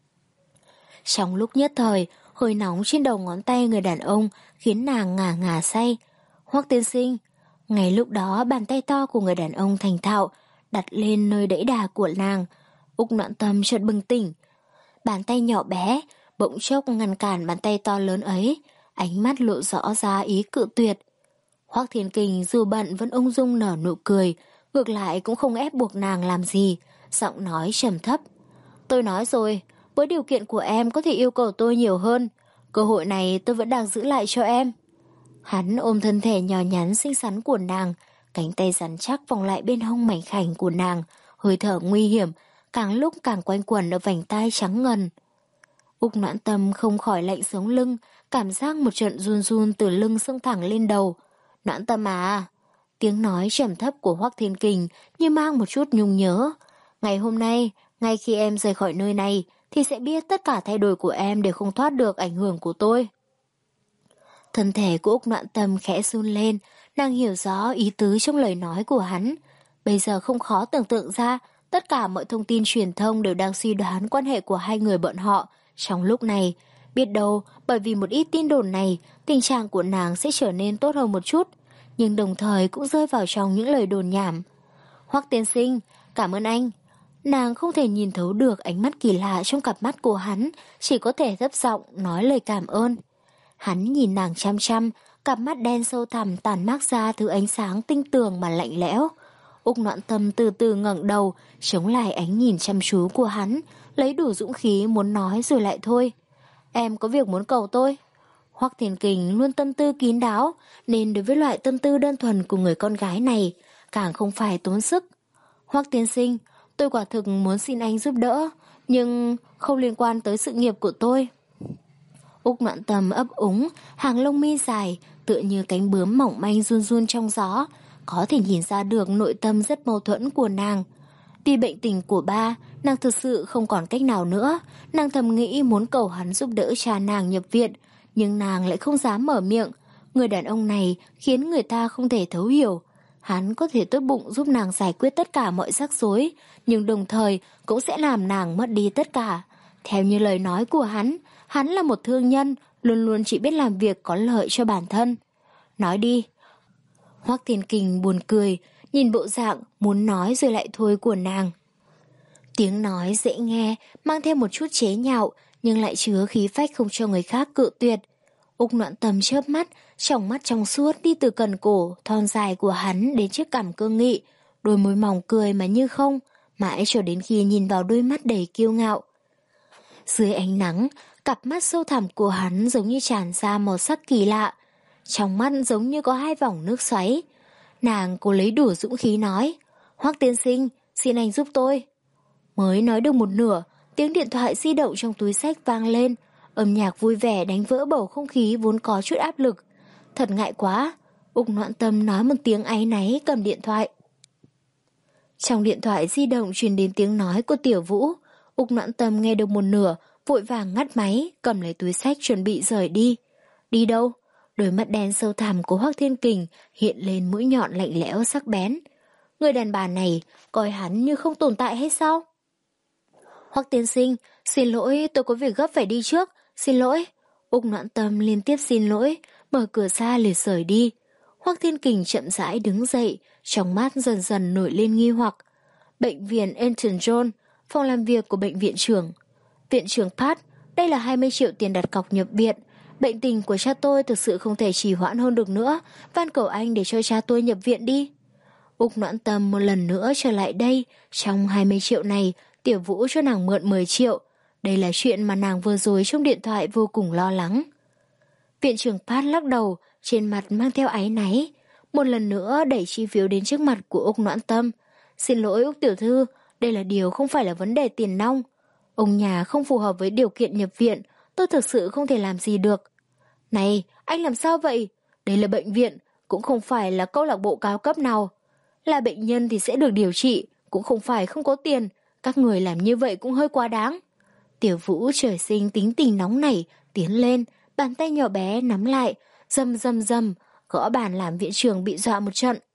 Trong lúc nhất thời, hơi nóng trên đầu ngón tay người đàn ông khiến nàng ngả ngả say. Hoắc tiên sinh, ngay lúc đó bàn tay to của người đàn ông thành thạo đặt lên nơi đẫy đà của nàng. Úc Noãn Tâm chợt bừng tỉnh. Bàn tay nhỏ bé bỗng chốc ngăn cản bàn tay to lớn ấy, ánh mắt lộ rõ ra ý cự tuyệt. Hoắc Thiên Kình dù bận vẫn ung dung nở nụ cười, ngược lại cũng không ép buộc nàng làm gì, giọng nói trầm thấp. Tôi nói rồi, với điều kiện của em có thể yêu cầu tôi nhiều hơn, cơ hội này tôi vẫn đang giữ lại cho em. Hắn ôm thân thể nhỏ nhắn xinh xắn của nàng, cánh tay rắn chắc vòng lại bên hông mảnh khảnh của nàng, hơi thở nguy hiểm, càng lúc càng quanh quẩn ở vành tai trắng ngần. Úc Noãn Tâm không khỏi lạnh sống lưng, cảm giác một trận run run từ lưng xông thẳng lên đầu. Noãn Tâm à! Tiếng nói trầm thấp của Hoắc Thiên Kình như mang một chút nhung nhớ. Ngày hôm nay, ngay khi em rời khỏi nơi này, thì sẽ biết tất cả thay đổi của em đều không thoát được ảnh hưởng của tôi. Thân thể của Úc Noãn Tâm khẽ run lên, nàng hiểu rõ ý tứ trong lời nói của hắn. Bây giờ không khó tưởng tượng ra, tất cả mọi thông tin truyền thông đều đang suy đoán quan hệ của hai người bọn họ. Trong lúc này, biết đâu bởi vì một ít tin đồn này, tình trạng của nàng sẽ trở nên tốt hơn một chút, nhưng đồng thời cũng rơi vào trong những lời đồn nhảm. Hoắc tiên sinh, cảm ơn anh. Nàng không thể nhìn thấu được ánh mắt kỳ lạ trong cặp mắt của hắn, chỉ có thể thấp giọng nói lời cảm ơn. Hắn nhìn nàng chăm chăm, cặp mắt đen sâu thẳm tàn mát ra thứ ánh sáng tinh tường mà lạnh lẽo. Úc Noãn Tâm từ từ ngẩng đầu, chống lại ánh nhìn chăm chú của hắn, lấy đủ dũng khí muốn nói rồi lại thôi. Em có việc muốn cầu tôi. Hoắc Thiên Kình luôn tâm tư kín đáo, nên đối với loại tâm tư đơn thuần của người con gái này, càng không phải tốn sức. Hoắc tiên sinh, tôi quả thực muốn xin anh giúp đỡ, nhưng không liên quan tới sự nghiệp của tôi. Úc Noãn Tâm ấp úng, hàng lông mi dài, tựa như cánh bướm mỏng manh run run trong gió, có thể nhìn ra được nội tâm rất mâu thuẫn của nàng. Vì bệnh tình của ba, nàng thực sự không còn cách nào nữa, nàng thầm nghĩ muốn cầu hắn giúp đỡ cha nàng nhập viện, nhưng nàng lại không dám mở miệng. Người đàn ông này khiến người ta không thể thấu hiểu. Hắn có thể tốt bụng giúp nàng giải quyết tất cả mọi rắc rối, nhưng đồng thời cũng sẽ làm nàng mất đi tất cả. Theo như lời nói của hắn, hắn là một thương nhân, luôn luôn chỉ biết làm việc có lợi cho bản thân. Nói đi. Hoắc Thiên Kình buồn cười, nhìn bộ dạng muốn nói rồi lại thôi của nàng. Tiếng nói dễ nghe, mang theo một chút chế nhạo, nhưng lại chứa khí phách không cho người khác cự tuyệt. Úc Noãn Tâm chớp mắt, tròng mắt trong suốt đi từ cần cổ thon dài của hắn đến chiếc cằm cương nghị, đôi môi mỏng cười mà như không, mãi cho đến khi nhìn vào đôi mắt đầy kiêu ngạo. Dưới ánh nắng, cặp mắt sâu thẳm của hắn giống như tràn ra màu sắc kỳ lạ, trong mắt giống như có hai vòng nước xoáy. Nàng cố lấy đủ dũng khí nói, Hoắc tiên sinh, xin anh giúp tôi. Mới nói được một nửa, tiếng điện thoại di động trong túi xách vang lên, âm nhạc vui vẻ đánh vỡ bầu không khí vốn có chút áp lực. Thật ngại quá, Úc Noãn Tâm nói một tiếng áy náy cầm điện thoại. Trong điện thoại di động truyền đến tiếng nói của Tiểu Vũ, Úc Noãn Tâm nghe được một nửa, vội vàng ngắt máy, cầm lấy túi xách chuẩn bị rời đi. Đi đâu? Đôi mắt đen sâu thẳm của Hoắc Thiên Kình hiện lên mũi nhọn lạnh lẽo sắc bén. Người đàn bà này coi hắn như không tồn tại hay sao? Hoắc tiên sinh, xin lỗi, tôi có việc gấp phải đi trước, xin lỗi. Úc Noãn Tâm liên tiếp xin lỗi, mở cửa ra liền rời đi. Hoắc Thiên Kình chậm rãi đứng dậy, trong mắt dần dần nổi lên nghi hoặc. Bệnh viện Elton John, phòng làm việc của bệnh viện trưởng. Viện trưởng Pat, đây là hai mươi triệu tiền đặt cọc nhập viện. Bệnh tình của cha tôi thực sự không thể trì hoãn hơn được nữa, van cầu anh để cho cha tôi nhập viện đi. Úc Noãn Tâm một lần nữa trở lại đây, trong hai mươi triệu này, Tiểu Vũ cho nàng mượn mười triệu. Đây là chuyện mà nàng vừa rồi trong điện thoại vô cùng lo lắng. Viện trưởng Pat lắc đầu, trên mặt mang theo áy náy. Một lần nữa đẩy chi phiếu đến trước mặt của Úc Noãn Tâm. Xin lỗi Úc tiểu thư, đây là điều không phải là vấn đề tiền nong. Ông nhà không phù hợp với điều kiện nhập viện, tôi thực sự không thể làm gì được. Này, anh làm sao vậy? Đây là bệnh viện, cũng không phải là câu lạc bộ cao cấp nào. Là bệnh nhân thì sẽ được điều trị, cũng không phải không có tiền. Các người làm như vậy cũng hơi quá đáng. Tiểu Vũ trời sinh tính tình nóng nảy, tiến lên, bàn tay nhỏ bé nắm lại, rầm rầm rầm, gõ bàn làm viện trưởng bị dọa một trận.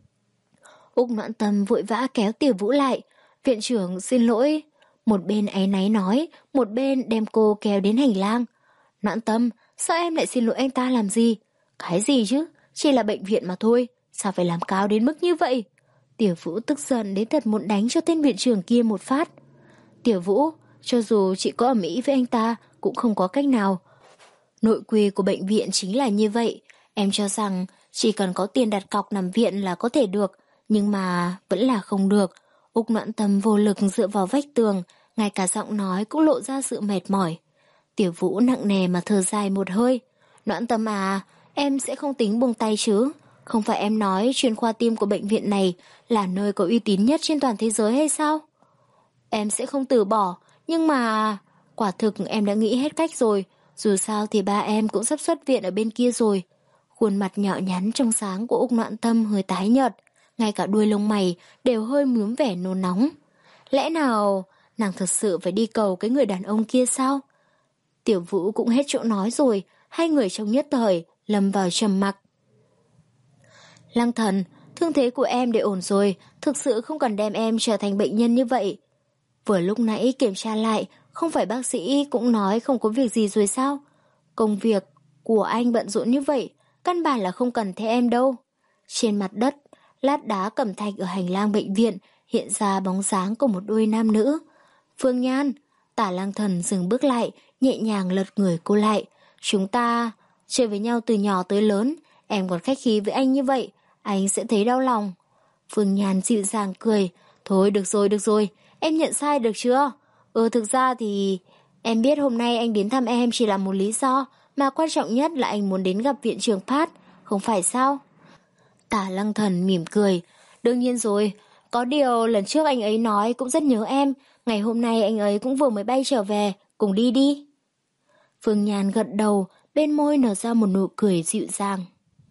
Úc Noãn Tâm vội vã kéo Tiểu Vũ lại. Viện trưởng xin lỗi. Một bên áy náy nói, một bên đem cô kéo đến hành lang. Noãn Tâm, sao em lại xin lỗi anh ta làm gì? Cái gì chứ, chỉ là bệnh viện mà thôi, sao phải làm cao đến mức như vậy? Tiểu Vũ tức giận đến thật muốn đánh cho tên viện trưởng kia một phát. Tiểu Vũ, cho dù chị có ầm ĩ với anh ta, cũng không có cách nào. Nội quy của bệnh viện chính là như vậy. Em cho rằng chỉ cần có tiền đặt cọc nằm viện là có thể được, nhưng mà vẫn là không được. Úc Noãn Tâm vô lực dựa vào vách tường, ngay cả giọng nói cũng lộ ra sự mệt mỏi. Tiểu Vũ nặng nề mà thở dài một hơi. Noãn Tâm à, em sẽ không tính buông tay chứ? Không phải em nói chuyên khoa tim của bệnh viện này là nơi có uy tín nhất trên toàn thế giới hay sao? Em sẽ không từ bỏ, nhưng mà... Quả thực em đã nghĩ hết cách rồi, dù sao thì ba em cũng sắp xuất viện ở bên kia rồi. Khuôn mặt nhỏ nhắn trong sáng của Úc Noãn Tâm hơi tái nhợt, ngay cả đuôi lông mày đều hơi nhuốm vẻ nôn nóng. Lẽ nào nàng thật sự phải đi cầu cái người đàn ông kia sao? Tiểu Vũ cũng hết chỗ nói rồi, hai người trong nhất thời lâm vào trầm mặc. Lăng Thần, thương thế của em để ổn rồi, thực sự không cần đem em trở thành bệnh nhân như vậy. Vừa lúc nãy kiểm tra lại, không phải bác sĩ cũng nói không có việc gì rồi sao? Công việc của anh bận rộn như vậy, căn bản là không cần thấy em đâu. Trên mặt đất, lát đá cẩm thạch ở hành lang bệnh viện hiện ra bóng dáng của một đôi nam nữ. Phương Nhan, Tả Lăng Thần dừng bước lại, nhẹ nhàng lật người cô lại. Chúng ta chơi với nhau từ nhỏ tới lớn, Em còn khách khí với anh như vậy, anh sẽ thấy đau lòng. Phương Nhan dịu dàng cười. Thôi được rồi, được rồi, em nhận sai được chưa? Ừ, thực ra thì em biết hôm nay anh đến thăm em chỉ là một lý do, mà quan trọng nhất là anh muốn đến gặp viện trưởng Pat, không phải sao? Tả Lăng Thần mỉm cười. Đương nhiên rồi, có điều lần trước anh ấy nói cũng rất nhớ em, ngày hôm nay anh ấy cũng vừa mới bay trở về, cùng đi đi. Phương Nhan gật đầu, bên môi nở ra một nụ cười dịu dàng.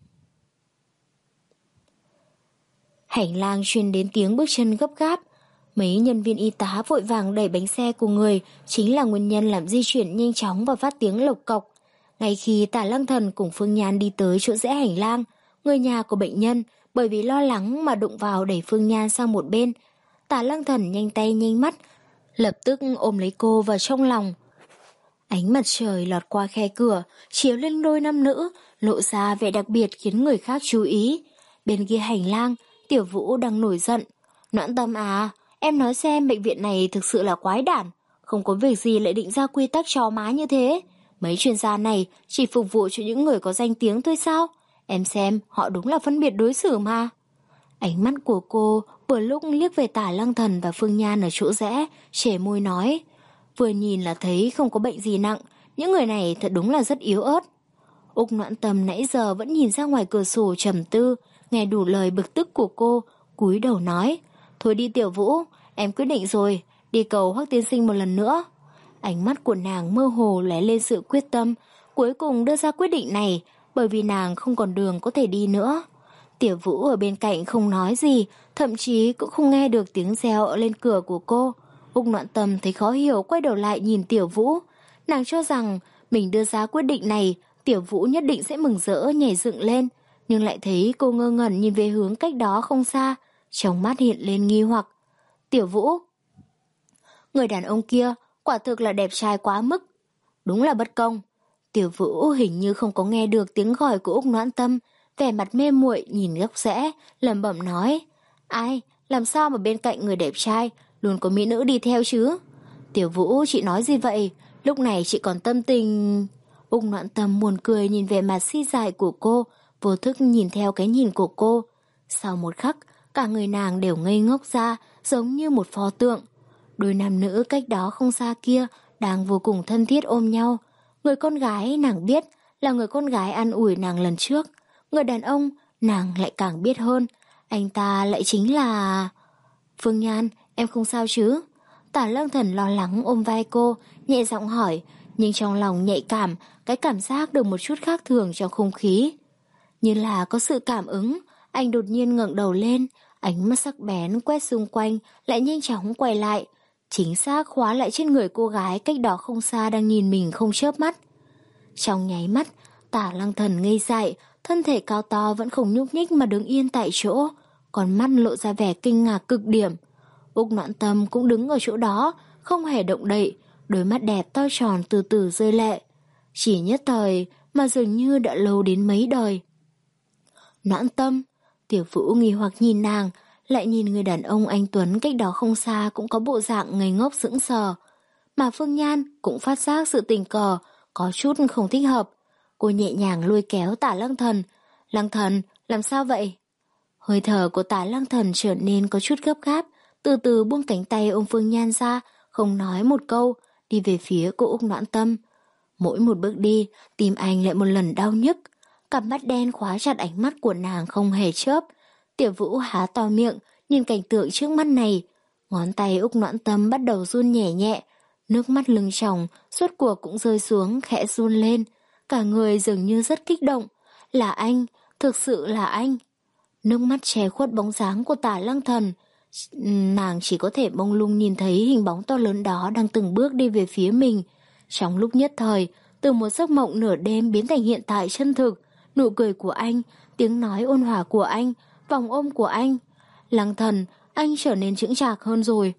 Hành lang truyền đến tiếng bước chân gấp gáp. Mấy nhân viên y tá vội vàng đẩy bánh xe của người, chính là nguyên nhân làm di chuyển nhanh chóng và phát tiếng lộc cộc. Ngay khi Tả Lăng Thần cùng Phương Nhan đi tới chỗ rẽ hành lang, người nhà của bệnh nhân bởi vì lo lắng mà đụng vào đẩy Phương Nhan sang một bên. Tả Lăng Thần nhanh tay nhanh mắt, lập tức ôm lấy cô vào trong lòng. Ánh mặt trời lọt qua khe cửa, chiếu lên đôi nam nữ, lộ ra vẻ đặc biệt khiến người khác chú ý. Bên kia hành lang, Tiểu Vũ đang nổi giận. Noãn Tâm à, em nói xem bệnh viện này thực sự là quái đản, không có việc gì lại định ra quy tắc chó má như thế. Mấy chuyên gia này chỉ phục vụ cho những người có danh tiếng thôi sao? Em xem, họ đúng là phân biệt đối xử mà. Ánh mắt của cô vừa lúc liếc về Tả Lăng Thần và Phương Nhan ở chỗ rẽ, trề môi nói. Vừa nhìn là thấy không có bệnh gì nặng, những người này thật đúng là rất yếu ớt. Úc Noãn Tâm nãy giờ vẫn nhìn ra ngoài cửa sổ trầm tư, nghe đủ lời bực tức của cô, cúi đầu nói. Thôi đi Tiểu Vũ, em quyết định rồi, đi cầu Hoắc tiên sinh một lần nữa. Ánh mắt của nàng mơ hồ lóe lên sự quyết tâm, cuối cùng đưa ra quyết định này, bởi vì nàng không còn đường có thể đi nữa. Tiểu Vũ ở bên cạnh không nói gì, thậm chí cũng không nghe được tiếng reo ở lên cửa của cô. Úc Noãn Tâm thấy khó hiểu, quay đầu lại nhìn Tiểu Vũ. Nàng cho rằng mình đưa ra quyết định này, Tiểu Vũ nhất định sẽ mừng rỡ nhảy dựng lên, nhưng lại thấy cô ngơ ngẩn nhìn về hướng cách đó không xa, trong mắt hiện lên nghi hoặc. Tiểu Vũ, người đàn ông kia quả thực là đẹp trai quá mức. Đúng là bất công. Tiểu Vũ hình như không có nghe được tiếng gọi của Úc Noãn Tâm, vẻ mặt mê muội nhìn góc rẽ, lẩm bẩm nói. Ai, làm sao mà bên cạnh người đẹp trai luôn có mỹ nữ đi theo chứ? Tiểu Vũ, chị nói gì vậy? Lúc này chị còn tâm tình... Úc Noãn Tâm buồn cười nhìn về mặt si dại của cô, vô thức nhìn theo cái nhìn của cô. Sau một khắc, cả người nàng đều ngây ngốc ra, giống như một pho tượng. Đôi nam nữ cách đó không xa kia đang vô cùng thân thiết ôm nhau. Người con gái nàng biết là người con gái an ủi nàng lần trước. Người đàn ông nàng lại càng biết hơn, anh ta lại chính là... Phương Nhan, em không sao chứ? Tả Lăng Thần lo lắng ôm vai cô, nhẹ giọng hỏi, nhưng trong lòng nhạy cảm, cái cảm giác được một chút khác thường trong không khí. Như là có sự cảm ứng, anh đột nhiên ngẩng đầu lên, ánh mắt sắc bén quét xung quanh, lại nhanh chóng quay lại, chính xác khóa lại trên người cô gái cách đó không xa đang nhìn mình không chớp mắt. Trong nháy mắt, Tả Lăng Thần ngây dại, thân thể cao to vẫn không nhúc nhích mà đứng yên tại chỗ, còn mắt lộ ra vẻ kinh ngạc cực điểm. Úc Noãn Tâm cũng đứng ở chỗ đó, không hề động đậy, đôi mắt đẹp to tròn từ từ rơi lệ. Chỉ nhất thời mà dường như đã lâu đến mấy đời. Noãn Tâm, Tiểu Vũ nghi hoặc nhìn nàng, lại nhìn người đàn ông anh tuấn cách đó không xa cũng có bộ dạng ngây ngốc sững sờ. Mà Phương Nhan cũng phát giác sự tình cờ, có chút không thích hợp. Cô nhẹ nhàng lôi kéo Tả Lăng Thần. Lăng Thần, làm sao vậy? Hơi thở của Tả Lăng Thần trở nên có chút gấp gáp, từ từ buông cánh tay ôm Phương Nhan ra, không nói một câu, đi về phía cô Úc Noãn Tâm. Mỗi một bước đi, tim anh lại một lần đau nhức. Cặp mắt đen khóa chặt ánh mắt của nàng không hề chớp. Tiểu Vũ há to miệng, nhìn cảnh tượng trước mắt này. Ngón tay Úc Noãn Tâm bắt đầu run nhẹ nhẹ, nước mắt lưng tròng, suốt cuộc cũng rơi xuống, khẽ run lên. Cả người dường như rất kích động. Là anh, thực sự là anh. Nước mắt che khuất bóng dáng của Tả Lăng Thần. Nàng chỉ có thể mông lung nhìn thấy hình bóng to lớn đó đang từng bước đi về phía mình. Trong lúc nhất thời, từ một giấc mộng nửa đêm biến thành hiện tại chân thực, nụ cười của anh, tiếng nói ôn hòa của anh, vòng ôm của anh. Lăng Thần, anh trở nên chững chạc hơn rồi.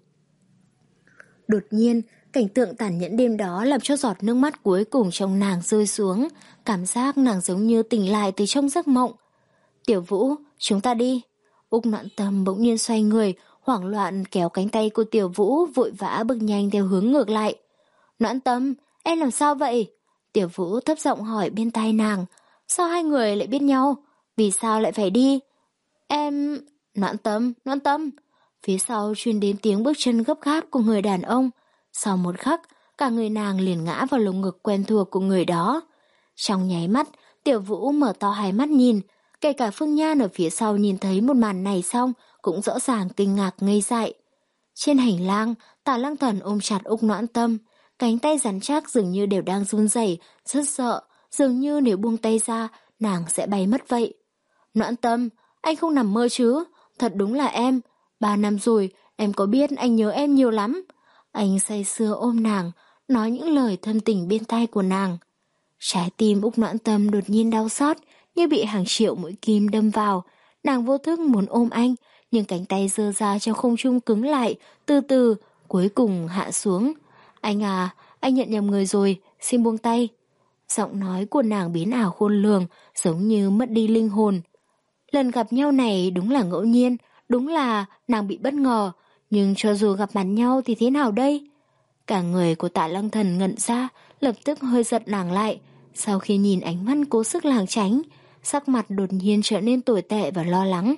Đột nhiên, cảnh tượng tàn nhẫn đêm đó làm cho giọt nước mắt cuối cùng trong nàng rơi xuống, cảm giác nàng giống như tỉnh lại từ trong giấc mộng. Tiểu Vũ, chúng ta đi. Úc Noãn Tâm bỗng nhiên xoay người, hoảng loạn kéo cánh tay của Tiểu Vũ, vội vã bước nhanh theo hướng ngược lại. Noãn Tâm, em làm sao vậy? Tiểu Vũ thấp giọng hỏi bên tai nàng. Sao hai người lại biết nhau? Vì sao lại phải đi? Em... Noãn Tâm, Noãn Tâm. Phía sau truyền đến tiếng bước chân gấp gáp của người đàn ông. Sau một khắc, cả người nàng liền ngã vào lồng ngực quen thuộc của người đó. Trong nháy mắt, Tiểu Vũ mở to hai mắt nhìn. Kể cả Phương Nhan ở phía sau nhìn thấy một màn này xong, cũng rõ ràng kinh ngạc ngây dại. Trên hành lang, Tả Lăng Thần ôm chặt Úc Noãn Tâm. Cánh tay rắn chắc dường như đều đang run rẩy, rất sợ. Dường như nếu buông tay ra, nàng sẽ bay mất vậy. Noãn Tâm, anh không nằm mơ chứ? Thật đúng là em. Ba năm rồi, em có biết anh nhớ em nhiều lắm. Anh say sưa ôm nàng, nói những lời thân tình bên tai của nàng. Trái tim Úc Noãn Tâm đột nhiên đau xót, như bị hàng triệu mũi kim đâm vào. Nàng vô thức muốn ôm anh, nhưng cánh tay giơ ra trong không trung cứng lại, từ từ, cuối cùng hạ xuống. Anh à, anh nhận nhầm người rồi, xin buông tay. Giọng nói của nàng biến ảo khôn lường, giống như mất đi linh hồn. Lần gặp nhau này đúng là ngẫu nhiên, đúng là nàng bị bất ngờ, nhưng cho dù gặp mặt nhau thì thế nào đây? Cả người của Tạ Lăng Thần ngẩn ra, lập tức hơi giật nàng lại. Sau khi nhìn ánh mắt cố sức lảng tránh, sắc mặt đột nhiên trở nên tồi tệ và lo lắng.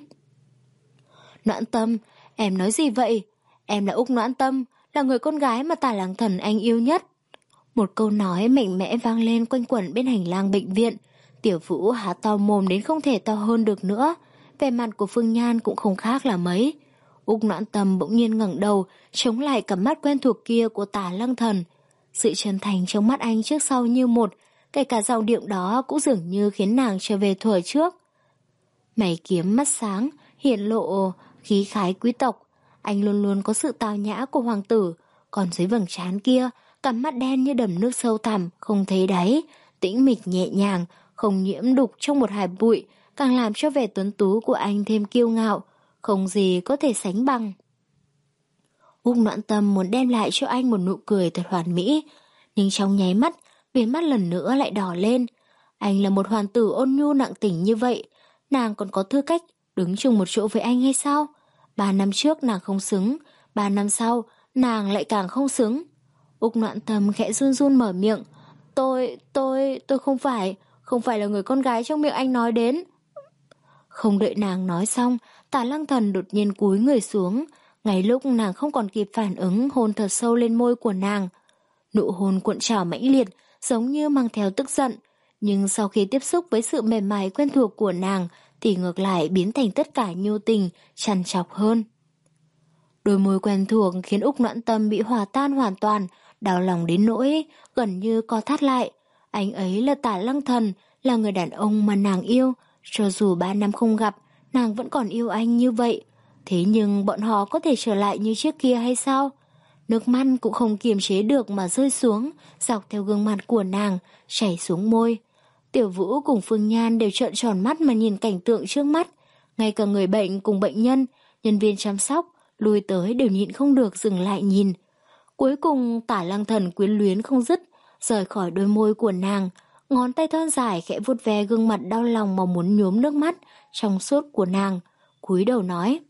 Noãn Tâm, em nói gì vậy? Em là Úc Noãn Tâm, là người con gái mà Tạ Lăng Thần anh yêu nhất. Một câu nói mạnh mẽ vang lên quanh quẩn bên hành lang bệnh viện. Tiểu Vũ há to mồm đến không thể to hơn được nữa. Vẻ mặt của Phương Nhan cũng không khác là mấy. Úc Noãn Tâm bỗng nhiên ngẩng đầu, chống lại cặp mắt quen thuộc kia của Tả Lăng Thần. Sự chân thành trong mắt anh trước sau như một, kể cả giọng điệu đó cũng dường như khiến nàng trở về thuở trước. Mày kiếm mắt sáng, hiện lộ khí khái quý tộc. Anh luôn luôn có sự tao nhã của hoàng tử, còn dưới vầng trán kia, cặp mắt đen như đầm nước sâu thẳm, không thấy đáy, tĩnh mịch nhẹ nhàng, không nhiễm đục trong một hạt bụi, càng làm cho vẻ tuấn tú của anh thêm kiêu ngạo, không gì có thể sánh bằng. Úc Noãn Tâm muốn đem lại cho anh một nụ cười thật hoàn mỹ, nhưng trong nháy mắt, viền mắt lần nữa lại đỏ lên. Anh là một hoàng tử ôn nhu nặng tình như vậy, nàng còn có tư cách đứng chung một chỗ với anh hay sao? Ba năm trước nàng không xứng, ba năm sau nàng lại càng không xứng. Úc Noãn Tâm khẽ run run mở miệng. Tôi, tôi, tôi không phải, không phải là người con gái trong miệng anh nói đến. Không đợi nàng nói xong, Tả Lăng Thần đột nhiên cúi người xuống. Ngay lúc nàng không còn kịp phản ứng, hôn thật sâu lên môi của nàng. Nụ hôn cuộn trào mãnh liệt, giống như mang theo tức giận. Nhưng sau khi tiếp xúc với sự mềm mại quen thuộc của nàng, thì ngược lại biến thành tất cả nhu tình, trằn trọc hơn. Đôi môi quen thuộc khiến Úc Noãn Tâm bị hòa tan hoàn toàn, đau lòng đến nỗi gần như co thắt lại. Anh ấy là Tả Lăng Thần, là người đàn ông mà nàng yêu. Cho dù ba năm không gặp, nàng vẫn còn yêu anh như vậy. Thế nhưng bọn họ có thể trở lại như trước kia hay sao? Nước mắt cũng không kiềm chế được mà rơi xuống, dọc theo gương mặt của nàng, chảy xuống môi. Tiểu Vũ cùng Phương Nhan đều trợn tròn mắt mà nhìn cảnh tượng trước mắt. Ngay cả người bệnh cùng bệnh nhân, nhân viên chăm sóc, lui tới đều nhịn không được dừng lại nhìn. Cuối cùng Tả Lăng Thần quyến luyến không dứt, rời khỏi đôi môi của nàng, ngón tay thon dài khẽ vuốt ve gương mặt đau lòng mà muốn nhuốm nước mắt trong suốt của nàng, cúi đầu nói: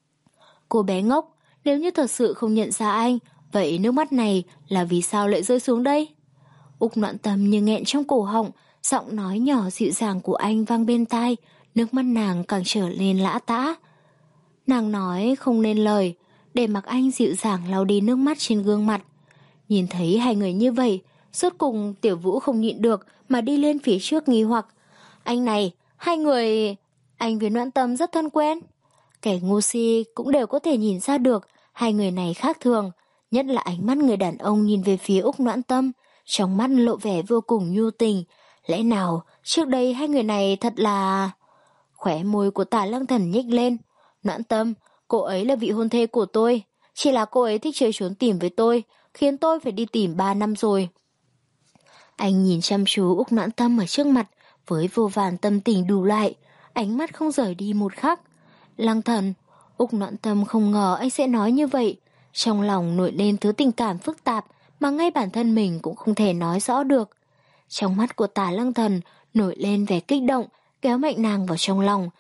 Cô bé ngốc, nếu như thật sự không nhận ra anh, vậy nước mắt này là vì sao lại rơi xuống đây? Úc Noãn Tâm như nghẹn trong cổ họng, giọng nói nhỏ dịu dàng của anh vang bên tai, nước mắt nàng càng trở nên lã tã. Nàng nói không nên lời, để mặc anh dịu dàng lau đi nước mắt trên gương mặt. Nhìn thấy hai người như vậy, rốt cùng Tiểu Vũ không nhịn được mà đi lên phía trước nghi hoặc. Anh này, hai người... Anh với Noãn Tâm rất thân quen. Kẻ ngu si cũng đều có thể nhìn ra được hai người này khác thường, nhất là ánh mắt người đàn ông nhìn về phía Úc Noãn Tâm, trong mắt lộ vẻ vô cùng nhu tình. Lẽ nào trước đây hai người này thật là... Khóe môi của Tả Lăng Thần nhếch lên. Noãn Tâm, cô ấy là vị hôn thê của tôi, chỉ là cô ấy thích chơi trốn tìm với tôi, khiến tôi phải đi tìm ba năm rồi. Anh nhìn chăm chú Úc Noãn Tâm ở trước mặt với vô vàn tâm tình đủ loại, ánh mắt không rời đi một khắc. Lăng Thần, Úc Noãn Tâm không ngờ anh sẽ nói như vậy, trong lòng nổi lên thứ tình cảm phức tạp mà ngay bản thân mình cũng không thể nói rõ được. Trong mắt của Tả Lăng Thần nổi lên vẻ kích động, kéo mạnh nàng vào trong lòng.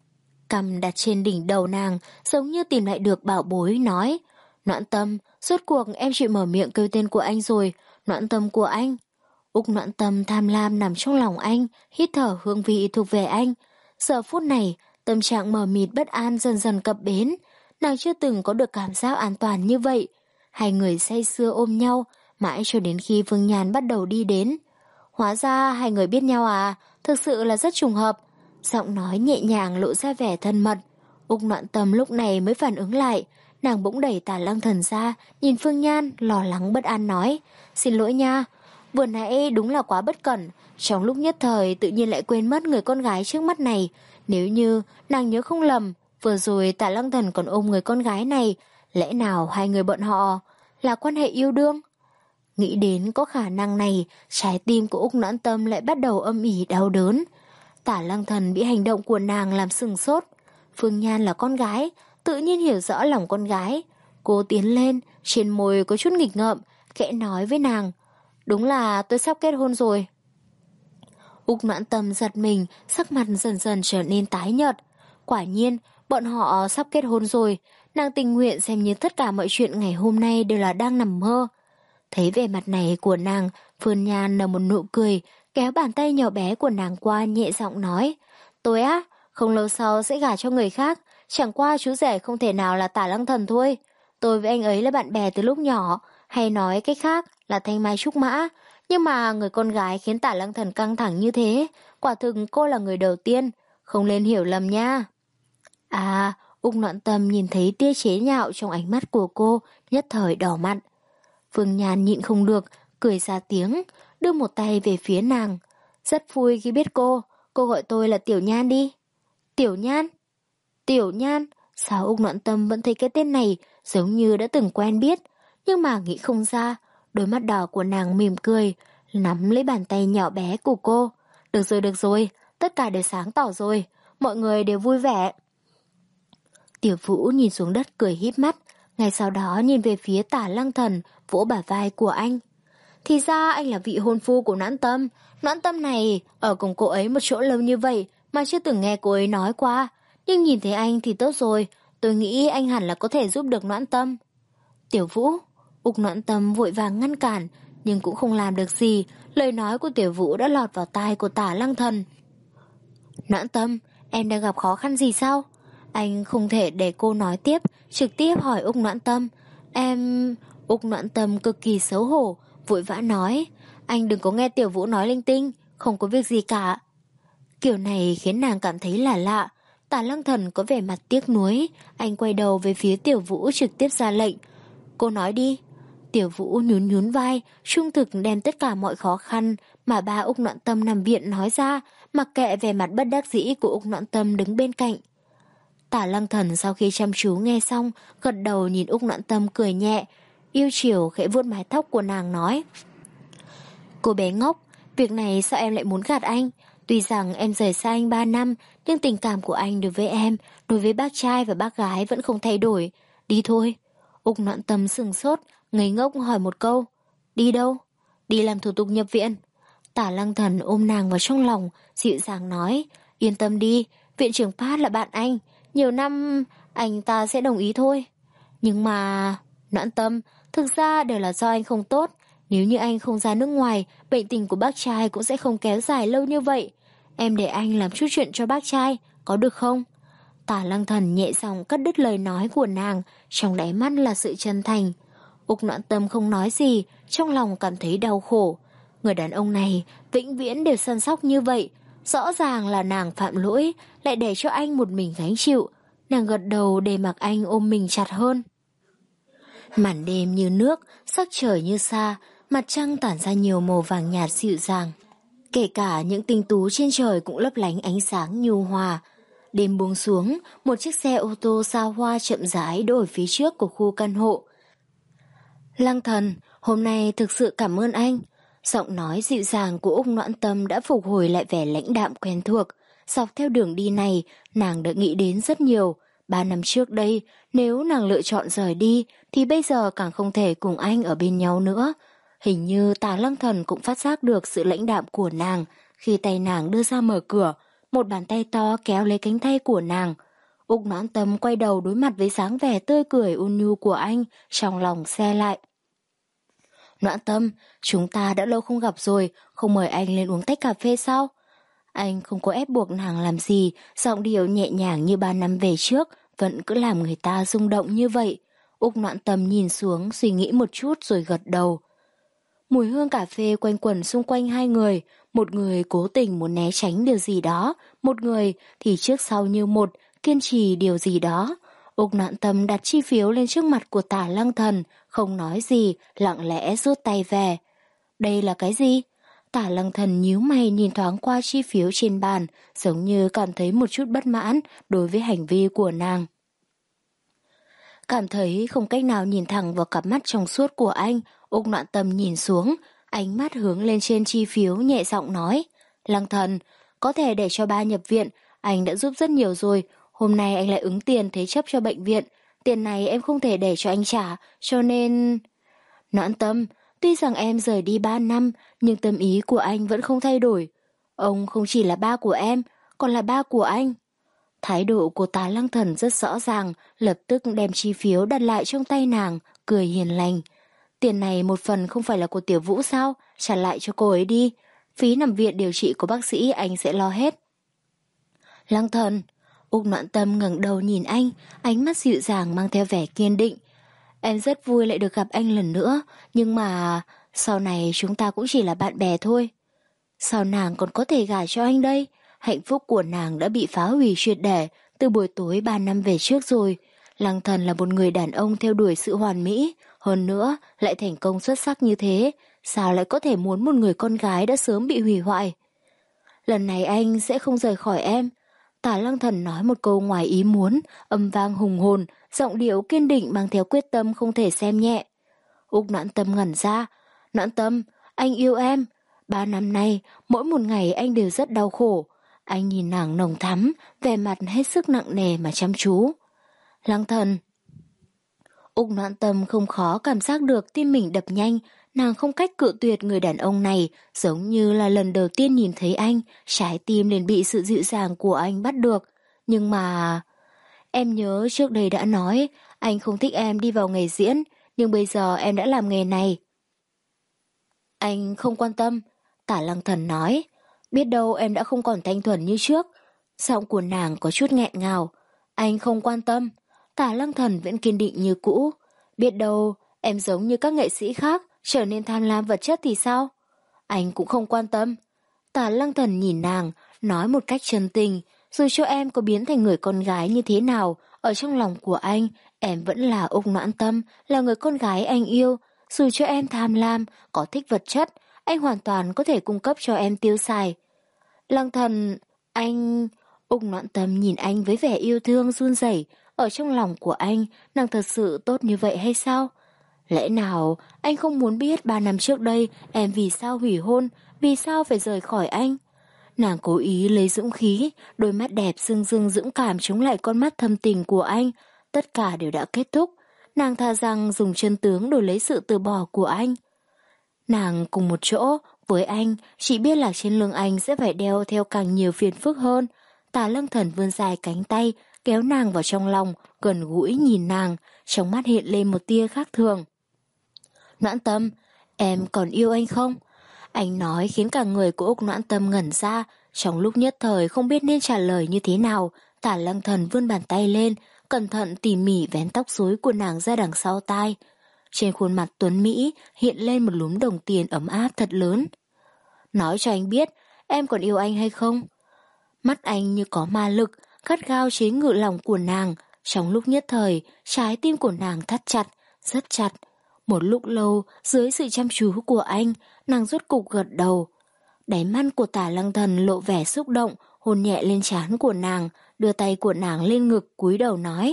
Cầm đặt trên đỉnh đầu nàng, giống như tìm lại được bảo bối, nói: Noãn Tâm, rốt cuộc em chịu mở miệng kêu tên của anh rồi, Noãn Tâm của anh. Úc Noãn Tâm tham lam nằm trong lòng anh, hít thở hương vị thuộc về anh. Giờ phút này, tâm trạng mờ mịt bất an dần dần cập bến. Nàng chưa từng có được cảm giác an toàn như vậy. Hai người say sưa ôm nhau, mãi cho đến khi Phương Nhan bắt đầu đi đến. Hóa ra hai người biết nhau à, thực sự là rất trùng hợp. Giọng nói nhẹ nhàng lộ ra vẻ thân mật. Úc Noãn Tâm lúc này mới phản ứng lại. Nàng bỗng đẩy Tả Lăng Thần ra, nhìn Phương Nhan, lo lắng bất an nói. Xin lỗi nha, vừa nãy đúng là quá bất cẩn. Trong lúc nhất thời tự nhiên lại quên mất người con gái trước mắt này. Nếu như nàng nhớ không lầm, vừa rồi Tả Lăng Thần còn ôm người con gái này. Lẽ nào hai người bọn họ là quan hệ yêu đương? Nghĩ đến có khả năng này, trái tim của Úc Noãn Tâm lại bắt đầu âm ỉ đau đớn. Tả Lăng Thần bị hành động của nàng làm sừng sốt. Phương Nhan là con gái, tự nhiên hiểu rõ lòng con gái. Cô tiến lên, trên môi có chút nghịch ngợm, khẽ nói với nàng. Đúng là tôi sắp kết hôn rồi. Úc Noãn Tâm giật mình, sắc mặt dần dần trở nên tái nhợt. Quả nhiên, bọn họ sắp kết hôn rồi. Nàng tình nguyện xem như tất cả mọi chuyện ngày hôm nay đều là đang nằm mơ. Thấy vẻ mặt này của nàng, Phương Nhan nở một nụ cười, kéo bàn tay nhỏ bé của nàng qua nhẹ giọng nói. Tôi á, không lâu sau sẽ gả cho người khác, chẳng qua chú rể không thể nào là Tả Lăng Thần thôi. Tôi với anh ấy là bạn bè từ lúc nhỏ, hay nói cách khác là thanh mai trúc mã. Nhưng mà người con gái khiến Tả Lăng Thần căng thẳng như thế, quả thực cô là người đầu tiên, không nên hiểu lầm nha. À, Úc Noãn Tâm nhìn thấy tia chế nhạo trong ánh mắt của cô, nhất thời đỏ mặt. Phương Nhan nhịn không được, cười ra tiếng, đưa một tay về phía nàng. Rất vui khi biết cô, cô gọi tôi là Tiểu Nhan đi. Tiểu Nhan? Tiểu Nhan? Sao Úc Noãn Tâm vẫn thấy cái tên này giống như đã từng quen biết, nhưng mà nghĩ không ra. Đôi mắt đỏ của nàng mỉm cười, nắm lấy bàn tay nhỏ bé của cô. Được rồi, được rồi, tất cả đều sáng tỏ rồi, mọi người đều vui vẻ. Tiểu Vũ nhìn xuống đất cười híp mắt, ngay sau đó nhìn về phía Tả Lăng Thần, vỗ bả vai của anh. Thì ra anh là vị hôn phu của Noãn Tâm. Noãn Tâm này ở cùng cô ấy một chỗ lâu như vậy mà chưa từng nghe cô ấy nói qua. Nhưng nhìn thấy anh thì tốt rồi, tôi nghĩ anh hẳn là có thể giúp được Noãn Tâm. Tiểu Vũ, Úc Noãn Tâm vội vàng ngăn cản, nhưng cũng không làm được gì. Lời nói của Tiểu Vũ đã lọt vào tai của Tả Lăng Thần. Noãn Tâm, em đang gặp khó khăn gì sao? Anh không thể để cô nói tiếp, trực tiếp hỏi Úc Noãn Tâm. Em... Úc Noãn Tâm cực kỳ xấu hổ, vội vã nói. Anh đừng có nghe Tiểu Vũ nói linh tinh, không có việc gì cả. Kiểu này khiến nàng cảm thấy là lạ. Tả Lăng Thần có vẻ mặt tiếc nuối, anh quay đầu về phía Tiểu Vũ trực tiếp ra lệnh. Cô nói đi. Tiểu Vũ nhún nhún vai, trung thực đem tất cả mọi khó khăn mà ba Úc Noãn Tâm nằm viện nói ra, mặc kệ vẻ mặt bất đắc dĩ của Úc Noãn Tâm đứng bên cạnh. Tả Lăng Thần sau khi chăm chú nghe xong, gật đầu nhìn Úc Noãn Tâm cười nhẹ, yêu chiều khẽ vuốt mái tóc của nàng nói. Cô bé ngốc, việc này sao em lại muốn gạt anh? Tuy rằng em rời xa anh ba năm, nhưng tình cảm của anh đối với em, đối với bác trai và bác gái vẫn không thay đổi. Đi thôi. Úc Noãn Tâm sừng sốt, ngây ngốc hỏi một câu. Đi đâu? Đi làm thủ tục nhập viện. Tả Lăng Thần ôm nàng vào trong lòng, dịu dàng nói. Yên tâm đi, viện trưởng Pat là bạn anh. Nhiều năm anh ta sẽ đồng ý thôi. Nhưng mà... Noãn Tâm, thực ra đều là do anh không tốt. Nếu như anh không ra nước ngoài, bệnh tình của bác trai cũng sẽ không kéo dài lâu như vậy. Em để anh làm chút chuyện cho bác trai, có được không? Tả Lăng Thần nhẹ giọng cắt đứt lời nói của nàng, trong đáy mắt là sự chân thành. Úc Noãn Tâm không nói gì, trong lòng cảm thấy đau khổ. Người đàn ông này vĩnh viễn đều săn sóc như vậy. Rõ ràng là nàng phạm lỗi, lại để cho anh một mình gánh chịu. Nàng gật đầu để mặc anh ôm mình chặt hơn. Màn đêm như nước, sắc trời như sa, mặt trăng tản ra nhiều màu vàng nhạt dịu dàng. Kể cả những tinh tú trên trời cũng lấp lánh ánh sáng nhu hòa. Đêm buông xuống, một chiếc xe ô tô xa hoa chậm rãi đổ ở phía trước của khu căn hộ. Lăng Thần, hôm nay thực sự cảm ơn anh. Giọng nói dịu dàng của Úc Noãn Tâm đã phục hồi lại vẻ lãnh đạm quen thuộc. Dọc theo đường đi này, nàng đã nghĩ đến rất nhiều. Ba năm trước đây, nếu nàng lựa chọn rời đi, thì bây giờ càng không thể cùng anh ở bên nhau nữa. Hình như Tả Lăng Thần cũng phát giác được sự lãnh đạm của nàng, khi tay nàng đưa ra mở cửa, một bàn tay to kéo lấy cánh tay của nàng. Úc Noãn Tâm quay đầu đối mặt với dáng vẻ tươi cười ôn nhu của anh, trong lòng xe lại. Noãn Tâm, chúng ta đã lâu không gặp rồi, không mời anh lên uống tách cà phê sao? Anh không có ép buộc nàng làm gì, giọng điệu nhẹ nhàng như ba năm về trước, vẫn cứ làm người ta rung động như vậy. Úc Noãn Tâm nhìn xuống, suy nghĩ một chút rồi gật đầu. Mùi hương cà phê quanh quẩn xung quanh hai người, một người cố tình muốn né tránh điều gì đó, một người thì trước sau như một, kiên trì điều gì đó. Úc Noãn Tâm đặt chi phiếu lên trước mặt của Tả Lăng Thần, không nói gì, lặng lẽ rút tay về. Đây là cái gì? Tả Lăng Thần nhíu mày nhìn thoáng qua chi phiếu trên bàn, giống như cảm thấy một chút bất mãn đối với hành vi của nàng. Cảm thấy không cách nào nhìn thẳng vào cặp mắt trong suốt của anh, Úc Noãn Tâm nhìn xuống, ánh mắt hướng lên trên chi phiếu nhẹ giọng nói. Lăng Thần, có thể để cho ba nhập viện, anh đã giúp rất nhiều rồi, hôm nay anh lại ứng tiền thế chấp cho bệnh viện, tiền này em không thể để cho anh trả, cho nên... Noãn Tâm, tuy rằng em rời đi ba năm, nhưng tâm ý của anh vẫn không thay đổi. Ông không chỉ là ba của em, còn là ba của anh. Thái độ của Tả Lăng Thần rất rõ ràng, lập tức đem chi phiếu đặt lại trong tay nàng, cười hiền lành. Tiền này một phần không phải là của Tiểu Vũ sao? Trả lại cho cô ấy đi. Phí nằm viện điều trị của bác sĩ anh sẽ lo hết. Lăng Thần, Úc Noãn Tâm ngẩng đầu nhìn anh, ánh mắt dịu dàng mang theo vẻ kiên định. Em rất vui lại được gặp anh lần nữa, nhưng mà sau này chúng ta cũng chỉ là bạn bè thôi. Sao nàng còn có thể gả cho anh đây? Hạnh phúc của nàng đã bị phá hủy triệt để từ buổi tối ba năm về trước rồi. Lăng Thần là một người đàn ông theo đuổi sự hoàn mỹ, hơn nữa lại thành công xuất sắc như thế, sao lại có thể muốn một người con gái đã sớm bị hủy hoại? Lần này anh sẽ không rời khỏi em. Tả Lăng Thần nói một câu ngoài ý muốn, âm vang hùng hồn, giọng điệu kiên định mang theo quyết tâm không thể xem nhẹ. Úc Noãn Tâm ngẩn ra. Noãn Tâm, anh yêu em. Ba năm nay, mỗi một ngày anh đều rất đau khổ. Anh nhìn nàng nồng thắm, vẻ mặt hết sức nặng nề mà chăm chú. Lăng Thần. Úc Noãn Tâm không khó cảm giác được tim mình đập nhanh, nàng không cách cự tuyệt người đàn ông này, giống như là lần đầu tiên nhìn thấy anh, trái tim liền bị sự dịu dàng của anh bắt được. Nhưng mà... Em nhớ trước đây đã nói, anh không thích em đi vào nghề diễn, nhưng bây giờ em đã làm nghề này. Anh không quan tâm, Tả Lăng Thần nói. Biết đâu em đã không còn thanh thuần như trước. Giọng của nàng có chút nghẹn ngào. Anh không quan tâm. Tả Lăng Thần vẫn kiên định như cũ. Biết đâu em giống như các nghệ sĩ khác, trở nên tham lam vật chất thì sao? Anh cũng không quan tâm. Tả Lăng Thần nhìn nàng, nói một cách chân tình. Dù cho em có biến thành người con gái như thế nào, ở trong lòng của anh, em vẫn là Úc Noãn Tâm, là người con gái anh yêu. Dù cho em tham lam, có thích vật chất, anh hoàn toàn có thể cung cấp cho em tiêu xài. Lăng Thần, anh... Úc Noãn Tâm nhìn anh với vẻ yêu thương run rẩy. Ở trong lòng của anh, nàng thật sự tốt như vậy hay sao? Lẽ nào anh không muốn biết ba năm trước đây em vì sao hủy hôn, vì sao phải rời khỏi anh? Nàng cố ý lấy dũng khí, đôi mắt đẹp rưng rưng dũng cảm chống lại con mắt thâm tình của anh. Tất cả đều đã kết thúc. Nàng thà rằng dùng chân tướng đổi lấy sự từ bỏ của anh. Nàng cùng một chỗ với anh, chỉ biết là trên lưng anh sẽ phải đeo theo càng nhiều phiền phức hơn. Tả Lăng Thần vươn dài cánh tay, kéo nàng vào trong lòng, gần gũi nhìn nàng, trong mắt hiện lên một tia khác thường. Noãn Tâm, em còn yêu anh không? Anh nói khiến cả người của Úc Noãn Tâm ngẩn ra, trong lúc nhất thời không biết nên trả lời như thế nào. Tả Lăng Thần vươn bàn tay lên, cẩn thận tỉ mỉ vén tóc rối của nàng ra đằng sau tai. Trên khuôn mặt tuấn Mỹ hiện lên một lúm đồng tiền ấm áp thật lớn. Nói cho anh biết, em còn yêu anh hay không? Mắt anh như có ma lực, gắt gao chế ngự lòng của nàng. Trong lúc nhất thời, trái tim của nàng thắt chặt, rất chặt. Một lúc lâu, dưới sự chăm chú của anh, nàng rốt cục gật đầu. Đáy mắt của Tả Lăng Thần lộ vẻ xúc động, hôn nhẹ lên trán của nàng, đưa tay của nàng lên ngực cúi đầu nói.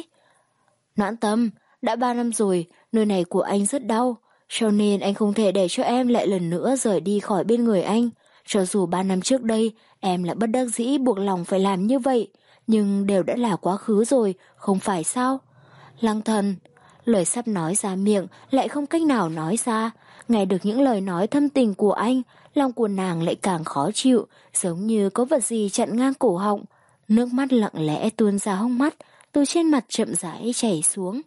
Noãn Tâm, đã ba năm rồi, nơi này của anh rất đau, cho nên anh không thể để cho em lại lần nữa rời đi khỏi bên người anh. Cho dù ba năm trước đây, em là bất đắc dĩ buộc lòng phải làm như vậy, nhưng đều đã là quá khứ rồi, không phải sao? Lăng Thần, lời sắp nói ra miệng lại không cách nào nói ra. Nghe được những lời nói thâm tình của anh, lòng của nàng lại càng khó chịu, giống như có vật gì chặn ngang cổ họng. Nước mắt lặng lẽ tuôn ra hốc mắt, từ trên mặt chậm rãi chảy xuống.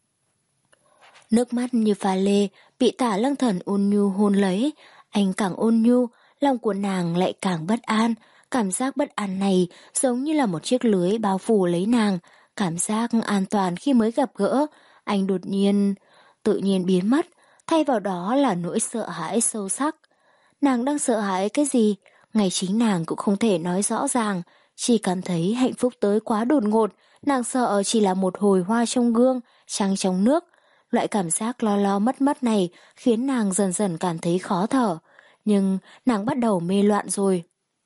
Nước mắt như pha lê bị Tả Lăng Thần ôn nhu hôn lấy, anh càng ôn nhu, lòng của nàng lại càng bất an, Cảm giác bất an này giống như là một chiếc lưới bao phủ lấy nàng, cảm giác an toàn khi mới gặp gỡ, anh đột nhiên, tự nhiên biến mất, thay vào đó là nỗi sợ hãi sâu sắc. Nàng đang sợ hãi cái gì? Ngay chính nàng cũng không thể nói rõ ràng, chỉ cảm thấy hạnh phúc tới quá đột ngột, nàng sợ chỉ là một hồi hoa trong gương, trăng trong nước. Loại cảm giác lo lo mất mất này khiến nàng dần dần cảm thấy khó thở, nhưng nàng bắt đầu mê loạn rồi.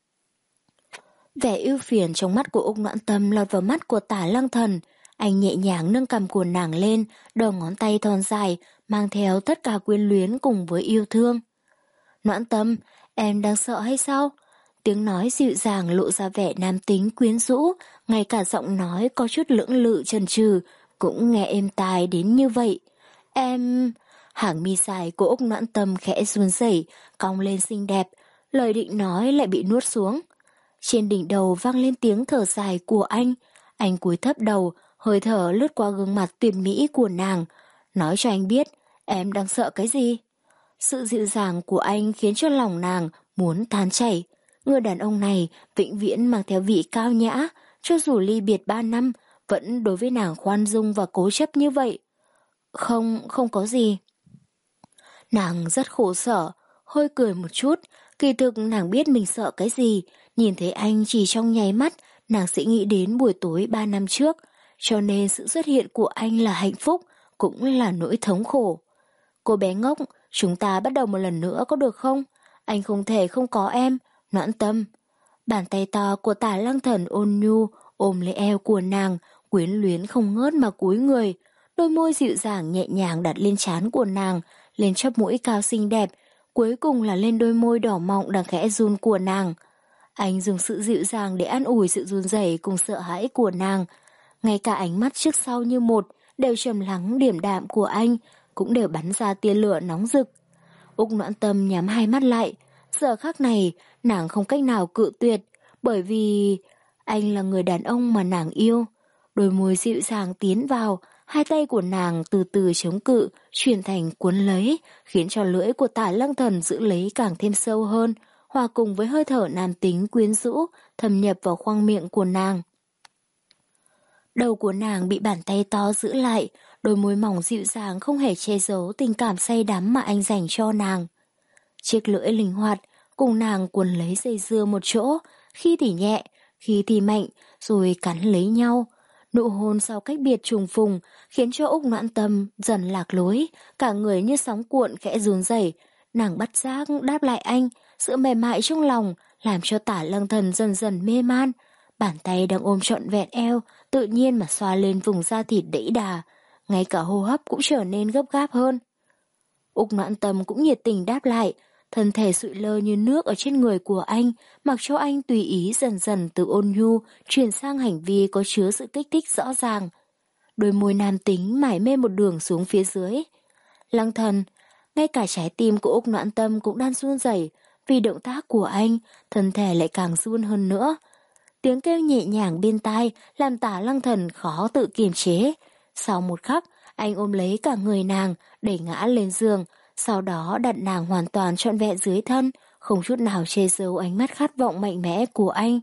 Vẻ ưu phiền trong mắt của Úc Noãn Tâm lọt vào mắt của Tả Lăng Thần. Anh nhẹ nhàng nâng cằm của nàng lên, đầu ngón tay thon dài, mang theo tất cả quyến luyến cùng với yêu thương. Noãn Tâm, em đang sợ hay sao? Tiếng nói dịu dàng lộ ra vẻ nam tính quyến rũ, ngay cả giọng nói có chút lưỡng lự chần chừ cũng nghe êm tai đến như vậy. Em... Hàng mi dài của Úc Noãn Tâm khẽ run rẩy, cong lên xinh đẹp, lời định nói lại bị nuốt xuống. Trên đỉnh đầu vang lên tiếng thở dài của anh, anh cúi thấp đầu, hơi thở lướt qua gương mặt tuyệt mỹ của nàng. Nói cho anh biết, em đang sợ cái gì? Sự dịu dàng của anh khiến cho lòng nàng muốn tan chảy. Người đàn ông này vĩnh viễn mang theo vị cao nhã, cho dù ly biệt ba năm, vẫn đối với nàng khoan dung và cố chấp như vậy. Không, không có gì. Nàng rất khổ sở, hơi cười một chút, kỳ thực nàng biết mình sợ cái gì, nhìn thấy anh chỉ trong nháy mắt, nàng sẽ nghĩ đến buổi tối ba năm trước, cho nên sự xuất hiện của anh là hạnh phúc, cũng là nỗi thống khổ. Cô bé ngốc, chúng ta bắt đầu một lần nữa có được không? Anh không thể không có em, Noãn Tâm. Bàn tay to của Tả Lăng Thần ôn nhu ôm lấy eo của nàng, quyến luyến không ngớt mà cúi người, đôi môi dịu dàng nhẹ nhàng đặt lên trán của nàng, lên chóp mũi cao xinh đẹp, cuối cùng là lên đôi môi đỏ mọng đang khẽ run của nàng. Anh dùng sự dịu dàng để an ủi sự run rẩy cùng sợ hãi của nàng. Ngay cả ánh mắt trước sau như một đều trầm lắng điềm đạm của anh cũng đều bắn ra tia lửa nóng rực. Úc Noãn Tâm nhắm hai mắt lại. Giờ khắc này nàng không cách nào cự tuyệt, bởi vì anh là người đàn ông mà nàng yêu. Đôi môi dịu dàng tiến vào, hai tay của nàng từ từ chống cự, chuyển thành cuốn lấy, khiến cho lưỡi của Tả Lăng Thần giữ lấy càng thêm sâu hơn, hòa cùng với hơi thở nam tính quyến rũ, thâm nhập vào khoang miệng của nàng. Đầu của nàng bị bàn tay to giữ lại, đôi môi mỏng dịu dàng không hề che giấu tình cảm say đắm mà anh dành cho nàng. Chiếc lưỡi linh hoạt, cùng nàng cuốn lấy dây dưa một chỗ, khi thì nhẹ, khi thì mạnh, rồi cắn lấy nhau. Nụ hôn sau cách biệt trùng phùng khiến cho Úc Noãn Tâm dần lạc lối, cả người như sóng cuộn khẽ run rẩy. Nàng bắt giác đáp lại anh, sự mềm mại trong lòng làm cho Tả Lăng Thần dần dần mê man. Bàn tay đang ôm trọn vẹn eo, tự nhiên mà xoa lên vùng da thịt đẫy đà, ngay cả hô hấp cũng trở nên gấp gáp hơn. Úc Noãn Tâm cũng nhiệt tình đáp lại, thân thể sụi lơ như nước ở trên người của anh, mặc cho anh tùy ý dần dần từ ôn nhu chuyển sang hành vi có chứa sự kích thích rõ ràng. Đôi môi nam tính mải mê một đường xuống phía dưới. Lăng Thần, ngay cả trái tim của Úc Noãn Tâm cũng đang run rẩy, vì động tác của anh, thân thể lại càng run hơn nữa. Tiếng kêu nhẹ nhàng bên tai làm Tả Lăng Thần khó tự kiềm chế. Sau một khắc, anh ôm lấy cả người nàng, đẩy ngã lên giường, sau đó đặt nàng hoàn toàn trọn vẹn dưới thân, không chút nào che giấu ánh mắt khát vọng mạnh mẽ của anh.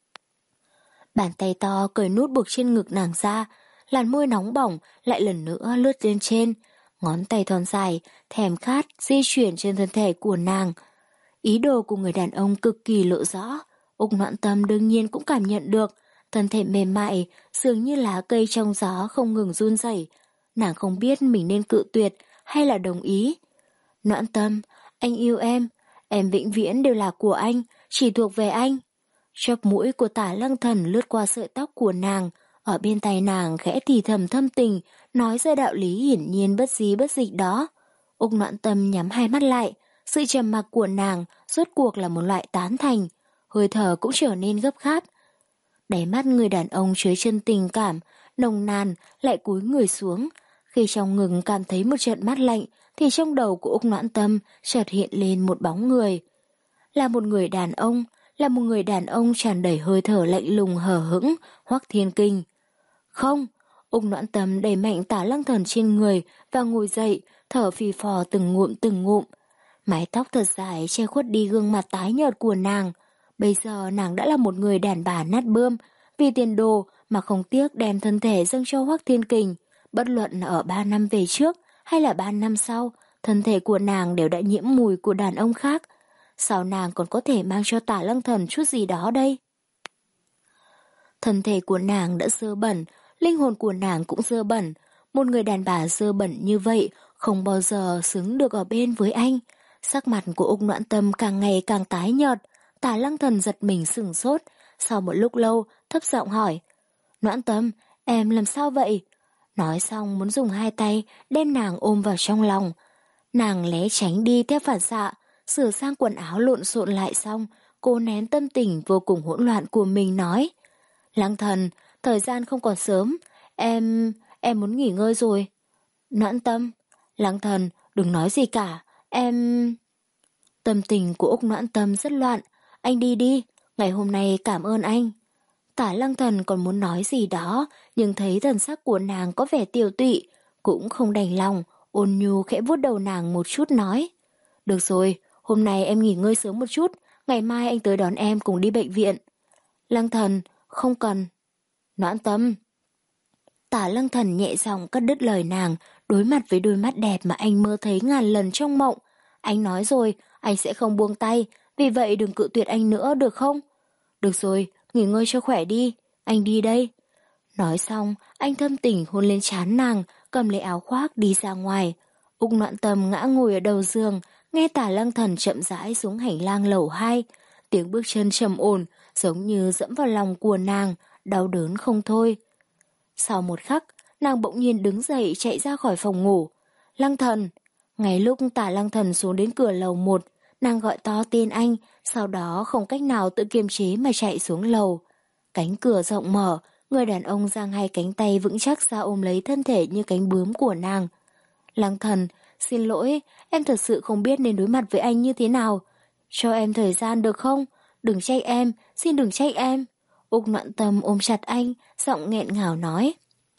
Bàn tay to cởi nút buộc trên ngực nàng ra, làn môi nóng bỏng lại lần nữa lướt lên trên, ngón tay thon dài, thèm khát di chuyển trên thân thể của nàng. Ý đồ của người đàn ông cực kỳ lộ rõ, Úc Noãn Tâm đương nhiên cũng cảm nhận được, thân thể mềm mại, dường như lá cây trong gió không ngừng run rẩy. Nàng không biết mình nên cự tuyệt hay là đồng ý. Noãn Tâm, anh yêu em, em vĩnh viễn đều là của anh, chỉ thuộc về anh. Chóp mũi của Tả Lăng Thần lướt qua sợi tóc của nàng, ở bên tai nàng khẽ thì thầm thâm tình, nói ra đạo lý hiển nhiên bất di bất dịch đó. Úc Noãn Tâm nhắm hai mắt lại, sự trầm mặc của nàng rốt cuộc là một loại tán thành, hơi thở cũng trở nên gấp gáp. Đáy mắt người đàn ông chứa chân tình cảm, nồng nàn lại cúi người xuống. Khi trong ngực cảm thấy một trận mát lạnh, thì trong đầu của Úc Noãn Tâm chợt hiện lên một bóng người. Là một người đàn ông, là một người đàn ông tràn đầy hơi thở lạnh lùng hờ hững, Hoắc Thiên Kình. Không, Úc Noãn Tâm đẩy mạnh Tả Lăng Thần trên người và ngồi dậy, thở phì phò từng ngụm từng ngụm. Mái tóc thật dài che khuất đi gương mặt tái nhợt của nàng. Bây giờ nàng đã là một người đàn bà nát bươm, vì tiền đồ mà không tiếc đem thân thể dâng cho Hoắc Thiên Kình. Bất luận ở ba năm về trước hay là ba năm sau, thân thể của nàng đều đã nhiễm mùi của đàn ông khác. Sao nàng còn có thể mang cho Tả Lăng Thần chút gì đó đây? Thân thể của nàng đã dơ bẩn, linh hồn của nàng cũng dơ bẩn. Một người đàn bà dơ bẩn như vậy không bao giờ xứng được ở bên với anh. Sắc mặt của Úc Noãn Tâm càng ngày càng tái nhợt. Tả Lăng Thần giật mình sửng sốt. Sau một lúc lâu, thấp giọng hỏi: Noãn Tâm, em làm sao vậy? Nói xong muốn dùng hai tay đem nàng ôm vào trong lòng. Nàng né tránh đi theo phản xạ, sửa sang quần áo lộn xộn lại xong, cô nén tâm tình vô cùng hỗn loạn của mình nói: Lăng Thần, thời gian không còn sớm, em... em muốn nghỉ ngơi rồi. Noãn Tâm, Lăng Thần, đừng nói gì cả, em... Tâm tình của Úc Noãn Tâm rất loạn. Anh đi đi, ngày hôm nay cảm ơn anh. Tả Lăng Thần còn muốn nói gì đó, nhưng thấy thần sắc của nàng có vẻ tiều tụy, cũng không đành lòng, ôn nhu khẽ vuốt đầu nàng một chút nói: Được rồi, hôm nay em nghỉ ngơi sớm một chút, ngày mai anh tới đón em cùng đi bệnh viện. Lăng Thần, không cần. Noãn Tâm. Tả Lăng Thần nhẹ giọng cắt đứt lời nàng, đối mặt với đôi mắt đẹp mà anh mơ thấy ngàn lần trong mộng. Anh nói rồi, anh sẽ không buông tay, vì vậy đừng cự tuyệt anh nữa được không? Được rồi, nghỉ ngơi cho khỏe đi, anh đi đây. Nói xong, anh thâm tình hôn lên trán nàng, cầm lấy áo khoác đi ra ngoài. Úc Noãn Tâm ngã ngồi ở đầu giường, nghe Tả Lăng Thần chậm rãi xuống hành lang lầu hai. Tiếng bước chân trầm ổn, giống như dẫm vào lòng của nàng, đau đớn không thôi. Sau một khắc, nàng bỗng nhiên đứng dậy chạy ra khỏi phòng ngủ. Lăng Thần! Ngay lúc Tả Lăng Thần xuống đến cửa lầu một, nàng gọi to tên anh, sau đó không cách nào tự kiềm chế mà chạy xuống lầu. Cánh cửa rộng mở, người đàn ông giang hai cánh tay vững chắc ra ôm lấy thân thể như cánh bướm của nàng. Lăng Thần, xin lỗi, em thật sự không biết nên đối mặt với anh như thế nào. Cho em thời gian được không? Đừng trách em, xin đừng trách em. Úc Noãn Tâm ôm chặt anh, giọng nghẹn ngào nói.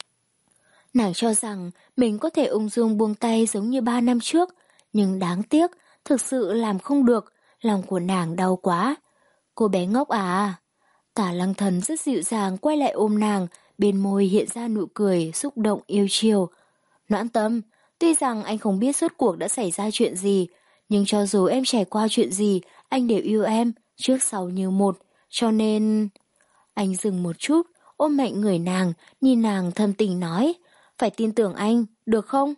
Nàng cho rằng mình có thể ung dung buông tay giống như ba năm trước, nhưng đáng tiếc, thực sự làm không được, lòng của nàng đau quá. Cô bé ngốc à? Tả Lăng Thần rất dịu dàng quay lại ôm nàng, bên môi hiện ra nụ cười xúc động yêu chiều. Noãn Tâm, tuy rằng anh không biết rốt cuộc đã xảy ra chuyện gì, nhưng cho dù em trải qua chuyện gì, anh đều yêu em, trước sau như một, cho nên... Anh dừng một chút, ôm mạnh người nàng, nhìn nàng thâm tình nói, phải tin tưởng anh, được không?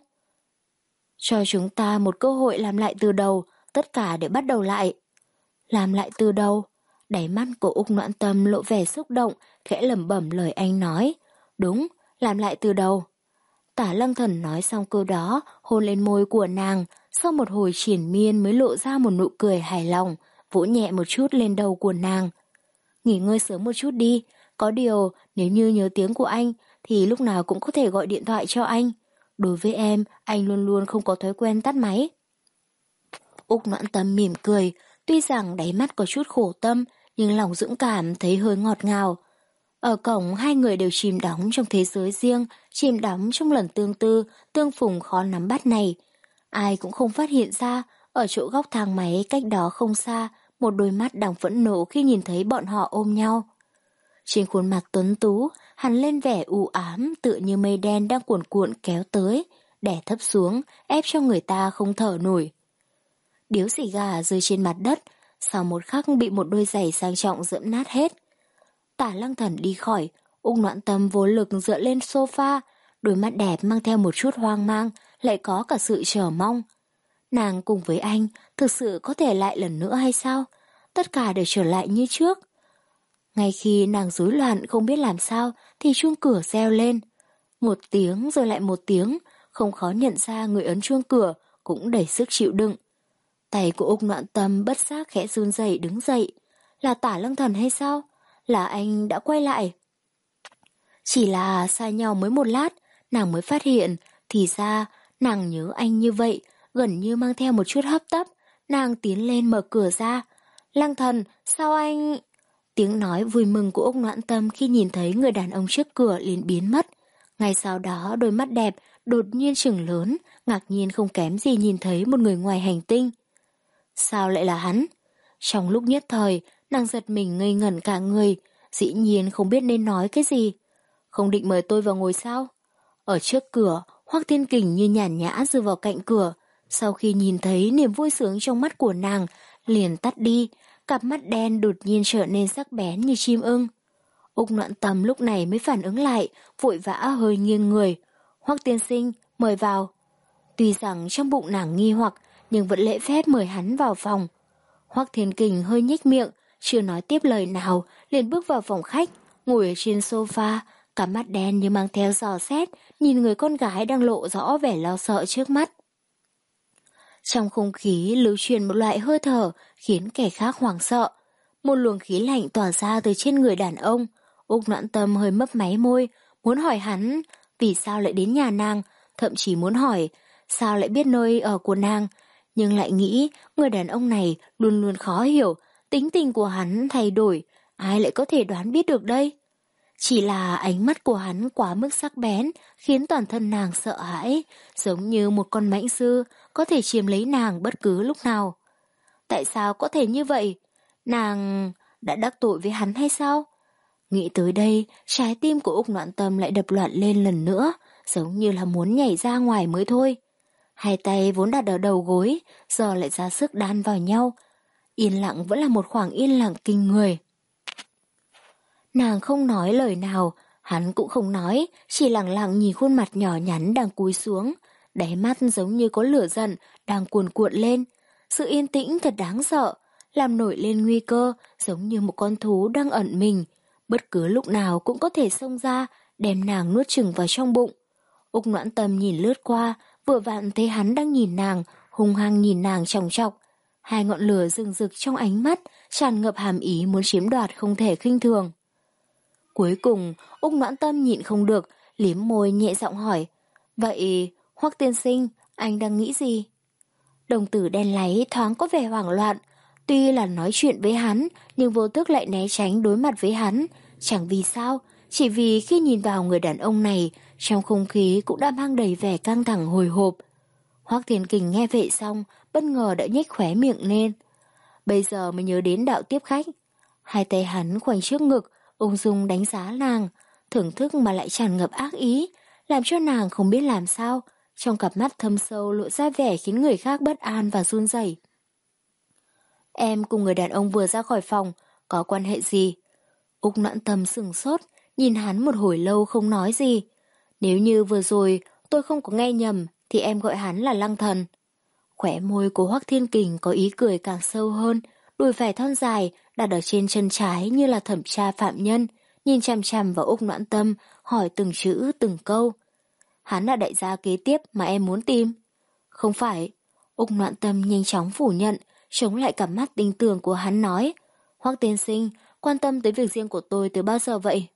Cho chúng ta một cơ hội làm lại từ đầu, tất cả để bắt đầu lại. Làm lại từ đầu? Đáy mắt của Úc Noãn Tâm lộ vẻ xúc động, khẽ lẩm bẩm lời anh nói. Đúng, làm lại từ đầu. Tả Lăng Thần nói xong câu đó, hôn lên môi của nàng, sau một hồi triển miên mới lộ ra một nụ cười hài lòng, vỗ nhẹ một chút lên đầu của nàng. Nghỉ ngơi sớm một chút đi, có điều nếu như nhớ tiếng của anh thì lúc nào cũng có thể gọi điện thoại cho anh. Đối với em, anh luôn luôn không có thói quen tắt máy. Úc Noãn Tâm mỉm cười, tuy rằng đáy mắt có chút khổ tâm, nhưng lòng dũng cảm thấy hơi ngọt ngào. Ở cổng hai người đều chìm đắm trong thế giới riêng, chìm đắm trong lần tương tư, tương phùng khó nắm bắt này. Ai cũng không phát hiện ra, ở chỗ góc thang máy cách đó không xa, một đôi mắt đang phẫn nộ khi nhìn thấy bọn họ ôm nhau. Trên khuôn mặt tuấn tú, hằn lên vẻ u ám tựa như mây đen đang cuồn cuộn kéo tới, đè thấp xuống, ép cho người ta không thở nổi. Điếu xì gà rơi trên mặt đất, sau một khắc bị một đôi giày sang trọng dẫm nát hết. Tả Lăng Thần đi khỏi, Úc Noãn Tâm vô lực dựa lên sofa, đôi mắt đẹp mang theo một chút hoang mang, lại có cả sự chờ mong. Nàng cùng với anh thực sự có thể lại lần nữa hay sao? Tất cả đều trở lại như trước. Ngay khi nàng rối loạn không biết làm sao thì chuông cửa reo lên. Một tiếng rồi lại một tiếng, không khó nhận ra người ấn chuông cửa cũng đầy sức chịu đựng. Tay của Úc Noãn Tâm bất giác khẽ run rẩy đứng dậy. Là Tả Lăng Thần hay sao? Là anh đã quay lại. Chỉ là xa nhau mới một lát, nàng mới phát hiện, thì ra nàng nhớ anh như vậy, gần như mang theo một chút hấp tấp. Nàng tiến lên mở cửa ra. Lăng Thần, sao anh... Tiếng nói vui mừng của Úc Noãn Tâm khi nhìn thấy người đàn ông trước cửa liền biến mất. Ngay sau đó đôi mắt đẹp đột nhiên trừng lớn, ngạc nhiên không kém gì nhìn thấy một người ngoài hành tinh. Sao lại là hắn? Trong lúc nhất thời, Nàng giật mình ngây ngẩn cả người, dĩ nhiên không biết nên nói cái gì. Không định mời tôi vào ngồi sao? Ở trước cửa, Hoắc Thiên Kình như nhàn nhã dựa vào cạnh cửa. Sau khi nhìn thấy niềm vui sướng trong mắt của nàng, liền tắt đi, cặp mắt đen đột nhiên trở nên sắc bén như chim ưng. Úc Noãn Tâm lúc này mới phản ứng lại, vội vã hơi nghiêng người. Hoắc tiên sinh, mời vào. Tuy rằng trong bụng nàng nghi hoặc, nhưng vẫn lễ phép mời hắn vào phòng. Hoắc Thiên Kình hơi nhếch miệng, chưa nói tiếp lời nào, liền bước vào phòng khách, ngồi ở trên sofa, cả mắt đen như mang theo dò xét, nhìn người con gái đang lộ rõ vẻ lo sợ trước mắt. Trong không khí lưu truyền một loại hơi thở khiến kẻ khác hoảng sợ. Một luồng khí lạnh tỏa ra từ trên người đàn ông. Úc Noãn Tâm hơi mấp máy môi, muốn hỏi hắn vì sao lại đến nhà nàng, thậm chí muốn hỏi sao lại biết nơi ở của nàng, nhưng lại nghĩ người đàn ông này luôn luôn khó hiểu, tính tình của hắn thay đổi, ai lại có thể đoán biết được đây? Chỉ là ánh mắt của hắn quá mức sắc bén, khiến toàn thân nàng sợ hãi, giống như một con mãnh sư có thể chiếm lấy nàng bất cứ lúc nào. Tại sao có thể như vậy? Nàng đã đắc tội với hắn hay sao? Nghĩ tới đây, trái tim của Úc Noãn Tâm lại đập loạn lên lần nữa, giống như là muốn nhảy ra ngoài mới thôi. Hai tay vốn đặt ở đầu gối, giờ lại ra sức đan vào nhau. Yên lặng vẫn là một khoảng yên lặng kinh người. Nàng không nói lời nào, hắn cũng không nói, chỉ lặng lặng nhìn khuôn mặt nhỏ nhắn đang cúi xuống, đáy mắt giống như có lửa giận đang cuồn cuộn lên. Sự yên tĩnh thật đáng sợ, làm nổi lên nguy cơ, giống như một con thú đang ẩn mình, bất cứ lúc nào cũng có thể xông ra, đem nàng nuốt chửng vào trong bụng. Úc Noãn Tâm nhìn lướt qua, vừa vặn thấy hắn đang nhìn nàng, hung hăng nhìn nàng chòng chọc. Hai ngọn lửa rừng rực trong ánh mắt, tràn ngập hàm ý muốn chiếm đoạt không thể khinh thường. Cuối cùng, Úc Noãn Tâm nhịn không được, liếm môi nhẹ giọng hỏi, vậy Hoắc tiên sinh, anh đang nghĩ gì? Đồng tử đen láy thoáng có vẻ hoảng loạn, tuy là nói chuyện với hắn, nhưng vô thức lại né tránh đối mặt với hắn. Chẳng vì sao, chỉ vì khi nhìn vào người đàn ông này, trong không khí cũng đã mang đầy vẻ căng thẳng hồi hộp. Hoắc Thiên Kình nghe vậy xong, bất ngờ đã nhếch khóe miệng lên. Bây giờ mới nhớ đến đạo tiếp khách. Hai tay hắn khoanh trước ngực, ung dung đánh giá nàng, thưởng thức mà lại tràn ngập ác ý, làm cho nàng không biết làm sao, trong cặp mắt thâm sâu lộ ra vẻ khiến người khác bất an và run rẩy. Em cùng người đàn ông vừa ra khỏi phòng, có quan hệ gì? Úc Noãn Tâm sửng sốt, nhìn hắn một hồi lâu không nói gì. Nếu như vừa rồi tôi không có nghe nhầm, thì em gọi hắn là Lăng Thần. Khóe môi của Hoắc Thiên Kình có ý cười càng sâu hơn, đùi phải thon dài đặt ở trên chân trái như là thẩm tra phạm nhân, nhìn chằm chằm vào Úc Noãn Tâm, hỏi từng chữ từng câu. Hắn là đại gia kế tiếp mà em muốn tìm. Không phải. Úc Noãn Tâm nhanh chóng phủ nhận, chống lại cặp mắt tinh tường của hắn nói, Hoắc tiên sinh, quan tâm tới việc riêng của tôi từ bao giờ vậy?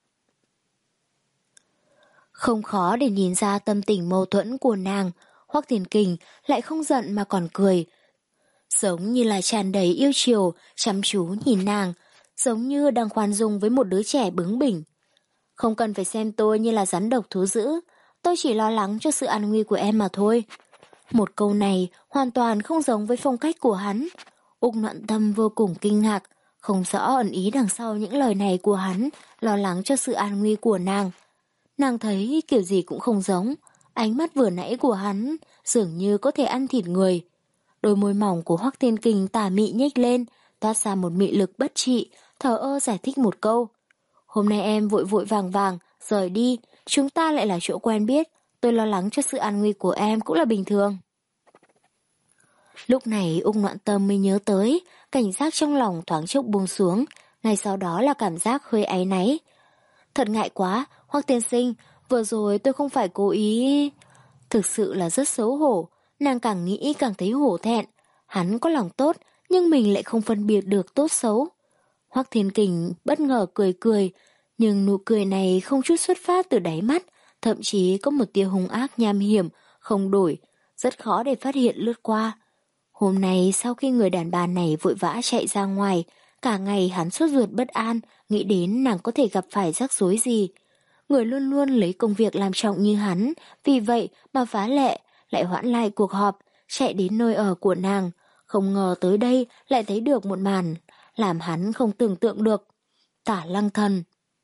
Không khó để nhìn ra tâm tình mâu thuẫn của nàng, Hoắc Thiên Kình lại không giận mà còn cười, giống như là tràn đầy yêu chiều, chăm chú nhìn nàng, giống như đang khoan dung với một đứa trẻ bướng bỉnh. Không cần phải xem tôi như là rắn độc thú dữ, tôi chỉ lo lắng cho sự an nguy của em mà thôi. Một câu này hoàn toàn không giống với phong cách của hắn. Úc Noãn Tâm vô cùng kinh ngạc, không rõ ẩn ý đằng sau những lời này của hắn, lo lắng cho sự an nguy của nàng. Nàng thấy kiểu gì cũng không giống, ánh mắt vừa nãy của hắn dường như có thể ăn thịt người. Đôi môi mỏng của Hoắc Thiên Kình tà mị nhếch lên, toát ra một mị lực bất trị, thờ ơ giải thích một câu. Hôm nay em vội vội vàng vàng, rời đi, chúng ta lại là chỗ quen biết, tôi lo lắng cho sự an nguy của em cũng là bình thường. Lúc này Úc Noãn Tâm mới nhớ tới, cảnh giác trong lòng thoáng chốc buông xuống, ngay sau đó là cảm giác hơi áy náy. Thật ngại quá, Hoắc tiên sinh, vừa rồi tôi không phải cố ý. Thực sự là rất xấu hổ, nàng càng nghĩ càng thấy hổ thẹn. Hắn có lòng tốt, nhưng mình lại không phân biệt được tốt xấu. Hoắc Thiên Kình bất ngờ cười cười, nhưng nụ cười này không chút xuất phát từ đáy mắt, thậm chí có một tia hung ác nham hiểm, không đổi, rất khó để phát hiện lướt qua. Hôm nay sau khi người đàn bà này vội vã chạy ra ngoài, cả ngày hắn sốt ruột bất an, nghĩ đến nàng có thể gặp phải rắc rối gì. Người luôn luôn lấy công việc làm trọng như hắn, vì vậy mà phá lệ, lại hoãn lại cuộc họp, chạy đến nơi ở của nàng. Không ngờ tới đây lại thấy được một màn, làm hắn không tưởng tượng được. Tả Lăng Thần.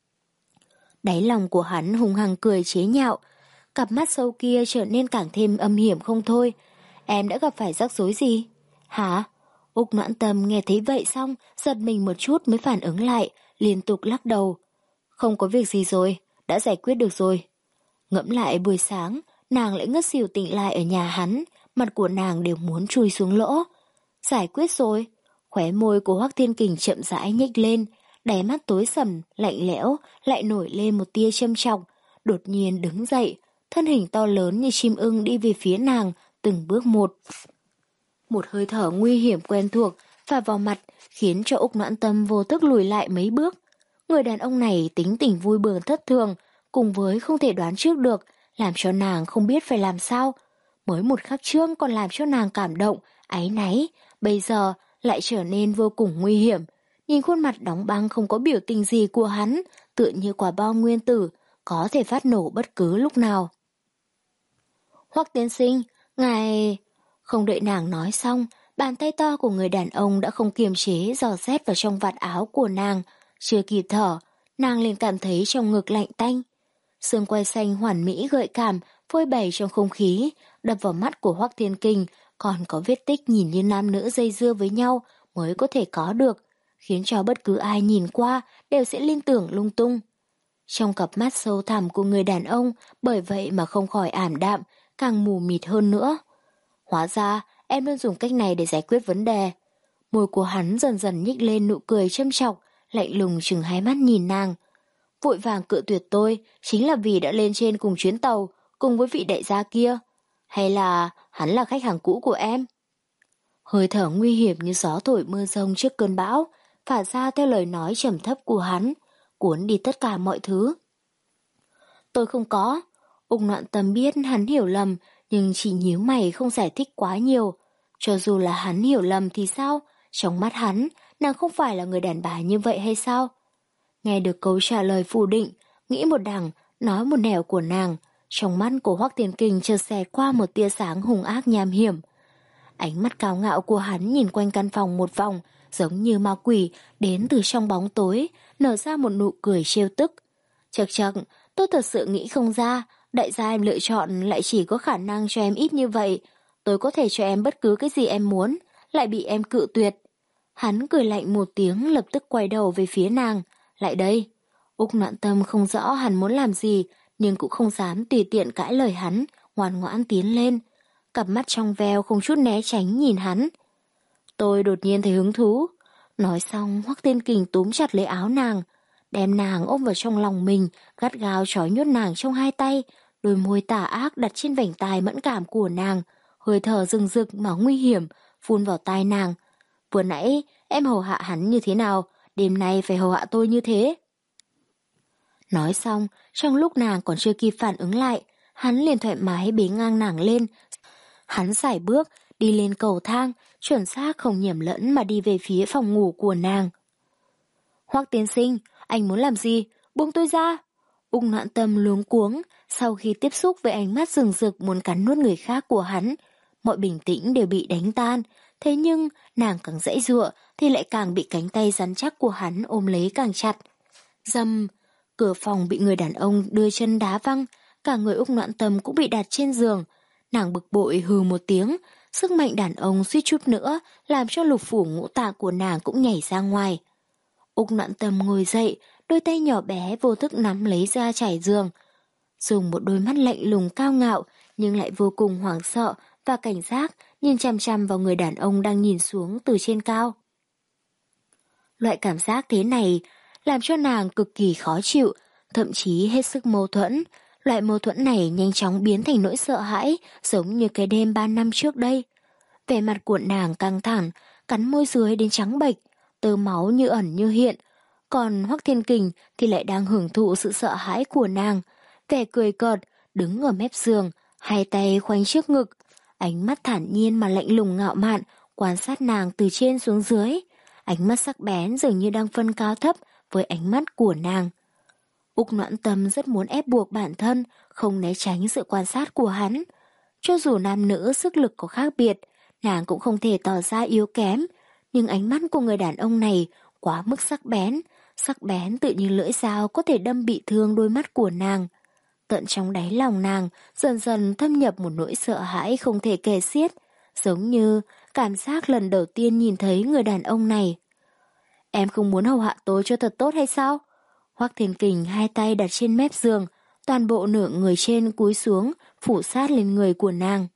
Đáy lòng của hắn hung hăng cười chế nhạo, cặp mắt sâu kia trở nên càng thêm âm hiểm không thôi. Em đã gặp phải rắc rối gì? Hả? Úc Noãn Tâm nghe thấy vậy xong, giật mình một chút mới phản ứng lại, liên tục lắc đầu. Không có việc gì rồi, đã giải quyết được rồi. Ngẫm lại buổi sáng, nàng lại ngất xỉu tỉnh lại ở nhà hắn, mặt của nàng đều muốn chui xuống lỗ. Giải quyết rồi. Khóe môi của Hoắc Thiên Kình chậm rãi nhếch lên, đáy mắt tối sầm, lạnh lẽo, lại nổi lên một tia châm chọc, đột nhiên đứng dậy, thân hình to lớn như chim ưng đi về phía nàng, từng bước một. Một hơi thở nguy hiểm quen thuộc phả vào mặt, khiến cho Úc Noãn Tâm vô thức lùi lại mấy bước. Người đàn ông này tính tình vui bừng thất thường, cùng với không thể đoán trước được, làm cho nàng không biết phải làm sao. Mới một khắc trước còn làm cho nàng cảm động, áy náy, bây giờ lại trở nên vô cùng nguy hiểm. Nhìn khuôn mặt đóng băng không có biểu tình gì của hắn, tựa như quả bom nguyên tử, có thể phát nổ bất cứ lúc nào. Hoắc tiên sinh, ngài... Không đợi nàng nói xong, bàn tay to của người đàn ông đã không kiềm chế dò xét vào trong vạt áo của nàng. Chưa kịp thở, nàng liền cảm thấy trong ngực lạnh tanh. Xương quai xanh hoàn mỹ gợi cảm, phơi bày trong không khí, đập vào mắt của Hoắc Thiên Kình, còn có vết tích nhìn như nam nữ dây dưa với nhau mới có thể có được, khiến cho bất cứ ai nhìn qua đều sẽ liên tưởng lung tung. Trong cặp mắt sâu thẳm của người đàn ông, bởi vậy mà không khỏi ảm đạm, càng mù mịt hơn nữa. Hóa ra, em luôn dùng cách này để giải quyết vấn đề. Môi của hắn dần dần nhích lên nụ cười châm chọc, lạnh lùng chừng hai mắt nhìn nàng. Vội vàng cự tuyệt tôi, chính là vì đã lên trên cùng chuyến tàu, cùng với vị đại gia kia. Hay là hắn là khách hàng cũ của em? Hơi thở nguy hiểm như gió thổi mưa rông trước cơn bão, phả ra theo lời nói trầm thấp của hắn, cuốn đi tất cả mọi thứ. Tôi không có. Úc Noãn Tâm biết hắn hiểu lầm, nhưng chỉ nhíu mày không giải thích quá nhiều. Cho dù là hắn hiểu lầm thì sao? Trong mắt hắn, nàng không phải là người đàn bà như vậy hay sao? Nghe được câu trả lời phủ định, nghĩ một đằng, nói một nẻo của nàng, trong mắt của Hoắc Thiên Kình chợt xẹt qua một tia sáng hung ác nham hiểm. Ánh mắt cao ngạo của hắn nhìn quanh căn phòng một vòng, giống như ma quỷ đến từ trong bóng tối, nở ra một nụ cười trêu tức. Chậc chậc, tôi thật sự nghĩ không ra, đại gia em lựa chọn lại chỉ có khả năng cho em ít như vậy. Tôi có thể cho em bất cứ cái gì em muốn, lại bị em cự tuyệt. Hắn cười lạnh một tiếng, lập tức quay đầu về phía nàng. Lại đây. Úc Noãn Tâm không rõ hắn muốn làm gì, nhưng cũng không dám tùy tiện cãi lời hắn, ngoan ngoãn tiến lên. Cặp mắt trong veo không chút né tránh nhìn hắn. Tôi đột nhiên thấy hứng thú. Nói xong, Hoắc Thiên Kình túm chặt lấy áo nàng, đem nàng ôm vào trong lòng mình, gắt gao trói nhốt nàng trong hai tay, đôi môi tà ác đặt trên vành tai mẫn cảm của nàng, hơi thở rừng rực mà nguy hiểm, phun vào tai nàng. Vừa nãy, em hầu hạ hắn như thế nào, đêm nay phải hầu hạ tôi như thế. Nói xong, trong lúc nàng còn chưa kịp phản ứng lại, hắn liền thoải mái bế ngang nàng lên. Hắn sải bước, đi lên cầu thang, chuẩn xác không nhầm lẫn mà đi về phía phòng ngủ của nàng. Hoắc tiên sinh, anh muốn làm gì? Buông tôi ra! Úc Noãn Tâm luống cuống, sau khi tiếp xúc với ánh mắt rừng rực muốn cắn nuốt người khác của hắn, mọi bình tĩnh đều bị đánh tan. Thế nhưng, nàng càng giãy giụa thì lại càng bị cánh tay rắn chắc của hắn ôm lấy càng chặt. Dầm! Cửa phòng bị người đàn ông đưa chân đá văng, cả người Úc Noãn Tâm cũng bị đặt trên giường. Nàng bực bội hừ một tiếng, sức mạnh đàn ông suýt chút nữa làm cho lục phủ ngũ tạng của nàng cũng nhảy ra ngoài. Úc Noãn Tâm ngồi dậy, đôi tay nhỏ bé vô thức nắm lấy ga trải giường. Dùng một đôi mắt lạnh lùng cao ngạo nhưng lại vô cùng hoảng sợ và cảnh giác nhìn chằm chằm vào người đàn ông đang nhìn xuống từ trên cao. Loại cảm giác thế này làm cho nàng cực kỳ khó chịu, thậm chí hết sức mâu thuẫn. Loại mâu thuẫn này nhanh chóng biến thành nỗi sợ hãi, giống như cái đêm ba năm trước đây. Vẻ mặt của nàng căng thẳng, cắn môi dưới đến trắng bệch, tơ máu như ẩn như hiện. Còn Hoắc Thiên Kình thì lại đang hưởng thụ sự sợ hãi của nàng, vẻ cười cợt, đứng ở mép giường, hai tay khoanh trước ngực, ánh mắt thản nhiên mà lạnh lùng ngạo mạn, quan sát nàng từ trên xuống dưới. Ánh mắt sắc bén dường như đang phân cao thấp với ánh mắt của nàng. Úc Noãn Tâm rất muốn ép buộc bản thân, không né tránh sự quan sát của hắn. Cho dù nam nữ sức lực có khác biệt, nàng cũng không thể tỏ ra yếu kém, nhưng ánh mắt của người đàn ông này quá mức sắc bén, sắc bén tự như lưỡi dao có thể đâm bị thương đôi mắt của nàng. Tận trong đáy lòng nàng dần dần thâm nhập một nỗi sợ hãi không thể kể xiết, giống như cảm giác lần đầu tiên nhìn thấy người đàn ông này. Em không muốn hầu hạ tôi cho thật tốt hay sao? Hoắc Thiên Kình hai tay đặt trên mép giường, toàn bộ nửa người trên cúi xuống, phủ sát lên người của nàng.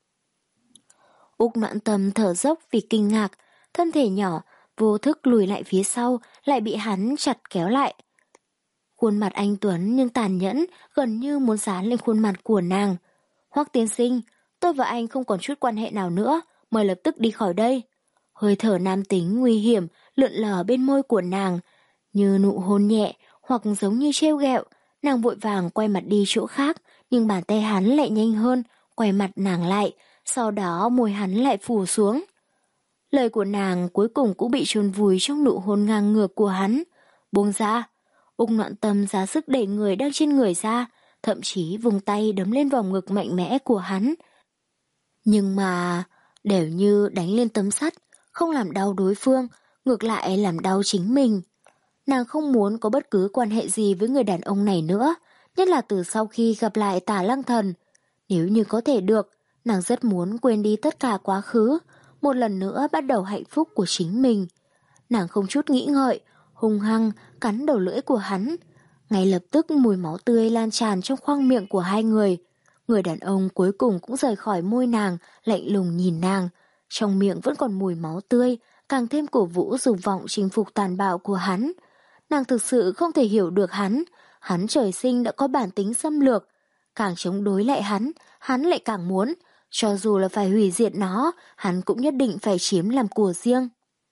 Úc Noãn Tâm thở dốc vì kinh ngạc, thân thể nhỏ vô thức lùi lại phía sau, lại bị hắn chặt kéo lại. Khuôn mặt anh tuấn nhưng tàn nhẫn, gần như muốn dán lên khuôn mặt của nàng. Hoắc tiên sinh, tôi và anh không còn chút quan hệ nào nữa, mời lập tức đi khỏi đây. Hơi thở nam tính nguy hiểm lượn lờ bên môi của nàng, như nụ hôn nhẹ hoặc giống như trêu ghẹo. Nàng vội vàng quay mặt đi chỗ khác, nhưng bàn tay hắn lại nhanh hơn, quay mặt nàng lại, sau đó môi hắn lại phủ xuống. Lời của nàng cuối cùng cũng bị chôn vùi trong nụ hôn ngang ngược của hắn. Buông ra. Úc Noãn Tâm ra sức đẩy người đang trên người ra, thậm chí vùng tay đấm lên vòng ngực mạnh mẽ của hắn. Nhưng mà đều như đánh lên tấm sắt, không làm đau đối phương, ngược lại làm đau chính mình. Nàng không muốn có bất cứ quan hệ gì với người đàn ông này nữa, nhất là từ sau khi gặp lại Tả Lăng Thần. Nếu như có thể được, nàng rất muốn quên đi tất cả quá khứ, một lần nữa bắt đầu hạnh phúc của chính mình. Nàng không chút nghĩ ngợi, hung hăng cắn đầu lưỡi của hắn. Ngay lập tức mùi máu tươi lan tràn trong khoang miệng của hai người. Người đàn ông cuối cùng cũng rời khỏi môi nàng, lạnh lùng nhìn nàng. Trong miệng vẫn còn mùi máu tươi, càng thêm cổ vũ dục vọng chinh phục tàn bạo của hắn. Nàng thực sự không thể hiểu được hắn. Hắn trời sinh đã có bản tính xâm lược. Càng chống đối lại hắn, hắn lại càng muốn. Cho dù là phải hủy diệt nó, hắn cũng nhất định phải chiếm làm của riêng.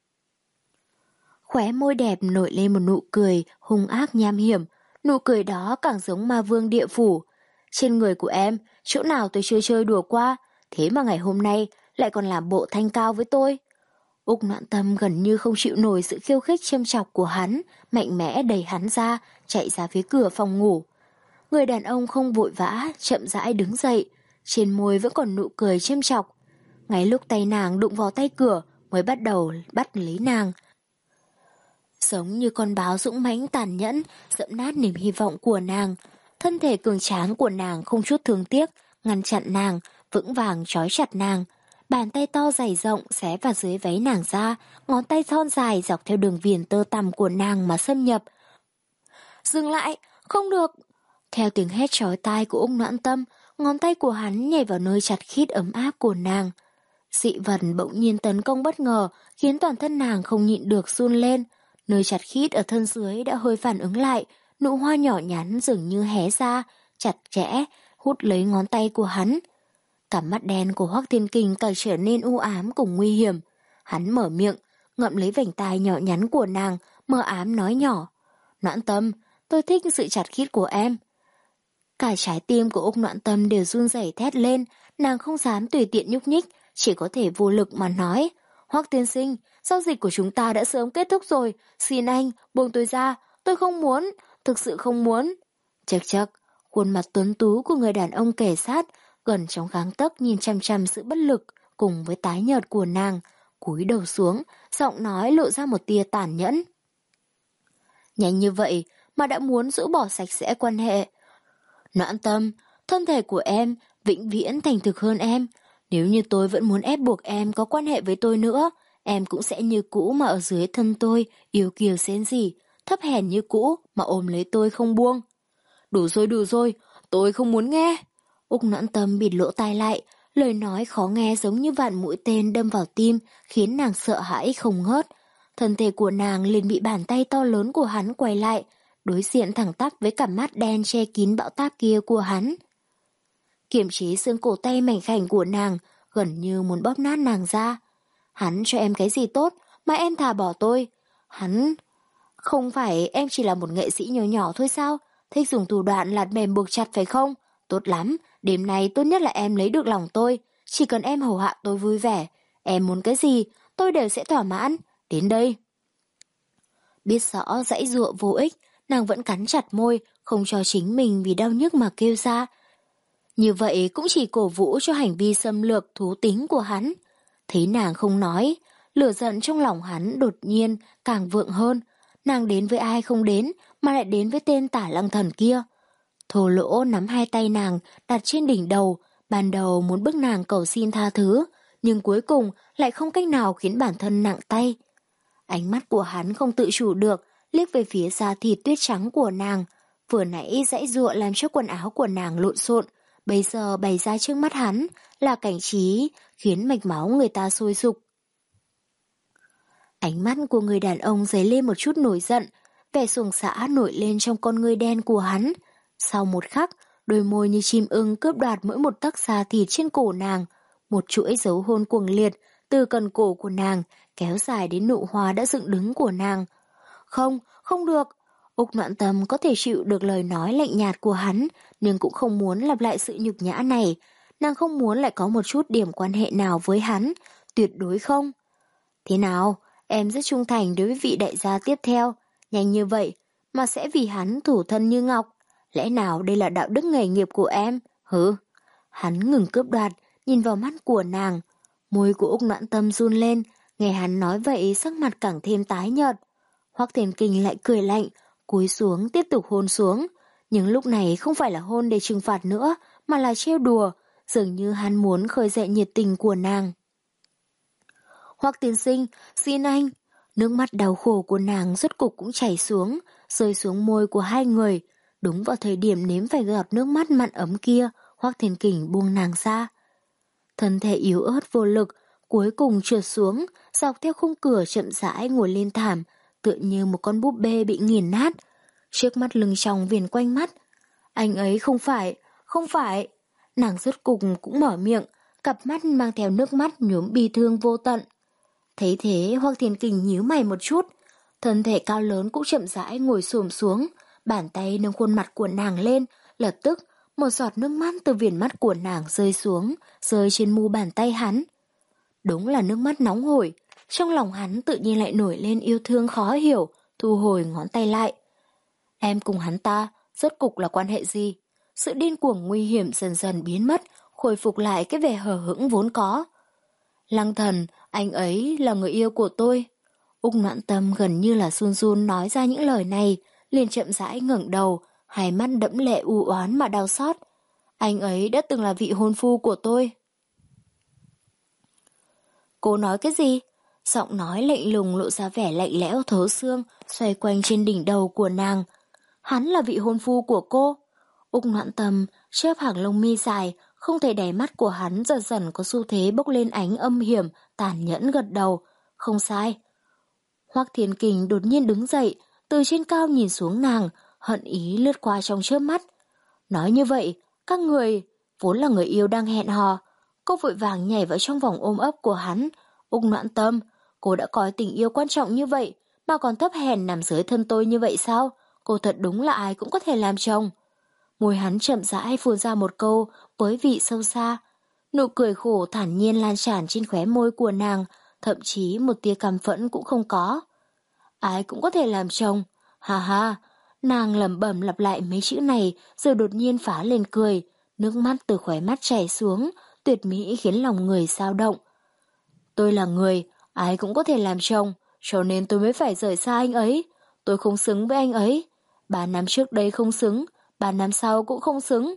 Khóe môi đẹp nổi lên một nụ cười hung ác nham hiểm, nụ cười đó càng giống ma vương địa phủ. Trên người của em, chỗ nào tôi chưa chơi đùa qua, thế mà ngày hôm nay lại còn làm bộ thanh cao với tôi. Úc Noãn Tâm gần như không chịu nổi sự khiêu khích châm chọc của hắn, mạnh mẽ đẩy hắn ra, chạy ra phía cửa phòng ngủ. Người đàn ông không vội vã, chậm rãi đứng dậy, trên môi vẫn còn nụ cười châm chọc. Ngay lúc tay nàng đụng vào tay cửa mới bắt đầu bắt lấy nàng. Giống như con báo dũng mãnh tàn nhẫn, dẫm nát niềm hy vọng của nàng. Thân thể cường tráng của nàng không chút thương tiếc, ngăn chặn nàng, vững vàng trói chặt nàng. Bàn tay to dày rộng xé vào dưới váy nàng ra, ngón tay thon dài dọc theo đường viền tơ tằm của nàng mà xâm nhập. Dừng lại, không được! Theo tiếng hét chói tai của Úc Noãn Tâm, ngón tay của hắn nhảy vào nơi chặt khít ấm áp của nàng. Dị vật bỗng nhiên tấn công bất ngờ, khiến toàn thân nàng không nhịn được run lên. Nơi chặt khít ở thân dưới đã hơi phản ứng lại, nụ hoa nhỏ nhắn dường như hé ra, chặt chẽ, hút lấy ngón tay của hắn. Cả mắt đen của Hoắc Thiên Kình càng trở nên u ám cùng nguy hiểm. Hắn mở miệng, ngậm lấy vành tai nhỏ nhắn của nàng, mờ ám nói nhỏ. Noãn Tâm, tôi thích sự chặt khít của em. Cả trái tim của Úc Noãn Tâm đều run rẩy thét lên, nàng không dám tùy tiện nhúc nhích, chỉ có thể vô lực mà nói. Hoắc tiên sinh, giao dịch của chúng ta đã sớm kết thúc rồi, xin anh, buông tôi ra, tôi không muốn, thực sự không muốn. Chật chật, khuôn mặt tuấn tú của người đàn ông kề sát, gần trong gang tấc nhìn chăm chăm sự bất lực, cùng với tái nhợt của nàng, cúi đầu xuống, giọng nói lộ ra một tia tàn nhẫn. Nhanh như vậy mà đã muốn rũ bỏ sạch sẽ quan hệ. Noãn Tâm, thân thể của em vĩnh viễn thành thực hơn em. Nếu như tôi vẫn muốn ép buộc em có quan hệ với tôi nữa, em cũng sẽ như cũ mà ở dưới thân tôi, yêu kiều xến gì, thấp hèn như cũ mà ôm lấy tôi không buông. Đủ rồi, đủ rồi, tôi không muốn nghe. Úc Noãn Tâm bịt lỗ tai lại, lời nói khó nghe giống như vạn mũi tên đâm vào tim, khiến nàng sợ hãi không ngớt. Thân thể của nàng liền bị bàn tay to lớn của hắn quay lại, đối diện thẳng tắp với cặp mắt đen che kín bão táp kia của hắn. Kiềm chế xương cổ tay mảnh khảnh của nàng, gần như muốn bóp nát nàng ra. Hắn cho em cái gì tốt mà em thà bỏ tôi? Hắn... Không phải em chỉ là một nghệ sĩ nhỏ nhỏ thôi sao? Thích dùng thủ đoạn lạt mềm buộc chặt phải không? Tốt lắm, đêm nay tốt nhất là em lấy được lòng tôi. Chỉ cần em hầu hạ tôi vui vẻ. Em muốn cái gì, tôi đều sẽ thỏa mãn. Đến đây. Biết rõ dãy dụa vô ích, nàng vẫn cắn chặt môi, không cho chính mình vì đau nhức mà kêu ra. Như vậy cũng chỉ cổ vũ cho hành vi xâm lược thú tính của hắn. Thấy nàng không nói, lửa giận trong lòng hắn đột nhiên càng vượng hơn. Nàng đến với ai không đến, mà lại đến với tên Tả Lăng Thần kia. Thô Lỗ nắm hai tay nàng đặt trên đỉnh đầu, ban đầu muốn bức nàng cầu xin tha thứ, nhưng cuối cùng lại không cách nào khiến bản thân nặng tay. Ánh mắt của hắn không tự chủ được, liếc về phía da thịt tuyết trắng của nàng, vừa nãy giãy giụa làm cho quần áo của nàng lộn xộn, bây giờ bày ra trước mắt hắn là cảnh trí khiến mạch máu người ta sôi sục. Ánh mắt của người đàn ông dấy lên một chút nổi giận, vẻ xuồng xã nổi lên trong con ngươi đen của hắn. Sau một khắc, đôi môi như chim ưng cướp đoạt mỗi một tấc da thịt trên cổ nàng, một chuỗi dấu hôn cuồng liệt từ cần cổ của nàng kéo dài đến nụ hoa đã dựng đứng của nàng. Không, không được. Úc Noãn Tâm có thể chịu được lời nói lạnh nhạt của hắn, nhưng cũng không muốn lặp lại sự nhục nhã này. Nàng không muốn lại có một chút điểm quan hệ nào với hắn, tuyệt đối không. Thế nào, em rất trung thành đối với vị đại gia tiếp theo, nhanh như vậy mà sẽ vì hắn thủ thân như ngọc. Lẽ nào đây là đạo đức nghề nghiệp của em? Hứ. Hắn ngừng cướp đoạt, nhìn vào mắt của nàng. Môi của Úc Noãn Tâm run lên, nghe hắn nói vậy sắc mặt càng thêm tái nhợt. Hoắc Thiền Kình lại cười lạnh, cúi xuống tiếp tục hôn xuống. Nhưng lúc này không phải là hôn để trừng phạt nữa, mà là trêu đùa, dường như hắn muốn khơi dậy nhiệt tình của nàng. Hoắc tiên sinh, xin anh. Nước mắt đau khổ của nàng rốt cục cũng chảy xuống, rơi xuống môi của hai người. Đúng vào thời điểm nếm phải giọt nước mắt mặn ấm kia, Hoắc Thiền Kình buông nàng ra. Thân thể yếu ớt vô lực, cuối cùng trượt xuống, dọc theo khung cửa chậm rãi ngồi lên thảm, tựa như một con búp bê bị nghiền nát. Chiếc mắt lưng tròng viền quanh mắt. Anh ấy không phải, không phải. Nàng rốt cục cũng mở miệng, cặp mắt mang theo nước mắt nhuốm bi thương vô tận. Thấy thế, Hoắc Thiền Kình nhíu mày một chút, thân thể cao lớn cũng chậm rãi ngồi xổm xuống, bàn tay nâng khuôn mặt của nàng lên, lập tức một giọt nước mắt từ viền mắt của nàng rơi xuống, rơi trên mu bàn tay hắn. Đúng là nước mắt nóng hổi, trong lòng hắn tự nhiên lại nổi lên yêu thương khó hiểu, thu hồi ngón tay lại. Em cùng hắn ta, rốt cục là quan hệ gì? Sự điên cuồng nguy hiểm dần dần biến mất, khôi phục lại cái vẻ hờ hững vốn có. Lăng Thần, anh ấy là người yêu của tôi. Úc Noãn Tâm gần như là run run nói ra những lời này, liền chậm rãi ngẩng đầu, hai mắt đẫm lệ u oán mà đau xót. Anh ấy đã từng là vị hôn phu của tôi. Cô nói cái gì? Giọng nói lạnh lùng lộ ra vẻ lạnh lẽo thấu xương, xoay quanh trên đỉnh đầu của nàng. Hắn là vị hôn phu của cô. Úc Noãn Tâm chớp hàng lông mi dài, không thấy đáy mắt của hắn dần dần có xu thế bốc lên ánh âm hiểm, tàn nhẫn gật đầu. Không sai. Hoắc Thiền Kình đột nhiên đứng dậy, từ trên cao nhìn xuống nàng, hận ý lướt qua trong chớp mắt. Nói như vậy, các người vốn là người yêu đang hẹn hò. Cô vội vàng nhảy vào trong vòng ôm ấp của hắn. Úc Noãn Tâm, cô đã coi tình yêu quan trọng như vậy, mà còn thấp hèn nằm dưới thân tôi như vậy sao? Cô thật đúng là ai cũng có thể làm chồng. Môi hắn chậm rãi phun ra một câu với vị sâu xa. Nụ cười khổ thản nhiên lan tràn trên khóe môi của nàng, thậm chí một tia căm phẫn cũng không có. Ai cũng có thể làm chồng. Ha ha, nàng lẩm bẩm lặp lại mấy chữ này rồi đột nhiên phá lên cười, nước mắt từ khóe mắt chảy xuống, tuyệt mỹ khiến lòng người dao động. Tôi là người, ai cũng có thể làm chồng, cho nên tôi mới phải rời xa anh ấy. Tôi không xứng với anh ấy. Ba năm trước đây không xứng, ba năm sau cũng không xứng.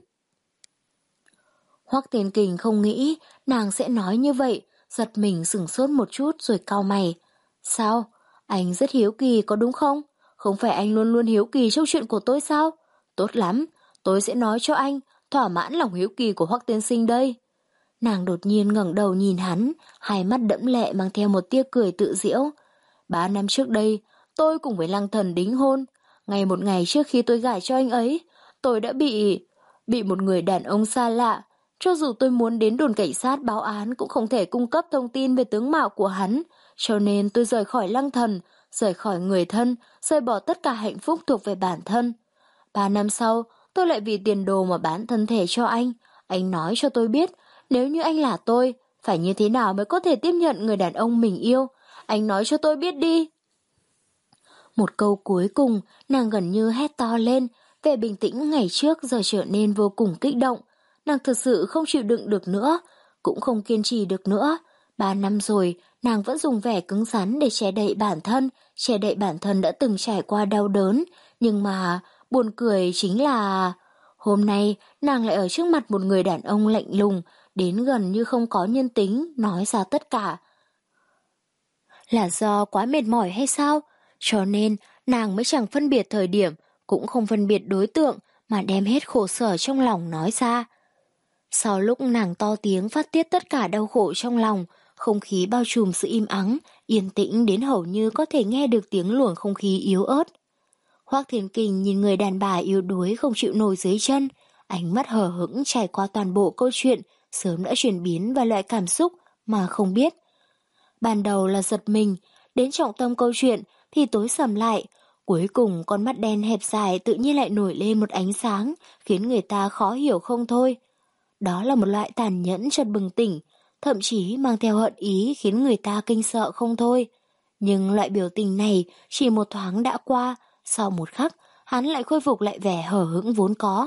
Hoắc Tiền Kình không nghĩ nàng sẽ nói như vậy, giật mình sửng sốt một chút rồi cau mày. Sao? Anh rất hiếu kỳ có đúng không? Không phải anh luôn luôn hiếu kỳ trong chuyện của tôi sao? Tốt lắm, tôi sẽ nói cho anh, thỏa mãn lòng hiếu kỳ của Hoắc tiên sinh đây. Nàng đột nhiên ngẩng đầu nhìn hắn, hai mắt đẫm lệ mang theo một tia cười tự giễu. Ba năm trước đây, tôi cùng với Lăng Thần đính hôn. Ngày một ngày trước khi tôi gả cho anh ấy, tôi đã bị... bị một người đàn ông xa lạ. Cho dù tôi muốn đến đồn cảnh sát báo án cũng không thể cung cấp thông tin về tướng mạo của hắn. Cho nên tôi rời khỏi Lăng Thần, rời khỏi người thân, rời bỏ tất cả hạnh phúc thuộc về bản thân. Ba năm sau, tôi lại vì tiền đồ mà bán thân thể cho anh. Anh nói cho tôi biết, nếu như anh là tôi, phải như thế nào mới có thể tiếp nhận người đàn ông mình yêu. Anh nói cho tôi biết đi. Một câu cuối cùng, nàng gần như hét to lên, vẻ bình tĩnh ngày trước giờ trở nên vô cùng kích động. Nàng thực sự không chịu đựng được nữa, cũng không kiên trì được nữa. Ba năm rồi, nàng vẫn dùng vẻ cứng rắn để che đậy bản thân, che đậy bản thân đã từng trải qua đau đớn. Nhưng mà, buồn cười chính là... Hôm nay, nàng lại ở trước mặt một người đàn ông lạnh lùng, đến gần như không có nhân tính, nói ra tất cả. Là do quá mệt mỏi hay sao? Cho nên, nàng mới chẳng phân biệt thời điểm, cũng không phân biệt đối tượng, mà đem hết khổ sở trong lòng nói ra. Sau lúc nàng to tiếng phát tiết tất cả đau khổ trong lòng, không khí bao trùm sự im ắng, yên tĩnh đến hầu như có thể nghe được tiếng luồng không khí yếu ớt. Hoắc Thiên Kình nhìn người đàn bà yếu đuối không chịu nổi dưới chân, ánh mắt hờ hững trải qua toàn bộ câu chuyện, sớm đã chuyển biến vào loại cảm xúc mà không biết. Ban đầu là giật mình, đến trọng tâm câu chuyện thì tối sầm lại, cuối cùng con mắt đen hẹp dài tự nhiên lại nổi lên một ánh sáng, khiến người ta khó hiểu không thôi. Đó là một loại tàn nhẫn chợt bừng tỉnh, thậm chí mang theo hận ý khiến người ta kinh sợ không thôi. Nhưng loại biểu tình này chỉ một thoáng đã qua, sau một khắc hắn lại khôi phục lại vẻ hờ hững vốn có.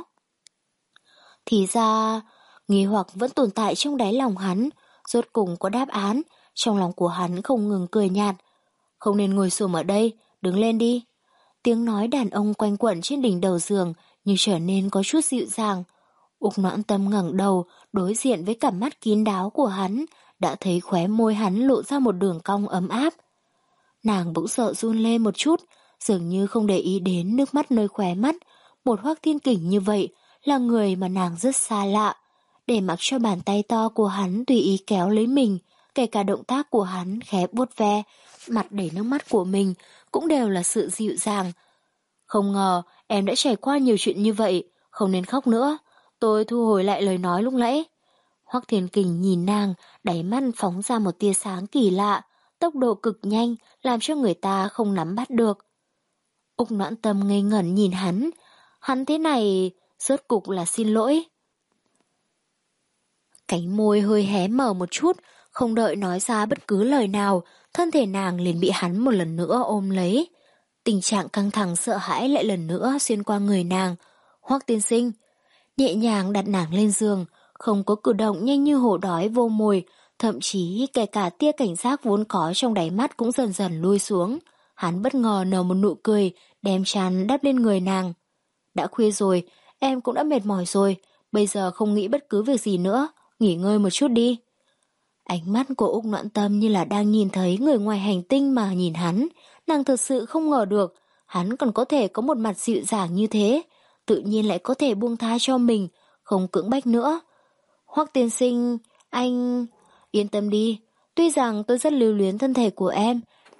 Thì ra, nghi hoặc vẫn tồn tại trong đáy lòng hắn, rốt cùng có đáp án, trong lòng của hắn không ngừng cười nhạt. Không nên ngồi xổm ở đây, đứng lên đi. Tiếng nói đàn ông quanh quẩn trên đỉnh đầu giường như trở nên có chút dịu dàng. Úc Noãn Tâm ngẩng đầu, đối diện với cặp mắt kín đáo của hắn, đã thấy khóe môi hắn lộ ra một đường cong ấm áp. Nàng bỗng sợ run lên một chút, dường như không để ý đến nước mắt nơi khóe mắt. Một Hoắc Thiên Kình như vậy là người mà nàng rất xa lạ, để mặc cho bàn tay to của hắn tùy ý kéo lấy mình, kể cả động tác của hắn khẽ vuốt ve mặt đầy nước mắt của mình cũng đều là sự dịu dàng. Không ngờ em đã trải qua nhiều chuyện như vậy, không nên khóc nữa. Tôi thu hồi lại lời nói lúc nãy. Hoắc Thiên Kình nhìn nàng, đáy mắt phóng ra một tia sáng kỳ lạ, tốc độ cực nhanh làm cho người ta không nắm bắt được. Úc Noãn Tâm ngây ngẩn nhìn hắn, hắn thế này rốt cục là xin lỗi. Cánh môi hơi hé mở một chút, không đợi nói ra bất cứ lời nào, thân thể nàng liền bị hắn một lần nữa ôm lấy. Tình trạng căng thẳng sợ hãi lại lần nữa xuyên qua người nàng. Hoắc tiên sinh nhẹ nhàng đặt nàng lên giường, không có cử động nhanh như hổ đói vô mồi, thậm chí kể cả tia cảnh giác vốn có trong đáy mắt cũng dần dần lui xuống. Hắn bất ngờ nở một nụ cười, đem chăn đắp lên người nàng. Đã khuya rồi, em cũng đã mệt mỏi rồi, bây giờ không nghĩ bất cứ việc gì nữa, nghỉ ngơi một chút đi. Ánh mắt của Úc Noãn Tâm như là đang nhìn thấy người ngoài hành tinh mà nhìn hắn, nàng thật sự không ngờ được, hắn còn có thể có một mặt dịu dàng như thế, tự nhiên lại có thể buông tha cho mình, không cưỡng bách nữa. Hoắc tiên sinh, anh... Yên tâm đi, tuy rằng tôi rất lưu luyến thân thể của em,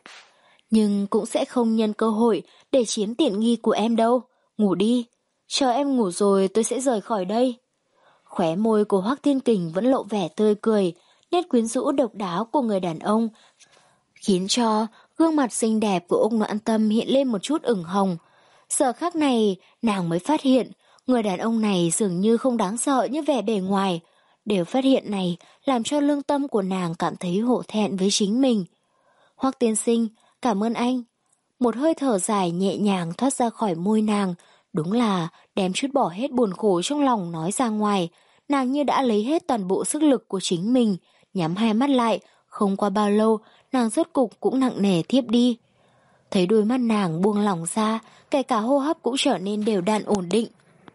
nhưng cũng sẽ không nhân cơ hội để chiếm tiện nghi của em đâu. Ngủ đi, chờ em ngủ rồi tôi sẽ rời khỏi đây. Khóe môi của Hoắc Thiên Kình vẫn lộ vẻ tươi cười, nét quyến rũ độc đáo của người đàn ông, khiến cho gương mặt xinh đẹp của Úc Noãn Tâm hiện lên một chút ửng hồng. Giờ khắc này, nàng mới phát hiện, người đàn ông này dường như không đáng sợ như vẻ bề ngoài. Điều phát hiện này làm cho lương tâm của nàng cảm thấy hổ thẹn với chính mình. Hoắc tiên sinh, cảm ơn anh. Một hơi thở dài nhẹ nhàng thoát ra khỏi môi nàng, đúng là đem chút bỏ hết buồn khổ trong lòng nói ra ngoài. Nàng như đã lấy hết toàn bộ sức lực của chính mình, nhắm hai mắt lại, không qua bao lâu, nàng rốt cục cũng nặng nề thiếp đi. Thấy đôi mắt nàng buông lỏng ra, kể cả hô hấp cũng trở nên đều đặn ổn định.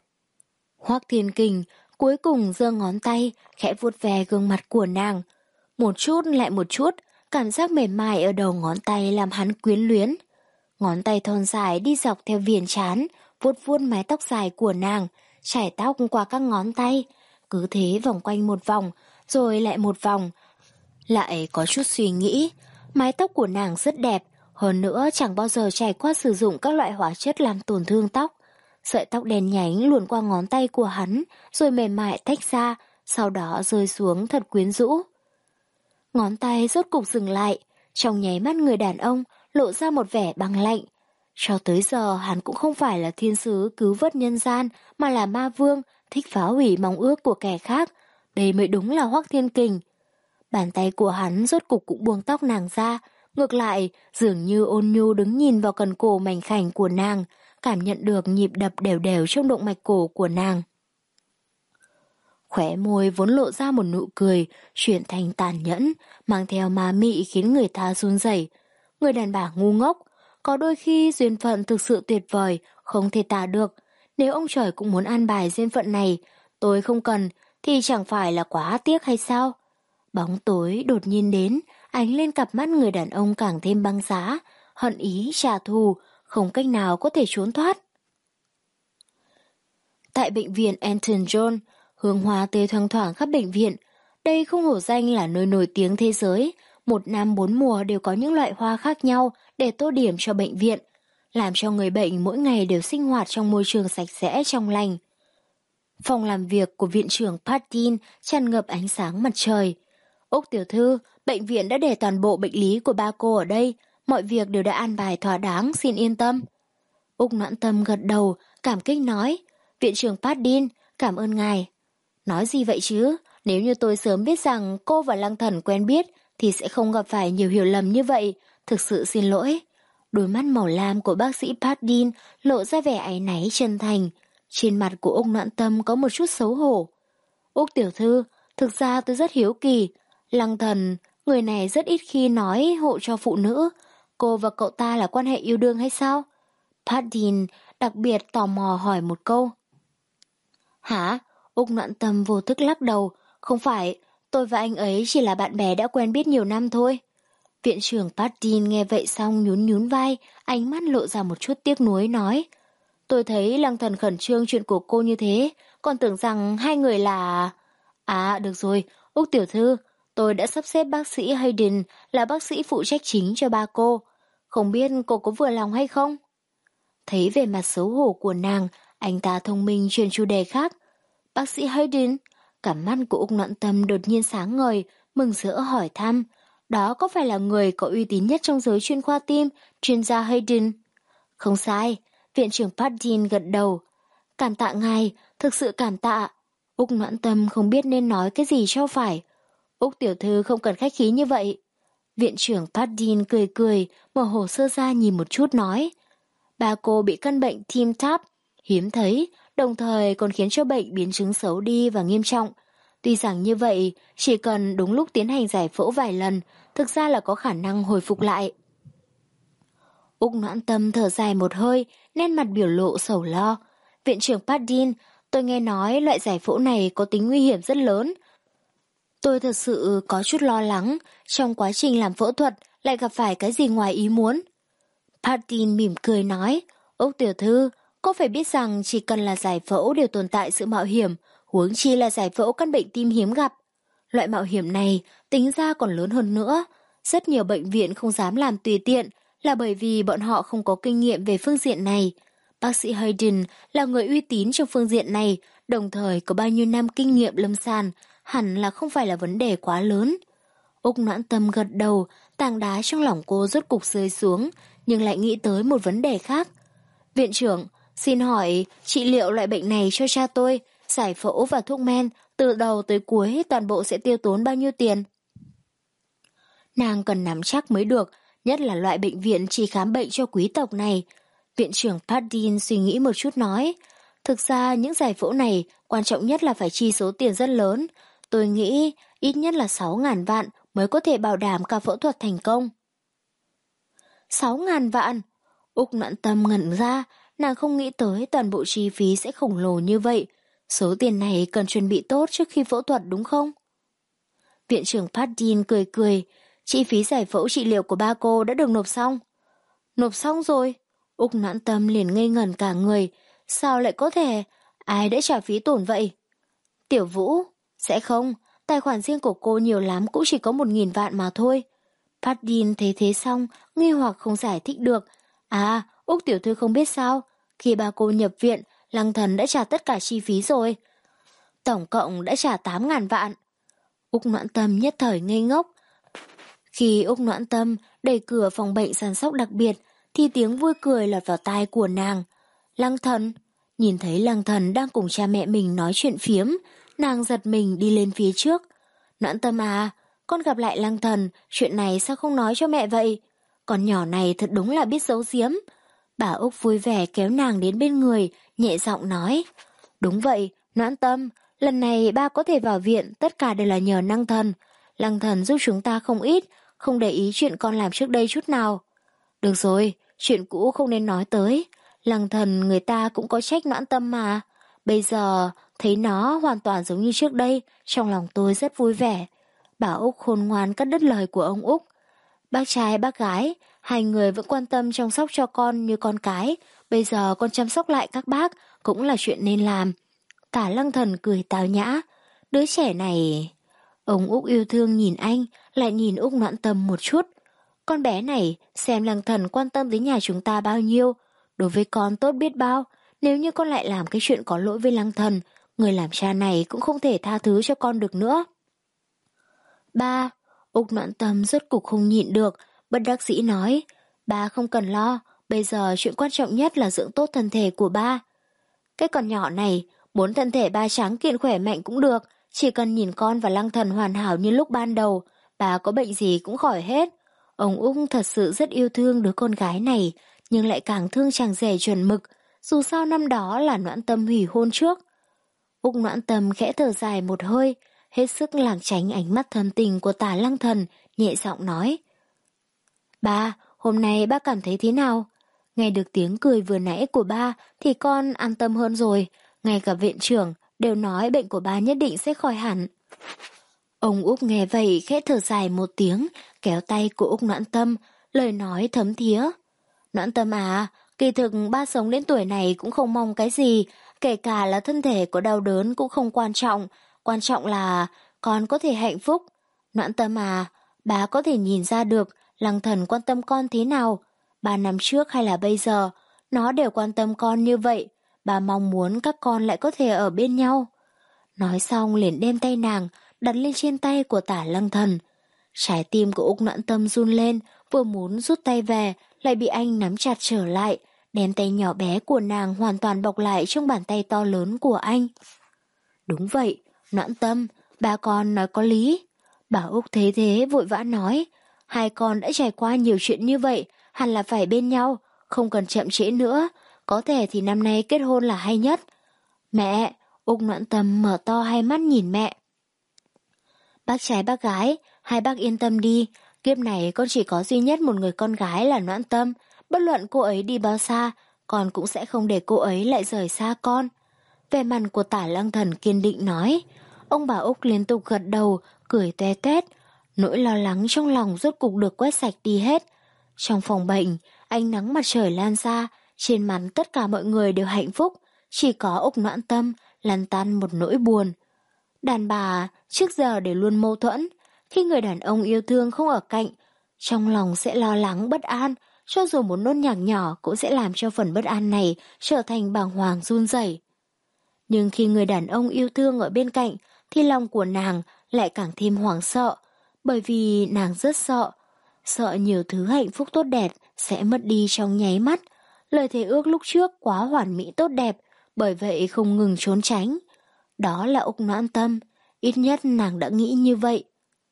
Hoắc Thiên Kình cuối cùng giơ ngón tay, khẽ vuốt ve gương mặt của nàng. Một chút lại một chút, cảm giác mềm mại ở đầu ngón tay làm hắn quyến luyến. Ngón tay thon dài đi dọc theo viền trán, vuốt vuốt mái tóc dài của nàng, chải tóc qua các ngón tay, cứ thế vòng quanh một vòng, rồi lại một vòng. Lại có chút suy nghĩ, mái tóc của nàng rất đẹp, hơn nữa chẳng bao giờ trải qua sử dụng các loại hóa chất làm tổn thương tóc. Sợi tóc đen nhánh luồn qua ngón tay của hắn, rồi mềm mại tách ra, sau đó rơi xuống thật quyến rũ. Ngón tay rốt cục dừng lại, trong nháy mắt người đàn ông lộ ra một vẻ băng lạnh. Cho tới giờ hắn cũng không phải là thiên sứ cứu vớt nhân gian, mà là ma vương, thích phá hủy mong ước của kẻ khác. Đây mới đúng là Hoắc Thiên Kình. Bàn tay của hắn rốt cục cũng buông tóc nàng ra, ngược lại dường như ôn nhu đứng nhìn vào cần cổ mảnh khảnh của nàng, cảm nhận được nhịp đập đều đều trong động mạch cổ của nàng. Khóe môi vốn lộ ra một nụ cười, chuyển thành tàn nhẫn, mang theo ma mị khiến người ta run rẩy. Người đàn bà ngu ngốc, có đôi khi duyên phận thực sự tuyệt vời, không thể tả được. Nếu ông trời cũng muốn an bài duyên phận này, tôi không cần, thì chẳng phải là quá tiếc hay sao? Bóng tối đột nhiên đến, ánh lên cặp mắt người đàn ông càng thêm băng giá, hận ý trả thù, không cách nào có thể trốn thoát. Tại bệnh viện Elton John, hương hoa tươi thoang thoảng khắp bệnh viện. Đây không hổ danh là nơi nổi tiếng thế giới, một năm bốn mùa đều có những loại hoa khác nhau để tô điểm cho bệnh viện, làm cho người bệnh mỗi ngày đều sinh hoạt trong môi trường sạch sẽ trong lành. Phòng làm việc của viện trưởng Patin tràn ngập ánh sáng mặt trời. Úc tiểu thư, bệnh viện đã để toàn bộ bệnh lý của ba cô ở đây, mọi việc đều đã an bài thỏa đáng, xin yên tâm. Úc Noãn Tâm gật đầu, cảm kích nói, viện trưởng Patin, cảm ơn ngài. Nói gì vậy chứ, nếu như tôi sớm biết rằng cô và Lăng Thần quen biết thì sẽ không gặp phải nhiều hiểu lầm như vậy, thực sự xin lỗi. Đôi mắt màu lam của bác sĩ Patin lộ ra vẻ áy náy chân thành. Trên mặt của Úc Noãn Tâm có một chút xấu hổ. Úc tiểu thư, thực ra tôi rất hiếu kỳ. Lăng Thần, người này rất ít khi nói hộ cho phụ nữ. Cô và cậu ta là quan hệ yêu đương hay sao? Patin đặc biệt tò mò hỏi một câu. Hả? Úc Noãn Tâm vô thức lắc đầu. Không phải, tôi và anh ấy chỉ là bạn bè đã quen biết nhiều năm thôi. Viện trưởng Patin nghe vậy xong nhún nhún vai, ánh mắt lộ ra một chút tiếc nuối nói. Tôi thấy Lăng Thần khẩn trương chuyện của cô như thế, còn tưởng rằng hai người là... À, được rồi, Úc tiểu thư, tôi đã sắp xếp bác sĩ Hayden là bác sĩ phụ trách chính cho ba cô. Không biết cô có vừa lòng hay không? Thấy vẻ mặt xấu hổ của nàng, anh ta thông minh chuyển chủ đề khác. Bác sĩ Hayden, cả mắt của Úc Noãn Tâm đột nhiên sáng ngời, mừng rỡ hỏi thăm. Đó có phải là người có uy tín nhất trong giới chuyên khoa tim, chuyên gia Hayden? Không sai, viện trưởng Patin gật đầu. Cảm tạ ngài, thực sự cảm tạ. Úc Noãn Tâm không biết nên nói cái gì cho phải. Úc tiểu thư không cần khách khí như vậy. Viện trưởng Patin cười cười, mở hồ sơ ra nhìn một chút nói. Ba cô bị căn bệnh Tim Tap, hiếm thấy, đồng thời còn khiến cho bệnh biến chứng xấu đi và nghiêm trọng. Tuy rằng như vậy, chỉ cần đúng lúc tiến hành giải phẫu vài lần, thực ra là có khả năng hồi phục lại. Úc Noãn Tâm thở dài một hơi, nét mặt biểu lộ sầu lo. Viện trưởng Patin, tôi nghe nói loại giải phẫu này có tính nguy hiểm rất lớn. Tôi thật sự có chút lo lắng, trong quá trình làm phẫu thuật lại gặp phải cái gì ngoài ý muốn. Patin mỉm cười nói, Úc tiểu thư, cô phải biết rằng chỉ cần là giải phẫu đều tồn tại sự mạo hiểm, huống chi là giải phẫu căn bệnh tim hiếm gặp. Loại mạo hiểm này tính ra còn lớn hơn nữa. Rất nhiều bệnh viện không dám làm tùy tiện là bởi vì bọn họ không có kinh nghiệm về phương diện này. Bác sĩ Hayden là người uy tín trong phương diện này, đồng thời có bao nhiêu năm kinh nghiệm lâm sàng, hẳn là không phải là vấn đề quá lớn. Úc Noãn Tâm gật đầu, tảng đá trong lòng cô rốt cục rơi xuống, nhưng lại nghĩ tới một vấn đề khác. Viện trưởng, xin hỏi trị liệu loại bệnh này cho cha tôi, giải phẫu và thuốc men, từ đầu tới cuối toàn bộ sẽ tiêu tốn bao nhiêu tiền? Nàng cần nắm chắc mới được, nhất là loại bệnh viện chỉ khám bệnh cho quý tộc này. Viện trưởng Patin suy nghĩ một chút nói, thực ra những giải phẫu này quan trọng nhất là phải chi số tiền rất lớn. Tôi nghĩ ít nhất là sáu ngàn vạn mới có thể bảo đảm cả phẫu thuật thành công. sáu ngàn vạn? Úc Noãn Tâm ngẩn ra, nàng không nghĩ tới toàn bộ chi phí sẽ khổng lồ như vậy. Số tiền này cần chuẩn bị tốt trước khi phẫu thuật đúng không? Viện trưởng Patin cười cười, chi phí giải phẫu trị liệu của ba cô đã được nộp xong. Nộp xong rồi? Úc Noãn Tâm liền ngây ngẩn cả người. Sao lại có thể? Ai đã trả phí tổn vậy? Tiểu Vũ? Sẽ không, tài khoản riêng của cô nhiều lắm cũng chỉ có một nghìn vạn mà thôi. Patin thấy thế xong, nghi hoặc không giải thích được. À, Úc tiểu thư không biết sao? Khi ba cô nhập viện, Lăng Thần đã trả tất cả chi phí rồi. Tổng cộng đã trả tám ngàn vạn. Úc Noãn Tâm nhất thời ngây ngốc. Khi Úc Noãn Tâm đẩy cửa phòng bệnh săn sóc đặc biệt, thì tiếng vui cười lọt vào tai của nàng. Lăng Thần, nhìn thấy Lăng Thần đang cùng cha mẹ mình nói chuyện phiếm, nàng giật mình đi lên phía trước. Noãn Tâm à, con gặp lại Lăng Thần, chuyện này sao không nói cho mẹ vậy? Con nhỏ này thật đúng là biết giấu giếm. Bà Úc vui vẻ kéo nàng đến bên người, nhẹ giọng nói. Đúng vậy, Noãn Tâm, Lần này ba có thể vào viện, tất cả đều là nhờ Lăng Thần. Lăng Thần giúp chúng ta không ít, không để ý chuyện con làm trước đây chút nào. Được rồi, chuyện cũ không nên nói tới. Lăng Thần người ta cũng có trách Noãn Tâm mà. Bây giờ thấy nó hoàn toàn giống như trước đây, trong lòng tôi rất vui vẻ. Bà Úc khôn ngoan cắt đứt lời của ông Úc. Bác trai bác gái, hai người vẫn quan tâm chăm sóc cho con như con cái. Bây giờ con chăm sóc lại các bác cũng là chuyện nên làm. Tả Lăng Thần cười tào nhã. Đứa trẻ này... Ông Úc yêu thương nhìn anh, lại nhìn Úc Noãn Tâm một chút. Con bé này, xem Lăng Thần quan tâm đến nhà chúng ta bao nhiêu. Đối với con tốt biết bao. Nếu như con lại làm cái chuyện có lỗi với Lăng Thần, người làm cha này cũng không thể tha thứ cho con được nữa. Ba, Úc Noãn Tâm rốt cục không nhịn được, bất đắc dĩ nói. Ba không cần lo, bây giờ chuyện quan trọng nhất là dưỡng tốt thân thể của ba. Cái con nhỏ này, muốn thân thể ba tráng kiện khỏe mạnh cũng được, chỉ cần nhìn con và Lăng Thần hoàn hảo như lúc ban đầu, bà có bệnh gì cũng khỏi hết. Ông Úc thật sự rất yêu thương đứa con gái này, nhưng lại càng thương chàng rể chuẩn mực, dù sao năm đó là Noãn Tâm hủy hôn trước. Úc Noãn Tâm khẽ thở dài một hơi, hết sức lảng tránh ánh mắt thân tình của Tả Lăng Thần, nhẹ giọng nói. Ba, hôm nay ba cảm thấy thế nào? Nghe được tiếng cười vừa nãy của ba thì con an tâm hơn rồi, ngay cả viện trưởng đều nói bệnh của ba nhất định sẽ khỏi hẳn. Ông Úc nghe vậy khẽ thở dài một tiếng, kéo tay của Úc Noãn Tâm, lời nói thấm thía. Noãn Tâm à, kỳ thực ba sống đến tuổi này cũng không mong cái gì, kể cả là thân thể có đau đớn cũng không quan trọng, quan trọng là con có thể hạnh phúc. Noãn Tâm à, bà có thể nhìn ra được Lăng Thần quan tâm con thế nào. Ba năm trước hay là bây giờ, nó đều quan tâm con như vậy. Bà mong muốn các con lại có thể ở bên nhau. Nói xong liền đem tay nàng đặt lên trên tay của Tả Lăng Thần. Trái tim của Úc Noãn Tâm run lên, vừa muốn rút tay về, lại bị anh nắm chặt trở lại, đem tay nhỏ bé của nàng hoàn toàn bọc lại trong bàn tay to lớn của anh. Đúng vậy, Noãn Tâm, ba con nói có lý. Bà Úc thấy thế vội vã nói, hai con đã trải qua nhiều chuyện như vậy, hẳn là phải bên nhau, không cần chậm trễ nữa, có thể thì năm nay kết hôn là hay nhất. Mẹ, Úc Noãn Tâm mở to hai mắt nhìn mẹ. Bác trai bác gái, hai bác yên tâm đi, kiếp này con chỉ có duy nhất một người con gái là Noãn Tâm, bất luận cô ấy đi bao xa, con cũng sẽ không để cô ấy lại rời xa con. Vẻ mặt của Tả Lăng Thần kiên định nói. Ông bà Úc liên tục gật đầu, cười toe toét. Nỗi lo lắng trong lòng rốt cục được quét sạch đi hết. Trong phòng bệnh, ánh nắng mặt trời lan ra, trên mặt tất cả mọi người đều hạnh phúc, chỉ có Úc Noãn Tâm lăn tăn một nỗi buồn. Đàn bà trước giờ đều luôn mâu thuẫn, khi người đàn ông yêu thương không ở cạnh, trong lòng sẽ lo lắng bất an, cho dù một nốt nhạc nhỏ cũng sẽ làm cho phần bất an này trở thành bàng hoàng run rẩy. Nhưng khi người đàn ông yêu thương ở bên cạnh thì lòng của nàng lại càng thêm hoảng sợ, bởi vì nàng rất sợ, sợ nhiều thứ hạnh phúc tốt đẹp sẽ mất đi trong nháy mắt. Lời thề ước lúc trước quá hoàn mỹ tốt đẹp, bởi vậy không ngừng trốn tránh. Đó là Úc Noãn Tâm, ít nhất nàng đã nghĩ như vậy.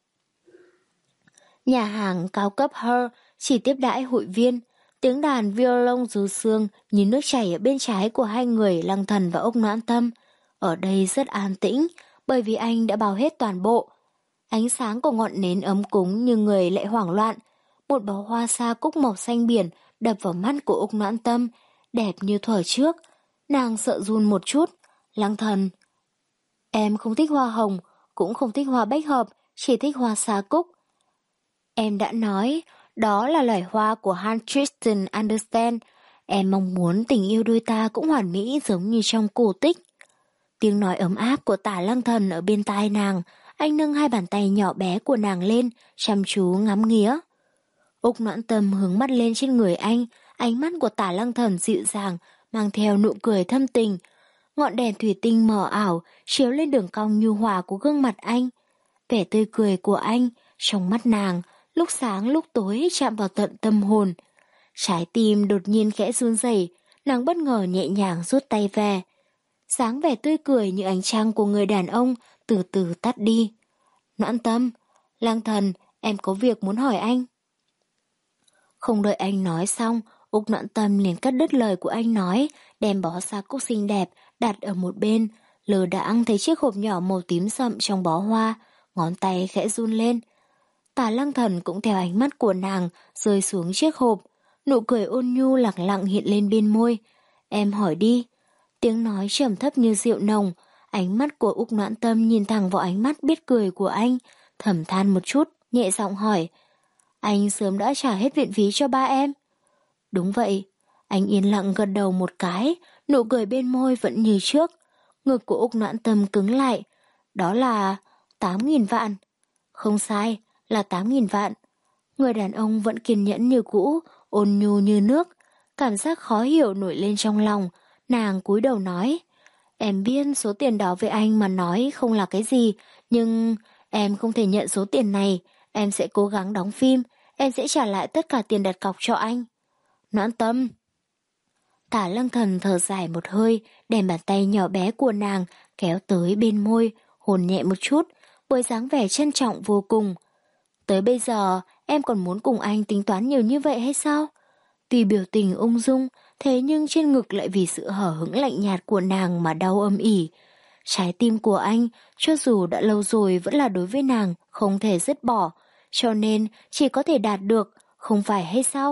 Nhà hàng cao cấp Her chỉ tiếp đãi hội viên, tiếng đàn violon ru sương như nước chảy ở bên trái của hai người Lăng Thần và Úc Noãn Tâm. Ở đây rất an tĩnh, bởi vì anh đã bao hết toàn bộ. Ánh sáng của ngọn nến ấm cúng như người lại hoảng loạn. Một bó hoa sa cúc màu xanh biển đập vào mắt của Úc Noãn Tâm, đẹp như thuở trước. Nàng sợ run một chút. Lăng Thần, em không thích hoa hồng, cũng không thích hoa bách hợp, chỉ thích hoa sa cúc. Em đã nói, đó là loài hoa của Hans Christian Andersen. Em mong muốn tình yêu đôi ta cũng hoàn mỹ giống như trong cổ tích. Tiếng nói ấm áp của Tả Lăng Thần ở bên tai nàng, anh nâng hai bàn tay nhỏ bé của nàng lên, chăm chú ngắm nghía. Úc Noãn Tâm hướng mắt lên trên người anh, ánh mắt của Tả Lăng Thần dịu dàng, mang theo nụ cười thâm tình. Ngọn đèn thủy tinh mờ ảo chiếu lên đường cong nhu hòa của gương mặt anh. Vẻ tươi cười của anh trong mắt nàng, lúc sáng lúc tối chạm vào tận tâm hồn. Trái tim đột nhiên khẽ run rẩy, nàng bất ngờ nhẹ nhàng rút tay về. Dáng vẻ tươi cười như ánh trăng của người đàn ông từ từ tắt đi. Noãn Tâm, Lăng Thần, em có việc muốn hỏi anh. Không đợi anh nói xong, Úc Noãn Tâm liền cắt đứt lời của anh nói, đem bó sa cúc xinh đẹp đặt ở một bên, lờ đãng thấy chiếc hộp nhỏ màu tím sậm trong bó hoa, ngón tay khẽ run lên. Tả Lăng Thần cũng theo ánh mắt của nàng rơi xuống chiếc hộp, nụ cười ôn nhu lẳng lặng hiện lên bên môi. Em hỏi đi. Tiếng nói trầm thấp như rượu nồng, ánh mắt của Úc Noãn Tâm nhìn thẳng vào ánh mắt biết cười của anh, thầm than một chút, nhẹ giọng hỏi. Anh sớm đã trả hết viện phí cho ba em? Đúng vậy. Anh yên lặng gật đầu một cái, nụ cười bên môi vẫn như trước. Ngực của Úc Noãn Tâm cứng lại. Đó là tám nghìn vạn. Không sai, là tám nghìn vạn. Người đàn ông vẫn kiên nhẫn như cũ, ôn nhu như nước. Cảm giác khó hiểu nổi lên trong lòng. Nàng cúi đầu nói. Em biết số tiền đó với anh mà nói không là cái gì, nhưng em không thể nhận số tiền này. Em sẽ cố gắng đóng phim, em sẽ trả lại tất cả tiền đặt cọc cho anh. Noãn Tâm. Tả Lăng Thần thở dài một hơi, đem bàn tay nhỏ bé của nàng kéo tới bên môi, hôn nhẹ một chút, với dáng vẻ trân trọng vô cùng. Tới bây giờ, em còn muốn cùng anh tính toán nhiều như vậy hay sao? Tuy biểu tình ung dung, thế nhưng trên ngực lại vì sự hở hững lạnh nhạt của nàng mà đau âm ỉ. Trái tim của anh, cho dù đã lâu rồi vẫn là đối với nàng, không thể dứt bỏ, cho nên chỉ có thể đạt được, không phải hay sao?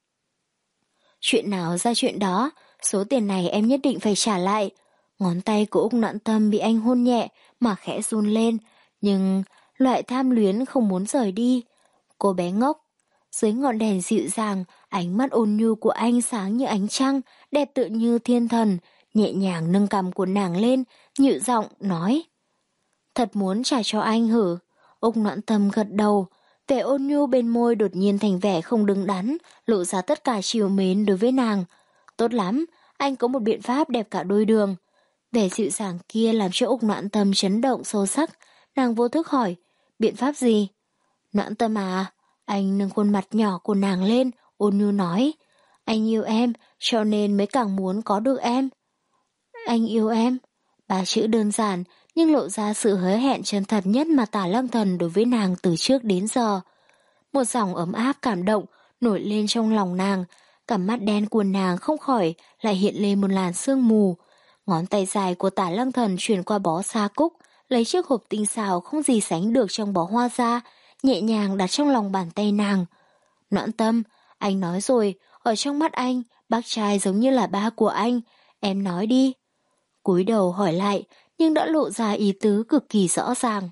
Chuyện nào ra chuyện đó, số tiền này em nhất định phải trả lại. Ngón tay của Úc Noãn Tâm bị anh hôn nhẹ mà khẽ run lên, nhưng loại tham luyến không muốn rời đi. Cô bé ngốc. Dưới ngọn đèn dịu dàng, ánh mắt ôn nhu của anh sáng như ánh trăng, đẹp tựa như thiên thần, nhẹ nhàng nâng cằm của nàng lên, nhịu giọng nói. Thật muốn trả cho anh hử? Úc Noãn Tâm gật đầu, vẻ ôn nhu bên môi đột nhiên thành vẻ không đứng đắn, lộ ra tất cả trìu mến đối với nàng. Tốt lắm, anh có một biện pháp đẹp cả đôi đường. Vẻ dịu dàng kia làm cho Úc Noãn Tâm chấn động sâu sắc, nàng vô thức hỏi, biện pháp gì? Noãn Tâm à, anh nâng khuôn mặt nhỏ của nàng lên, ôn nhu nói, anh yêu em, cho nên mới càng muốn có được em. Anh yêu em. Ba chữ đơn giản, nhưng lộ ra sự hứa hẹn chân thật nhất mà Tả Lăng Thần đối với nàng từ trước đến giờ. Một dòng ấm áp cảm động nổi lên trong lòng nàng, cặp mắt đen của nàng không khỏi lại hiện lên một làn sương mù. Ngón tay dài của Tả Lăng Thần chuyển qua bó sa cúc, lấy chiếc hộp tinh xảo không gì sánh được trong bó hoa ra, nhẹ nhàng đặt trong lòng bàn tay nàng. Noãn Tâm, anh nói rồi, ở trong mắt anh, bác trai giống như là ba của anh, em nói đi. Cúi đầu hỏi lại, nhưng đã lộ ra ý tứ cực kỳ rõ ràng.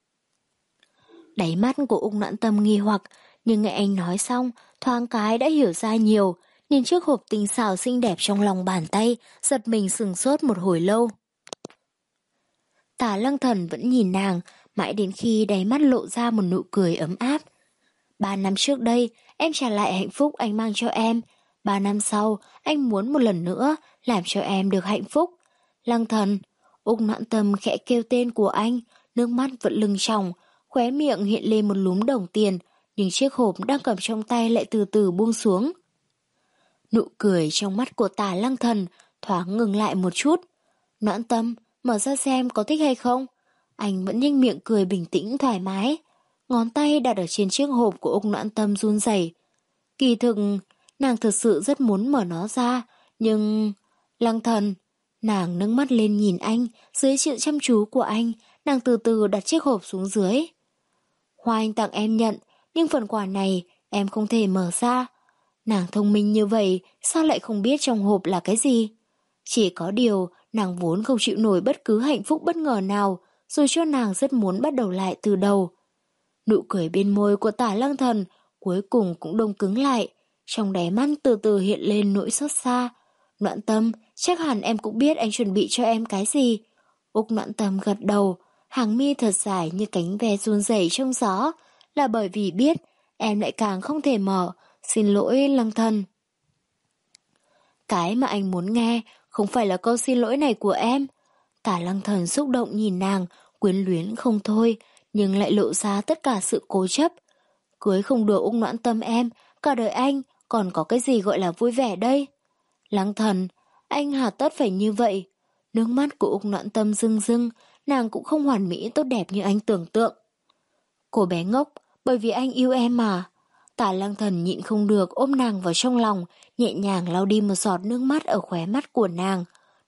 Đáy mắt của Úc Noãn Tâm nghi hoặc, nhưng nghe anh nói xong, thoáng cái đã hiểu ra nhiều, nhìn chiếc hộp tinh xảo xinh đẹp trong lòng bàn tay, giật mình sừng sốt một hồi lâu. Tả Lăng Thần vẫn nhìn nàng, mãi đến khi đáy mắt lộ ra một nụ cười ấm áp. Ba năm trước đây, em trả lại hạnh phúc anh mang cho em. Ba năm sau, anh muốn một lần nữa làm cho em được hạnh phúc. Lăng Thần. Úc Noãn Tâm khẽ kêu tên của anh, nước mắt vẫn lưng tròng, khóe miệng hiện lên một lúm đồng tiền, nhưng chiếc hộp đang cầm trong tay lại từ từ buông xuống. Nụ cười trong mắt của Tả Lăng Thần thoáng ngừng lại một chút. Noãn Tâm, mở ra xem có thích hay không? Anh vẫn nhanh miệng cười bình tĩnh thoải mái. Ngón tay đặt ở trên chiếc hộp của Úc Noãn Tâm run rẩy. Kỳ thực, nàng thực sự rất muốn mở nó ra, nhưng... Lăng Thần. Nàng nâng mắt lên nhìn anh, dưới sự chăm chú của anh, nàng từ từ đặt chiếc hộp xuống dưới. Hoa anh tặng em nhận, nhưng phần quà này em không thể mở ra. Nàng thông minh như vậy, sao lại không biết trong hộp là cái gì? Chỉ có điều, nàng vốn không chịu nổi bất cứ hạnh phúc bất ngờ nào, rồi cho nàng rất muốn bắt đầu lại từ đầu. Nụ cười bên môi của Tả Lăng Thần cuối cùng cũng đông cứng lại, trong đáy mắt từ từ hiện lên nỗi xót xa. Noãn Tâm, chắc hẳn em cũng biết anh chuẩn bị cho em cái gì. Úc Noãn Tâm gật đầu, hàng mi thật dài như cánh ve run rẩy trong gió, là bởi vì biết em lại càng không thể mở. Xin lỗi Lăng Thần. Cái mà anh muốn nghe không phải là câu xin lỗi này của em. Tả Lăng Thần xúc động nhìn nàng, quyến luyến không thôi, nhưng lại lộ ra tất cả sự cố chấp. Cưới không được Úc Noãn Tâm em, cả đời anh còn có cái gì gọi là vui vẻ đây? Lăng Thần, anh hà tất phải như vậy. Nước mắt của Úc Noãn Tâm rưng rưng, nàng cũng không hoàn mỹ tốt đẹp như anh tưởng tượng. Cô bé ngốc, bởi vì anh yêu em mà. Tả Lăng Thần nhịn không được ôm nàng vào trong lòng, nhẹ nhàng lau đi một giọt nước mắt ở khóe mắt của nàng.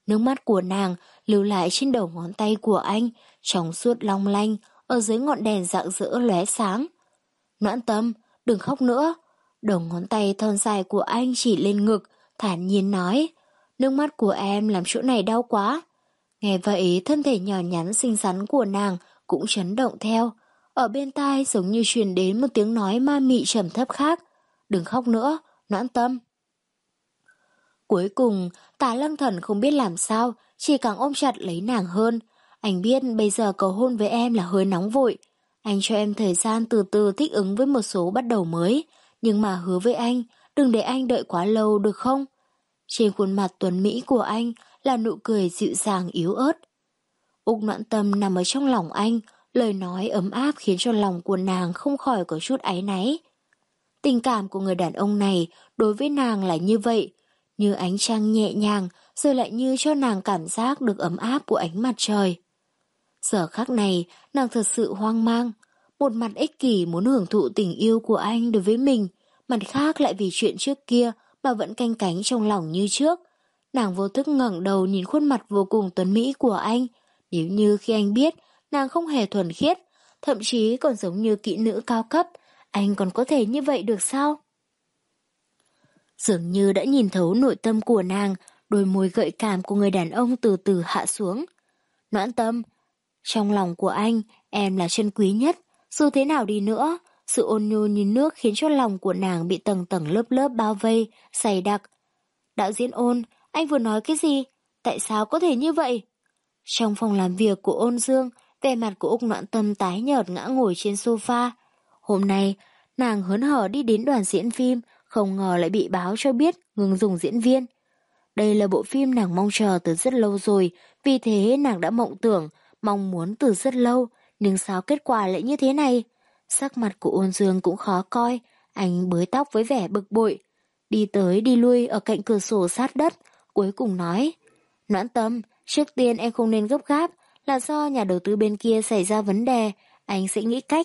Nước mắt của nàng lưu lại trên đầu ngón tay của anh, trong suốt long lanh, ở dưới ngọn đèn rạng rỡ lóe sáng. Noãn Tâm, đừng khóc nữa. Đầu ngón tay thon dài của anh chỉ lên ngực, thản nhiên nói, nước mắt của em làm chỗ này đau quá. Nghe vậy, thân thể nhỏ nhắn xinh xắn của nàng cũng chấn động theo. Ở bên tai giống như truyền đến một tiếng nói ma mị trầm thấp khác. Đừng khóc nữa, Noãn Tâm. Cuối cùng, Tả Lăng Thần không biết làm sao, chỉ càng ôm chặt lấy nàng hơn. Anh biết bây giờ cầu hôn với em là hơi nóng vội. Anh cho em thời gian từ từ thích ứng với một số bắt đầu mới. Nhưng mà hứa với anh, đừng để anh đợi quá lâu được không? Trên khuôn mặt tuấn mỹ của anh là nụ cười dịu dàng yếu ớt. Úc Noãn Tâm nằm ở trong lòng anh, lời nói ấm áp khiến cho lòng của nàng không khỏi có chút áy náy. Tình cảm của người đàn ông này đối với nàng là như vậy, như ánh trăng nhẹ nhàng, rồi lại như cho nàng cảm giác được ấm áp của ánh mặt trời. Giờ khắc này, nàng thật sự hoang mang. Một mặt ích kỷ muốn hưởng thụ tình yêu của anh đối với mình, mặt khác lại vì chuyện trước kia mà vẫn canh cánh trong lòng như trước. Nàng vô thức ngẩng đầu nhìn khuôn mặt vô cùng tuấn mỹ của anh. Nếu như khi anh biết nàng không hề thuần khiết, thậm chí còn giống như kỹ nữ cao cấp, anh còn có thể như vậy được sao? Dường như đã nhìn thấu nội tâm của nàng, đôi môi gợi cảm của người đàn ông từ từ hạ xuống. Noãn Tâm, trong lòng của anh, em là chân quý nhất. Dù thế nào đi nữa, sự ôn nhu như nước khiến cho lòng của nàng bị tầng tầng lớp lớp bao vây, dày đặc. Đạo diễn Ôn, anh vừa nói cái gì? Tại sao có thể như vậy? Trong phòng làm việc của Ôn Dương, vẻ mặt của Úc Noãn Tâm tái nhợt ngã ngồi trên sofa. Hôm nay, nàng hớn hở đi đến đoàn diễn phim, không ngờ lại bị báo cho biết ngừng dùng diễn viên. Đây là bộ phim nàng mong chờ từ rất lâu rồi, vì thế nàng đã mộng tưởng, mong muốn từ rất lâu, nhưng sao kết quả lại như thế này? Sắc mặt của Ôn Dương cũng khó coi, anh bới tóc với vẻ bực bội, đi tới đi lui ở cạnh cửa sổ sát đất, cuối cùng nói, Noãn Tâm, trước tiên em không nên gấp gáp, là do nhà đầu tư bên kia xảy ra vấn đề, anh sẽ nghĩ cách.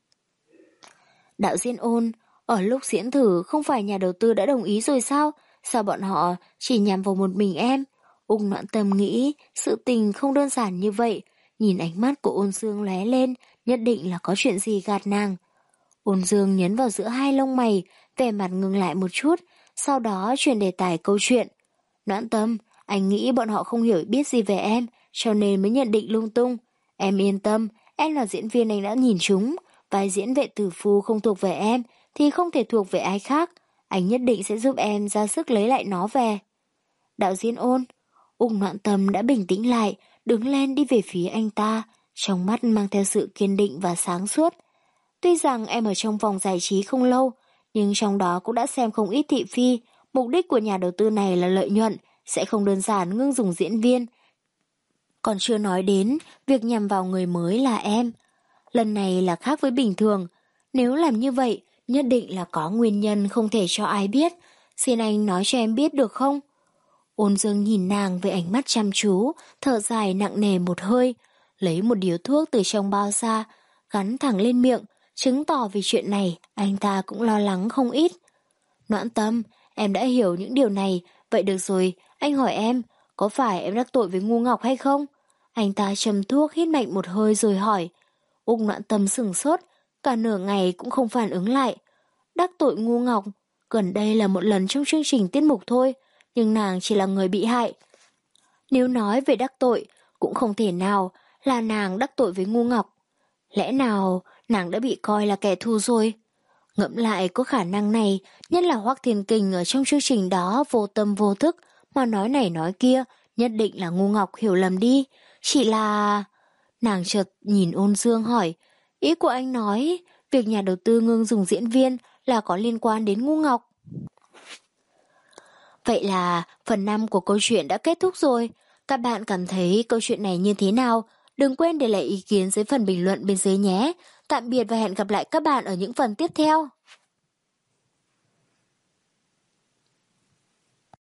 Đạo diễn Ôn, ở lúc diễn thử không phải nhà đầu tư đã đồng ý rồi sao? Sao bọn họ chỉ nhắm vào một mình em? Úc Noãn Tâm nghĩ sự tình không đơn giản như vậy, nhìn ánh mắt của Ôn Dương lóe lên, nhất định là có chuyện gì gạt nàng. Ôn Dương nhấn vào giữa hai lông mày, vẻ mặt ngừng lại một chút, sau đó chuyển đề tài câu chuyện. Noãn Tâm, anh nghĩ bọn họ không hiểu biết gì về em, cho nên mới nhận định lung tung. Em yên tâm, em là diễn viên anh đã nhìn chúng, vai diễn vệ tử phu không thuộc về em, thì không thể thuộc về ai khác. Anh nhất định sẽ giúp em ra sức lấy lại nó về. Đạo diễn Ôn, Úc Noãn Tâm đã bình tĩnh lại, đứng lên đi về phía anh ta, trong mắt mang theo sự kiên định và sáng suốt. Tuy rằng em ở trong vòng giải trí không lâu, nhưng trong đó cũng đã xem không ít thị phi. Mục đích của nhà đầu tư này là lợi nhuận, sẽ không đơn giản ngưng dùng diễn viên. Còn chưa nói đến việc nhằm vào người mới là em. Lần này là khác với bình thường. Nếu làm như vậy, nhất định là có nguyên nhân không thể cho ai biết. Xin anh nói cho em biết được không? Ôn Dương nhìn nàng với ánh mắt chăm chú, thở dài nặng nề một hơi, lấy một điếu thuốc từ trong bao ra, gắn thẳng lên miệng, chứng tỏ vì chuyện này anh ta cũng lo lắng không ít. Noãn Tâm, em đã hiểu những điều này, vậy được rồi, anh hỏi em, có phải em đắc tội với Ngu Ngọc hay không? Anh ta châm thuốc hít mạnh một hơi rồi hỏi. Úc Noãn Tâm sửng sốt, cả nửa ngày cũng không phản ứng lại. Đắc tội Ngu Ngọc, gần đây là một lần trong chương trình tiết mục thôi, nhưng nàng chỉ là người bị hại. Nếu nói về đắc tội, cũng không thể nào là nàng đắc tội với Ngu Ngọc. Lẽ nào nàng đã bị coi là kẻ thù rồi? Ngẫm lại có khả năng này, nhất là Hoắc Thiên Kình ở trong chương trình đó vô tâm vô thức mà nói này nói kia, nhất định là Ngu Ngọc hiểu lầm đi. Chỉ là... Nàng chợt nhìn Ôn Dương hỏi, ý của anh nói việc nhà đầu tư ngưng dùng diễn viên là có liên quan đến Ngu Ngọc. Vậy là phần năm của câu chuyện đã kết thúc rồi. Các bạn cảm thấy câu chuyện này như thế nào? Đừng quên để lại ý kiến dưới phần bình luận bên dưới nhé. Tạm biệt và hẹn gặp lại các bạn ở những phần tiếp theo.